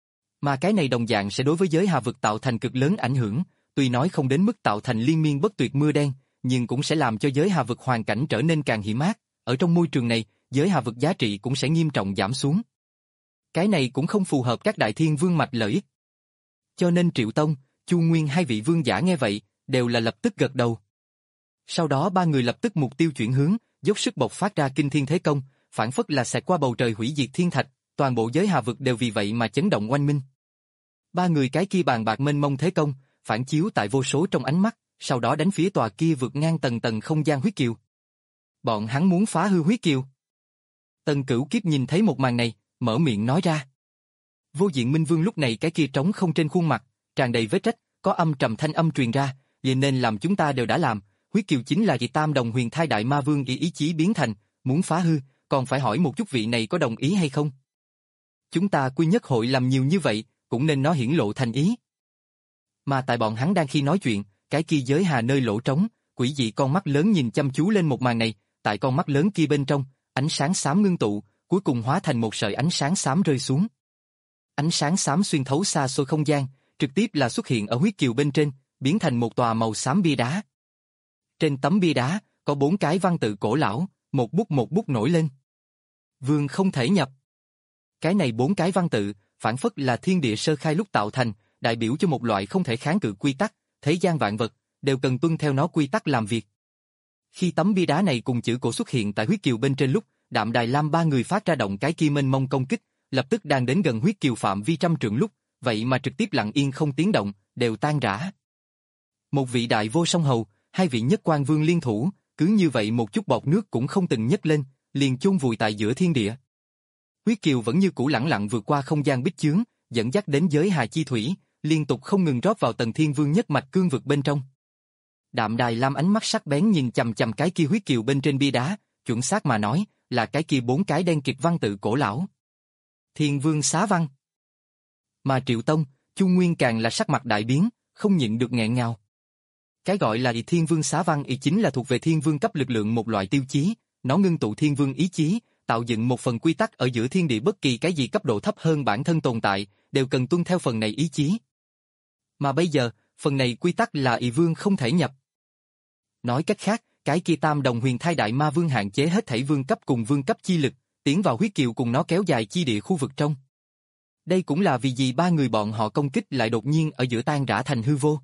Mà cái này đồng dạng sẽ đối với giới hà vực tạo thành cực lớn ảnh hưởng, tuy nói không đến mức tạo thành liên miên bất tuyệt mưa đen, nhưng cũng sẽ làm cho giới hà vực hoàn cảnh trở nên càng hiểm ác, ở trong môi trường này, giới hà vực giá trị cũng sẽ nghiêm trọng giảm xuống. Cái này cũng không phù hợp các đại thiên vương mạch lợi ích. Cho nên Triệu Tông, Chu Nguyên hai vị vương giả nghe vậy, đều là lập tức gật đầu. Sau đó ba người lập tức mục tiêu chuyển hướng, dốc sức bộc phát ra kinh thiên thế công, phản phất là xẹt qua bầu trời hủy diệt thiên thạch, toàn bộ giới hà vực đều vì vậy mà chấn động oanh minh. Ba người cái kia bàn bạc mênh mông thế công, phản chiếu tại vô số trong ánh mắt, sau đó đánh phía tòa kia vượt ngang tầng tầng không gian huyết kiều. Bọn hắn muốn phá hư huyết kiều. Tần Cửu Kiếp nhìn thấy một màn này, mở miệng nói ra. Vô diện Minh Vương lúc này cái kia trống không trên khuôn mặt, tràn đầy vết rách, có âm trầm thanh âm truyền ra, vậy nên làm chúng ta đều đã làm, huyết kiều chính là vị Tam Đồng Huyền Thai Đại Ma Vương ý ý chí biến thành, muốn phá hư, còn phải hỏi một chút vị này có đồng ý hay không. Chúng ta quy nhất hội làm nhiều như vậy, cũng nên nó hiển lộ thành ý. Mà tại bọn hắn đang khi nói chuyện, cái kia giới hà nơi lỗ trống, quỷ dị con mắt lớn nhìn chăm chú lên một màn này, tại con mắt lớn kia bên trong, ánh sáng xám ngưng tụ, cuối cùng hóa thành một sợi ánh sáng xám rơi xuống. Ánh sáng xám xuyên thấu xa xôi không gian, trực tiếp là xuất hiện ở huyết kiều bên trên, biến thành một tòa màu xám bia đá. Trên tấm bia đá, có bốn cái văn tự cổ lão, Một bút một bút nổi lên. Vương không thể nhập. Cái này bốn cái văn tự, phản phất là thiên địa sơ khai lúc tạo thành, đại biểu cho một loại không thể kháng cự quy tắc, thế gian vạn vật, đều cần tuân theo nó quy tắc làm việc. Khi tấm bia đá này cùng chữ cổ xuất hiện tại huyết kiều bên trên lúc, Đạm Đài Lam ba người phát ra động cái kia mênh mông công kích, lập tức đang đến gần huyết kiều phạm vi trăm trượng lúc, vậy mà trực tiếp lặng yên không tiếng động, đều tan rã. Một vị đại vô song hầu, hai vị nhất quan vương liên thủ, cứ như vậy một chút bọt nước cũng không từng nhấc lên, liền chôn vùi tại giữa thiên địa. Huyết kiều vẫn như cũ lẳng lặng vượt qua không gian bích chướng, dẫn dắt đến giới hà chi thủy, liên tục không ngừng rót vào tầng thiên vương nhất mạch cương vực bên trong. Đạm Đài Lam ánh mắt sắc bén nhìn chằm chằm cái kia huyết kiều bên trên bia đá, chuẩn xác mà nói, là cái kia bốn cái đen kịt văn tự cổ lão. Thiên vương xá văn. Mà Triệu Tông, Chu Nguyên càng là sắc mặt đại biến, không nhịn được nghẹn ngào. Cái gọi là thiên vương xá văn ý chính là thuộc về thiên vương cấp lực lượng một loại tiêu chí, nó ngưng tụ thiên vương ý chí, tạo dựng một phần quy tắc ở giữa thiên địa, bất kỳ cái gì cấp độ thấp hơn bản thân tồn tại, đều cần tuân theo phần này ý chí. Mà bây giờ, phần này quy tắc là ỷ vương không thể nhập. Nói cách khác, cái kia tam đồng huyền thai đại ma vương hạn chế hết thảy vương cấp cùng vương cấp chi lực, tiến vào huyết kiều cùng nó kéo dài chi địa khu vực trong. Đây cũng là vì gì ba người bọn họ công kích lại đột nhiên ở giữa tan rã thành hư vô.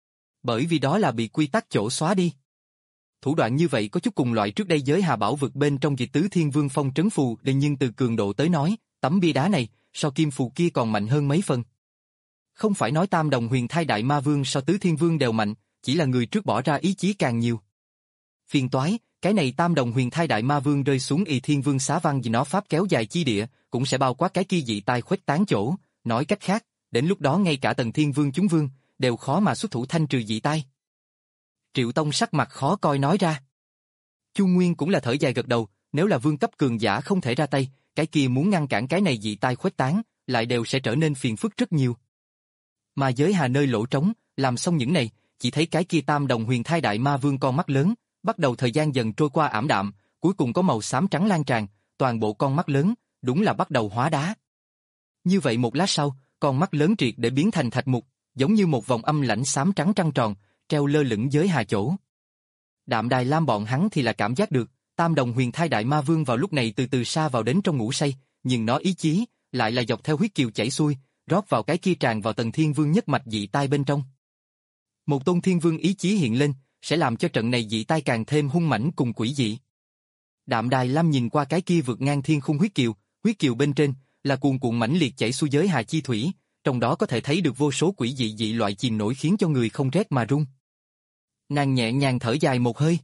Bởi vì đó là bị quy tắc chỗ xóa đi. Thủ đoạn như vậy có chút cùng loại trước đây giới hà bảo vực bên trong dị tứ thiên vương phong trấn phù, nhưng từ cường độ tới nói, tấm bia đá này, so kim phù kia còn mạnh hơn mấy phần. Không phải nói tam đồng huyền thai đại ma vương so tứ thiên vương đều mạnh, chỉ là người trước bỏ ra ý chí càng nhiều. Phiền toái, cái này tam đồng huyền thai đại ma vương rơi xuống y thiên vương xá văn vì nó pháp kéo dài chi địa, cũng sẽ bao quát cái kia dị tai khuếch tán chỗ, nói cách khác, đến lúc đó ngay cả tầng thiên vương chúng vương, đều khó mà xuất thủ thanh trừ dị tai. Triệu Tông sắc mặt khó coi nói ra. Chu Nguyên cũng là thở dài gật đầu, nếu là vương cấp cường giả không thể ra tay, cái kia muốn ngăn cản cái này dị tai khuếch tán, lại đều sẽ trở nên phiền phức rất nhiều. Mà giới hà nơi lỗ trống, làm xong những này, chỉ thấy cái kia tam đồng huyền thai đại ma vương con mắt lớn, bắt đầu thời gian dần trôi qua ảm đạm, cuối cùng có màu xám trắng lan tràn, toàn bộ con mắt lớn, đúng là bắt đầu hóa đá. Như vậy một lát sau, con mắt lớn triệt để biến thành thạch mục, giống như một vòng âm lãnh xám trắng trăng tròn, treo lơ lửng giới hà chỗ. Đạm Đài Lam bọn hắn thì là cảm giác được, tam đồng huyền thai đại ma vương vào lúc này từ từ xa vào đến trong ngủ say, nhưng nó ý chí, lại là dọc theo huyết kiều chảy xuôi, rót vào cái kia tràn vào tầng thiên vương nhất mạch dị tai bên trong. Một tôn thiên vương ý chí hiện lên, sẽ làm cho trận này dị tai càng thêm hung mãnh cùng quỷ dị. Đạm Đài Lam nhìn qua cái kia vượt ngang thiên khung huyết kiều, huyết kiều bên trên là cuồn cuộn mãnh liệt chảy xuôi giới hà chi thủy, trong đó có thể thấy được vô số quỷ dị dị loại chìm nổi khiến cho người không rét mà run. Nàng nhẹ nhàng thở dài một hơi.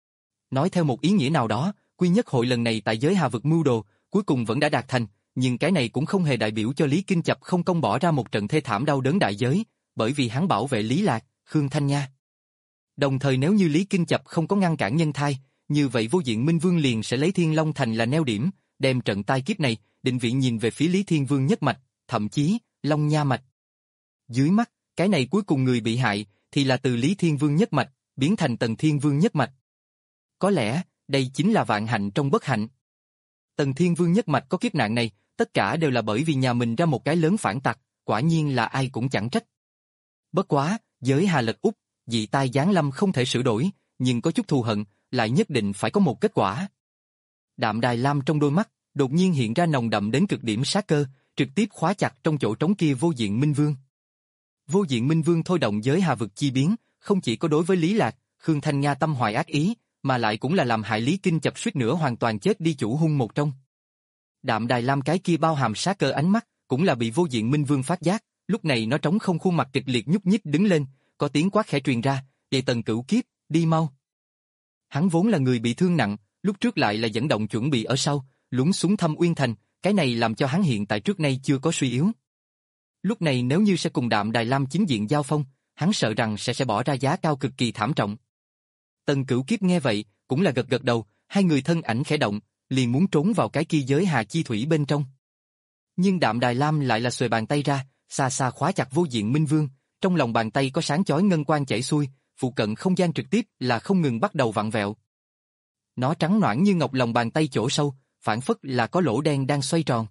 Nói theo một ý nghĩa nào đó, quy nhất hội lần này tại giới hà vực mưu đồ, cuối cùng vẫn đã đạt thành, nhưng cái này cũng không hề đại biểu cho Lý Kinh Chập không công bỏ ra một trận thê thảm đau đớn đại giới, bởi vì hắn bảo vệ Lý Lạc, Khương Thanh Nha. Đồng thời nếu như Lý Kinh Chập không có ngăn cản nhân thai, như vậy Vô Diện Minh Vương liền sẽ lấy Thiên Long Thành là neo điểm, đem trận tai kiếp này, định vị nhìn về phía Lý Thiên Vương nhất mạch, thậm chí, Long Nha mạch. Dưới mắt, cái này cuối cùng người bị hại, thì là từ Lý Thiên Vương nhất mạch, biến thành Tần Thiên Vương nhất mạch. Có lẽ, đây chính là vạn hạnh trong bất hạnh. Tần Thiên Vương nhất mạch có kiếp nạn này, tất cả đều là bởi vì nhà mình ra một cái lớn phản tặc, quả nhiên là ai cũng chẳng trách. Bất quá, giới hà lật úp, dị tai giáng lâm không thể sửa đổi, nhưng có chút thù hận, lại nhất định phải có một kết quả. Đạm Đài Lam trong đôi mắt, đột nhiên hiện ra nồng đậm đến cực điểm sát cơ, trực tiếp khóa chặt trong chỗ trống kia Vô Diện Minh Vương. Vô Diện Minh Vương thôi động giới hà vực chi biến, không chỉ có đối với Lý Lạc, Khương Thanh Nga tâm hoài ác ý, mà lại cũng là làm hại Lý Kinh Chập suýt nữa hoàn toàn chết đi chủ hung một trong. Đạm Đài Lam cái kia bao hàm sát cơ ánh mắt, cũng là bị Vô Diện Minh Vương phát giác, lúc này nó trống không khuôn mặt kịch liệt nhúc nhích đứng lên, có tiếng quát khẽ truyền ra, "Đệ Tần Cửu Kiếp, đi mau." Hắn vốn là người bị thương nặng, lúc trước lại là dẫn động chuẩn bị ở sau, lún xuống Thâm Uyên Thành, cái này làm cho hắn hiện tại trước nay chưa có suy yếu. Lúc này nếu như sẽ cùng Đạm Đài Lam chính diện giao phong, hắn sợ rằng sẽ sẽ bỏ ra giá cao cực kỳ thảm trọng. Tần Cửu Kiếp nghe vậy, cũng là gật gật đầu, hai người thân ảnh khẽ động, liền muốn trốn vào cái kia giới hà chi thủy bên trong. Nhưng Đạm Đài Lam lại là xuề bàn tay ra, xa xa khóa chặt Vô Diện Minh Vương, trong lòng bàn tay có sáng chói ngân quang chảy xuôi, phụ cận không gian trực tiếp là không ngừng bắt đầu vặn vẹo. Nó trắng nõn như ngọc, lòng bàn tay chỗ sâu, phản phất là có lỗ đen đang xoay tròn.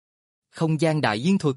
Không gian đại yên thuật.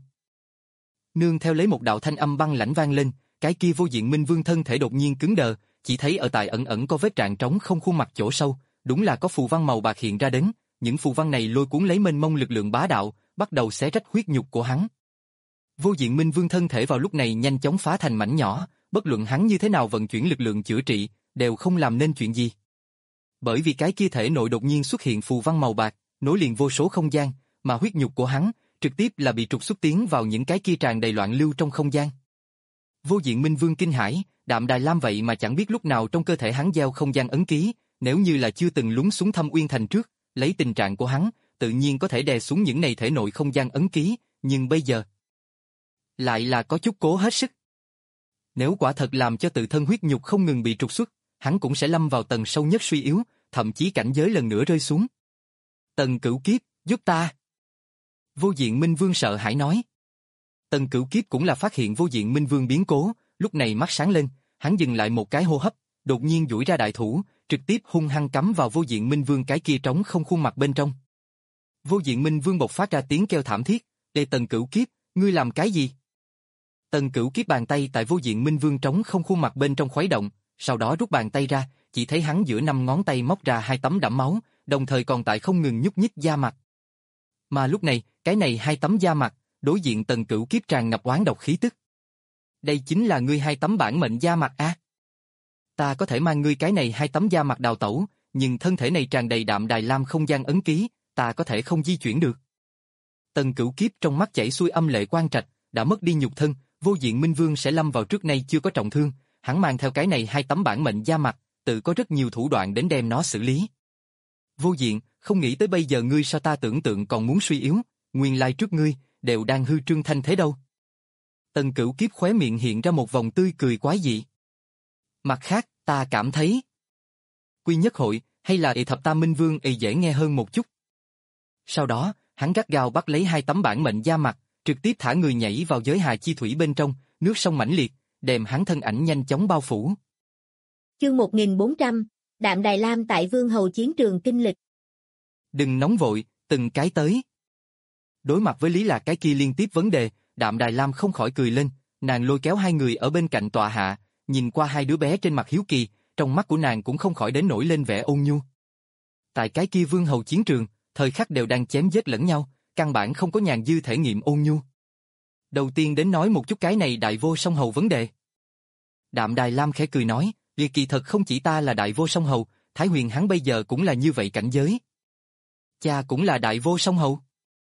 Nương theo lấy một đạo thanh âm băng lãnh vang lên, cái kia Vô Diện Minh Vương thân thể đột nhiên cứng đờ, chỉ thấy ở tại ẩn ẩn có vết rạn trống không khuôn mặt chỗ sâu, đúng là có phù văn màu bạc hiện ra đến, những phù văn này lôi cuốn lấy mênh mông lực lượng bá đạo, bắt đầu xé rách huyết nhục của hắn. Vô Diện Minh Vương thân thể vào lúc này nhanh chóng phá thành mảnh nhỏ, bất luận hắn như thế nào vận chuyển lực lượng chữa trị, đều không làm nên chuyện gì. Bởi vì cái kia thể nội đột nhiên xuất hiện phù văn màu bạc, nối liền vô số không gian, mà huyết nhục của hắn trực tiếp là bị trục xuất tiến vào những cái kia tràn đầy loạn lưu trong không gian. Vô Diện Minh Vương kinh hãi, Đạm Đài Lam vậy mà chẳng biết lúc nào trong cơ thể hắn gieo không gian ấn ký, nếu như là chưa từng lún xuống Thâm Uyên Thành trước, lấy tình trạng của hắn, tự nhiên có thể đè xuống những này thể nội không gian ấn ký, nhưng bây giờ lại là có chút cố hết sức. Nếu quả thật làm cho tự thân huyết nhục không ngừng bị trục xuất, hắn cũng sẽ lâm vào tầng sâu nhất suy yếu, thậm chí cảnh giới lần nữa rơi xuống. Tần Cửu Kiếp, giúp ta. Vô Diện Minh Vương sợ hãi nói. Tần Cửu Kiếp cũng là phát hiện Vô Diện Minh Vương biến cố, lúc này mắt sáng lên, hắn dừng lại một cái hô hấp, đột nhiên duỗi ra đại thủ, trực tiếp hung hăng cắm vào Vô Diện Minh Vương cái kia trống không khuôn mặt bên trong. Vô Diện Minh Vương bộc phát ra tiếng kêu thảm thiết, "Ê Tần Cửu Kiếp, ngươi làm cái gì?" Tần Cửu Kiếp bàn tay tại Vô Diện Minh Vương trống không khuôn mặt bên trong khuấy động, sau đó rút bàn tay ra, chỉ thấy hắn giữa năm ngón tay móc ra hai tấm đẫm máu, đồng thời còn tại không ngừng nhúc nhích da mặt. Mà lúc này, cái này hai tấm da mặt, đối diện Tần Cửu Kiếp tràn ngập oán độc khí tức. Đây chính là ngươi hai tấm bản mệnh da mặt a? À? Ta có thể mang ngươi cái này hai tấm da mặt đào tẩu, nhưng thân thể này tràn đầy Đạm Đài Lam không gian ấn ký, ta có thể không di chuyển được. Tần Cửu Kiếp trong mắt chảy xuôi âm lệ quang trạch, đã mất đi nhục thân, Vô Diện Minh Vương sẽ lâm vào trước nay chưa có trọng thương, hắn mang theo cái này hai tấm bản mệnh da mặt, tự có rất nhiều thủ đoạn đến đem nó xử lý. Vô Diện, không nghĩ tới bây giờ ngươi sao ta tưởng tượng còn muốn suy yếu, nguyên lai trước ngươi, đều đang hư trương thanh thế đâu. Tần Cửu Kiếp khóe miệng hiện ra một vòng tươi cười quái dị. Mặt khác, ta cảm thấy Quy Nhất Hội, hay là Ị Thập Tam Minh Vương y dễ nghe hơn một chút. Sau đó, hắn gắt gao bắt lấy hai tấm bản mệnh da mặt, trực tiếp thả người nhảy vào giới hà chi thủy bên trong, nước sông mãnh liệt, đem hắn thân ảnh nhanh chóng bao phủ. Chương một nghìn bốn trăm, Đạm Đài Lam tại Vương Hầu chiến trường kinh lịch. Đừng nóng vội, từng cái tới. Đối mặt với Lý Lạc cái kia liên tiếp vấn đề, Đạm Đài Lam không khỏi cười lên, nàng lôi kéo hai người ở bên cạnh tọa hạ, nhìn qua hai đứa bé trên mặt hiếu kỳ, trong mắt của nàng cũng không khỏi đến nổi lên vẻ ôn nhu. Tại cái kia Vương Hầu chiến trường, thời khắc đều đang chém giết lẫn nhau, căn bản không có nhàn dư thể nghiệm ôn nhu. Đầu tiên đến nói một chút cái này Đại Vô Song Hầu vấn đề. Đạm Đài Lam khẽ cười nói, "Liệt kỳ thật không chỉ ta là Đại Vô Song Hầu, Thái Huyền hắn bây giờ cũng là như vậy cảnh giới." Cha cũng là Đại Vô Song Hầu.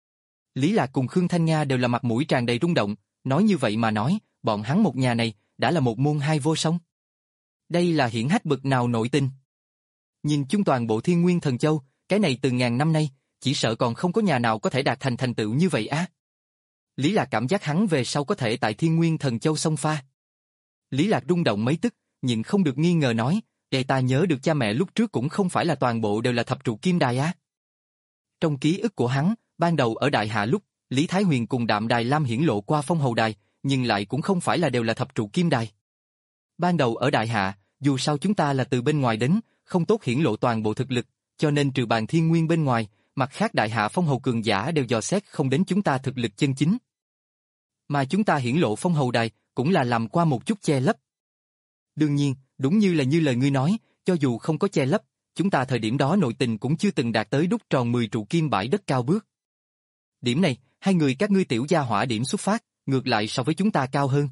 Lý Lạc cùng Khương Thanh Nga đều là mặt mũi tràn đầy rung động, nói như vậy mà nói, bọn hắn một nhà này đã là một môn hai vô song. Đây là hiển hách bực nào nội tình. Nhìn chung toàn bộ Thiên Nguyên Thần Châu, cái này từ ngàn năm nay, chỉ sợ còn không có nhà nào có thể đạt thành thành tựu như vậy á. Lý Lạc cảm giác hắn về sau có thể tại Thiên Nguyên Thần Châu xông pha. Lý Lạc rung động mấy tức, nhưng không được nghi ngờ nói, "Để ta nhớ được cha mẹ lúc trước cũng không phải là toàn bộ đều là thập trụ kim đài á." Trong ký ức của hắn, ban đầu ở Đại Hạ lúc, Lý Thái Huyền cùng Đạm Đài Lam hiển lộ qua phong hầu đài, nhưng lại cũng không phải là đều là thập trụ kim đài. Ban đầu ở Đại Hạ, dù sao chúng ta là từ bên ngoài đến, không tốt hiển lộ toàn bộ thực lực, cho nên trừ bàn thiên nguyên bên ngoài, mặt khác Đại Hạ phong hầu cường giả đều dò xét không đến chúng ta thực lực chân chính. Mà chúng ta hiển lộ phong hầu đài, cũng là làm qua một chút che lấp. Đương nhiên, đúng như là như lời ngươi nói, cho dù không có che lấp, chúng ta thời điểm đó nội tình cũng chưa từng đạt tới đúc tròn mười trụ kim bãi đất cao bước. Điểm này, hai người các ngươi tiểu gia hỏa điểm xuất phát, ngược lại so với chúng ta cao hơn.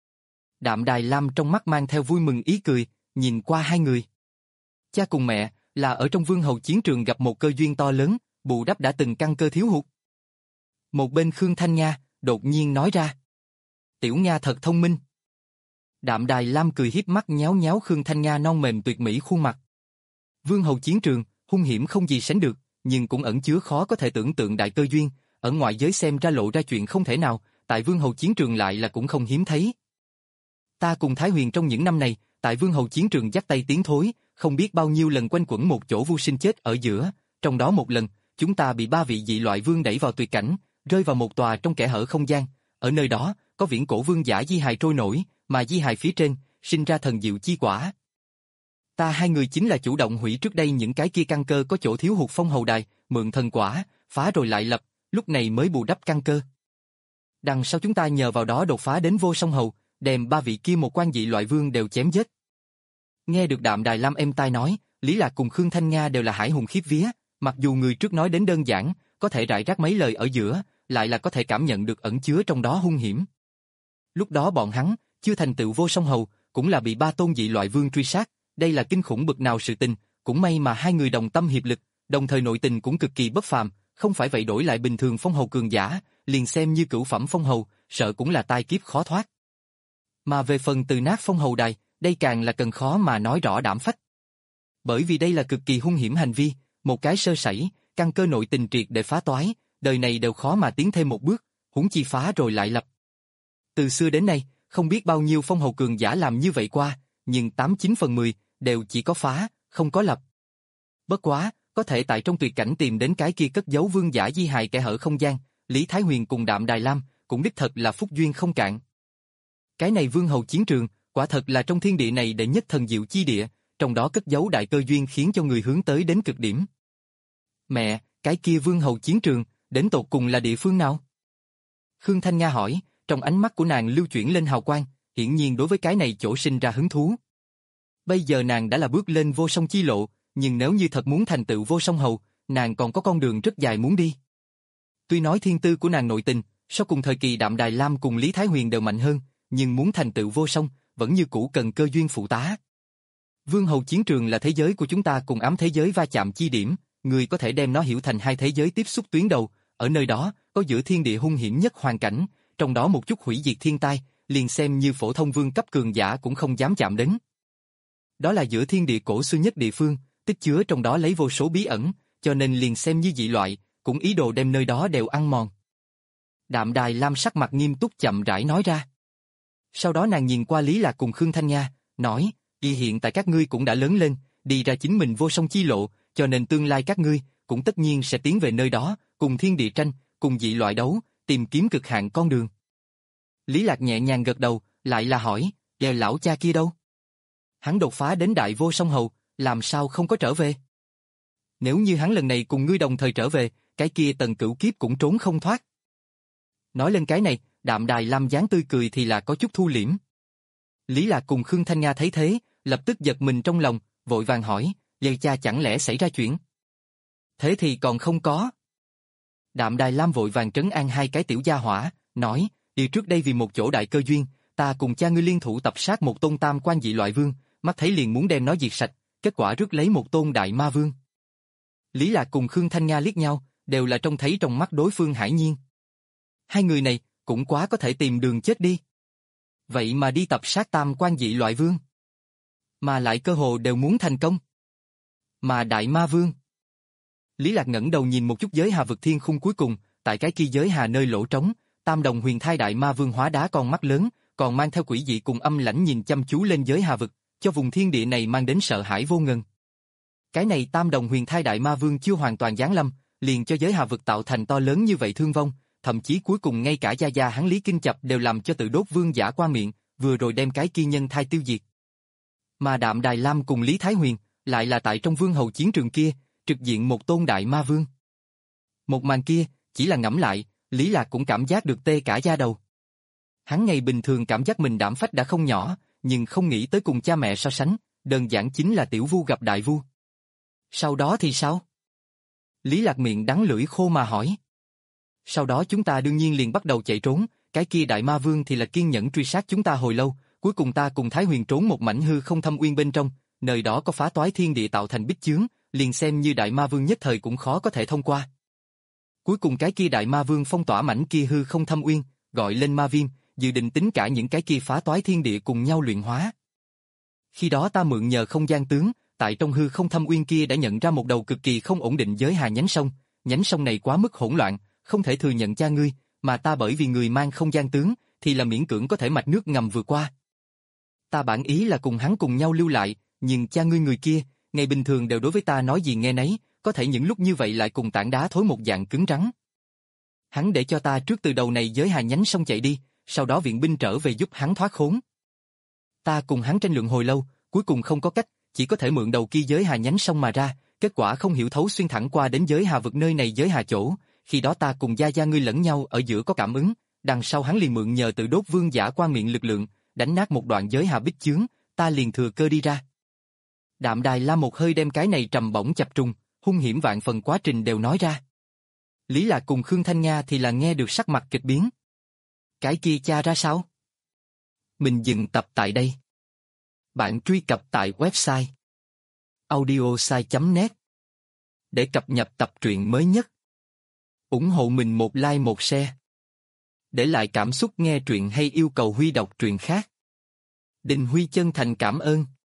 Đạm Đài Lam trong mắt mang theo vui mừng ý cười, nhìn qua hai người. Cha cùng mẹ, là ở trong Vương Hầu chiến trường gặp một cơ duyên to lớn, bù đắp đã từng căn cơ thiếu hụt. Một bên Khương Thanh Nga, đột nhiên nói ra. Tiểu Nga thật thông minh. Đạm Đài Lam cười hiếp mắt nhéo nhéo Khương Thanh Nga non mềm tuyệt mỹ khuôn mặt. Vương Hầu chiến trường, hung hiểm không gì sánh được, nhưng cũng ẩn chứa khó có thể tưởng tượng đại cơ duyên, ở ngoại giới xem ra lộ ra chuyện không thể nào, tại Vương Hầu chiến trường lại là cũng không hiếm thấy. Ta cùng Thái Huyền trong những năm này, tại Vương Hầu chiến trường dắt tay tiến thối, không biết bao nhiêu lần quanh quẩn một chỗ vô sinh chết ở giữa, trong đó một lần, chúng ta bị ba vị dị loại vương đẩy vào tuyệt cảnh, rơi vào một tòa trong kẽ hở không gian, ở nơi đó, có viễn cổ vương giả di hài trôi nổi, mà di hài phía trên, sinh ra thần diệu chi quả. Ta hai người chính là chủ động hủy trước đây những cái kia căn cơ có chỗ thiếu hụt phong hầu đài, mượn thần quả, phá rồi lại lập, lúc này mới bù đắp căn cơ. Đằng sau chúng ta nhờ vào đó đột phá đến vô song hầu, đem ba vị kia một quan dị loại vương đều chém giết. Nghe được Đạm Đài Lam êm tai nói, Lý Lạc cùng Khương Thanh Nga đều là hải hùng khiếp vía, mặc dù người trước nói đến đơn giản, có thể rải rác mấy lời ở giữa, lại là có thể cảm nhận được ẩn chứa trong đó hung hiểm. Lúc đó bọn hắn, chưa thành tựu vô song hầu, cũng là bị ba tôn dị loại vương truy sát, đây là kinh khủng bực nào sự tình, cũng may mà hai người đồng tâm hiệp lực, đồng thời nội tình cũng cực kỳ bất phàm, không phải vậy đổi lại bình thường phong hầu cường giả, liền xem như cửu phẩm phong hầu, sợ cũng là tai kiếp khó thoát. Mà về phần từ nát phong hầu đài, đây càng là cần khó mà nói rõ đảm phách. Bởi vì đây là cực kỳ hung hiểm hành vi, một cái sơ sẩy, căn cơ nội tình triệt để phá toái, đời này đều khó mà tiến thêm một bước, huống chi phá rồi lại lập. Từ xưa đến nay, không biết bao nhiêu phong hầu cường giả làm như vậy qua, nhưng tám chín phần mười đều chỉ có phá, không có lập. Bất quá, có thể tại trong tuyệt cảnh tìm đến cái kia cất giấu vương giả di hài kẻ hở không gian, Lý Thái Huyền cùng Đạm Đài Lam, cũng đích thật là phúc duyên không cạn. Cái này vương hầu chiến trường, quả thật là trong thiên địa này đệ nhất thần diệu chi địa, trong đó cất giấu đại cơ duyên khiến cho người hướng tới đến cực điểm. Mẹ, cái kia vương hầu chiến trường, đến tột cùng là địa phương nào? Khương Thanh Nga hỏi, trong ánh mắt của nàng lưu chuyển lên hào quang, hiển nhiên đối với cái này chỗ sinh ra hứng thú. Bây giờ nàng đã là bước lên vô song chi lộ, nhưng nếu như thật muốn thành tựu vô song hầu, nàng còn có con đường rất dài muốn đi. Tuy nói thiên tư của nàng nội tình, so cùng thời kỳ Đạm Đài Lam cùng Lý Thái Huyền đều mạnh hơn, nhưng muốn thành tựu vô song, vẫn như cũ cần cơ duyên phụ tá. Vương hầu chiến trường là thế giới của chúng ta cùng ám thế giới va chạm chi điểm, người có thể đem nó hiểu thành hai thế giới tiếp xúc tuyến đầu, ở nơi đó, có giữa thiên địa hung hiểm nhất hoàn cảnh, trong đó một chút hủy diệt thiên tai, liền xem như phổ thông vương cấp cường giả cũng không dám chạm đến. Đó là giữa thiên địa cổ xưa nhất địa phương, tích chứa trong đó lấy vô số bí ẩn, cho nên liền xem như dị loại, cũng ý đồ đem nơi đó đều ăn mòn. Đạm Đài Lam sắc mặt nghiêm túc chậm rãi nói ra. Sau đó nàng nhìn qua Lý Lạc cùng Khương Thanh Nga, nói, y hiện tại các ngươi cũng đã lớn lên, đi ra chính mình vô song chi lộ, cho nên tương lai các ngươi cũng tất nhiên sẽ tiến về nơi đó, cùng thiên địa tranh, cùng dị loại đấu, tìm kiếm cực hạn con đường. Lý Lạc nhẹ nhàng gật đầu, lại là hỏi, "Giờ lão cha kia đâu?" Hắn đột phá đến đại vô song hầu, làm sao không có trở về? Nếu như hắn lần này cùng ngươi đồng thời trở về, cái kia tần cửu kiếp cũng trốn không thoát. Nói lên cái này, Đạm Đài Lam dáng tươi cười thì là có chút thu liễm. Lý Lạc cùng Khương Thanh Nga thấy thế, lập tức giật mình trong lòng, vội vàng hỏi, "Giờ cha chẳng lẽ xảy ra chuyện?" "Thế thì còn không có." Đạm Đài Lam vội vàng trấn an hai cái tiểu gia hỏa, nói, "Đi trước đây vì một chỗ đại cơ duyên, ta cùng cha ngươi liên thủ tập sát một tôn tam quan dị loại vương, mắt thấy liền muốn đem nó diệt sạch, kết quả rước lấy một tôn đại ma vương." Lý Lạc cùng Khương Thanh Nga liếc nhau, đều là trông thấy trong mắt đối phương hải nhiên. Hai người này, cũng quá có thể tìm đường chết đi. Vậy mà đi tập sát tam quan dị loại vương. Mà lại cơ hồ đều muốn thành công. Mà đại ma vương. Lý Lạc ngẩng đầu nhìn một chút giới hà vực thiên khung cuối cùng, tại cái kia giới hà nơi lỗ trống, tam đồng huyền thai đại ma vương hóa đá con mắt lớn, còn mang theo quỷ dị cùng âm lãnh nhìn chăm chú lên giới hà vực, cho vùng thiên địa này mang đến sợ hãi vô ngần. Cái này tam đồng huyền thai đại ma vương chưa hoàn toàn giáng lâm, liền cho giới hà vực tạo thành to lớn như vậy thương vong, thậm chí cuối cùng ngay cả gia gia hắn Lý Kinh Chập đều làm cho tự đốt vương giả qua miệng, vừa rồi đem cái kia nhân thai tiêu diệt. Mà Đạm Đài Lam cùng Lý Thái Huyền, lại là tại trong vương hầu chiến trường kia, trực diện một tôn đại ma vương. Một màn kia, chỉ là ngẫm lại, Lý Lạc cũng cảm giác được tê cả da đầu. Hắn ngày bình thường cảm giác mình đảm phách đã không nhỏ, nhưng không nghĩ tới cùng cha mẹ so sánh, đơn giản chính là tiểu vu gặp đại vu. Sau đó thì sao? Lý Lạc miệng đắng lưỡi khô mà hỏi. Sau đó chúng ta đương nhiên liền bắt đầu chạy trốn, cái kia đại ma vương thì là kiên nhẫn truy sát chúng ta hồi lâu, cuối cùng ta cùng Thái Huyền trốn một mảnh hư không thâm uyên bên trong, nơi đó có phá toái thiên địa tạo thành bích chướng, liền xem như đại ma vương nhất thời cũng khó có thể thông qua. Cuối cùng cái kia đại ma vương phong tỏa mảnh kia hư không thâm uyên, gọi lên ma viêm, dự định tính cả những cái kia phá toái thiên địa cùng nhau luyện hóa. Khi đó ta mượn nhờ không gian tướng, tại trong hư không thâm uyên kia đã nhận ra một đầu cực kỳ không ổn định giới hà nhánh sông, nhánh sông này quá mức hỗn loạn, không thể thừa nhận cha ngươi, mà ta bởi vì người mang không gian tướng, thì là miễn cưỡng có thể mạch nước ngầm vừa qua. Ta bản ý là cùng hắn cùng nhau lưu lại, nhưng cha ngươi người kia, ngày bình thường đều đối với ta nói gì nghe nấy, có thể những lúc như vậy lại cùng tảng đá thối một dạng cứng rắn. Hắn để cho ta trước từ đầu này giới hà nhánh sông chạy đi, sau đó viện binh trở về giúp hắn thoát khốn. Ta cùng hắn tranh luận hồi lâu, cuối cùng không có cách, chỉ có thể mượn đầu kia giới hà nhánh sông mà ra, kết quả không hiểu thấu xuyên thẳng qua đến giới hà vực nơi này giới hà chỗ, khi đó ta cùng gia gia ngươi lẫn nhau ở giữa có cảm ứng, đằng sau hắn liền mượn nhờ tự đốt vương giả qua miệng lực lượng, đánh nát một đoạn giới hà bích chướng, ta liền thừa cơ đi ra. Đạm Đài Lam một hơi đem cái này trầm bổng chập trùng, hung hiểm vạn phần quá trình đều nói ra. Lý Lạc cùng Khương Thanh Nga thì là nghe được sắc mặt kịch biến. Cái kia cha ra sao? Mình dừng tập tại đây. Bạn truy cập tại website audiosai chấm net để cập nhật tập truyện mới nhất. Ủng hộ mình một like một share. Để lại cảm xúc nghe truyện hay yêu cầu Huy đọc truyện khác. Đình Huy chân thành cảm ơn.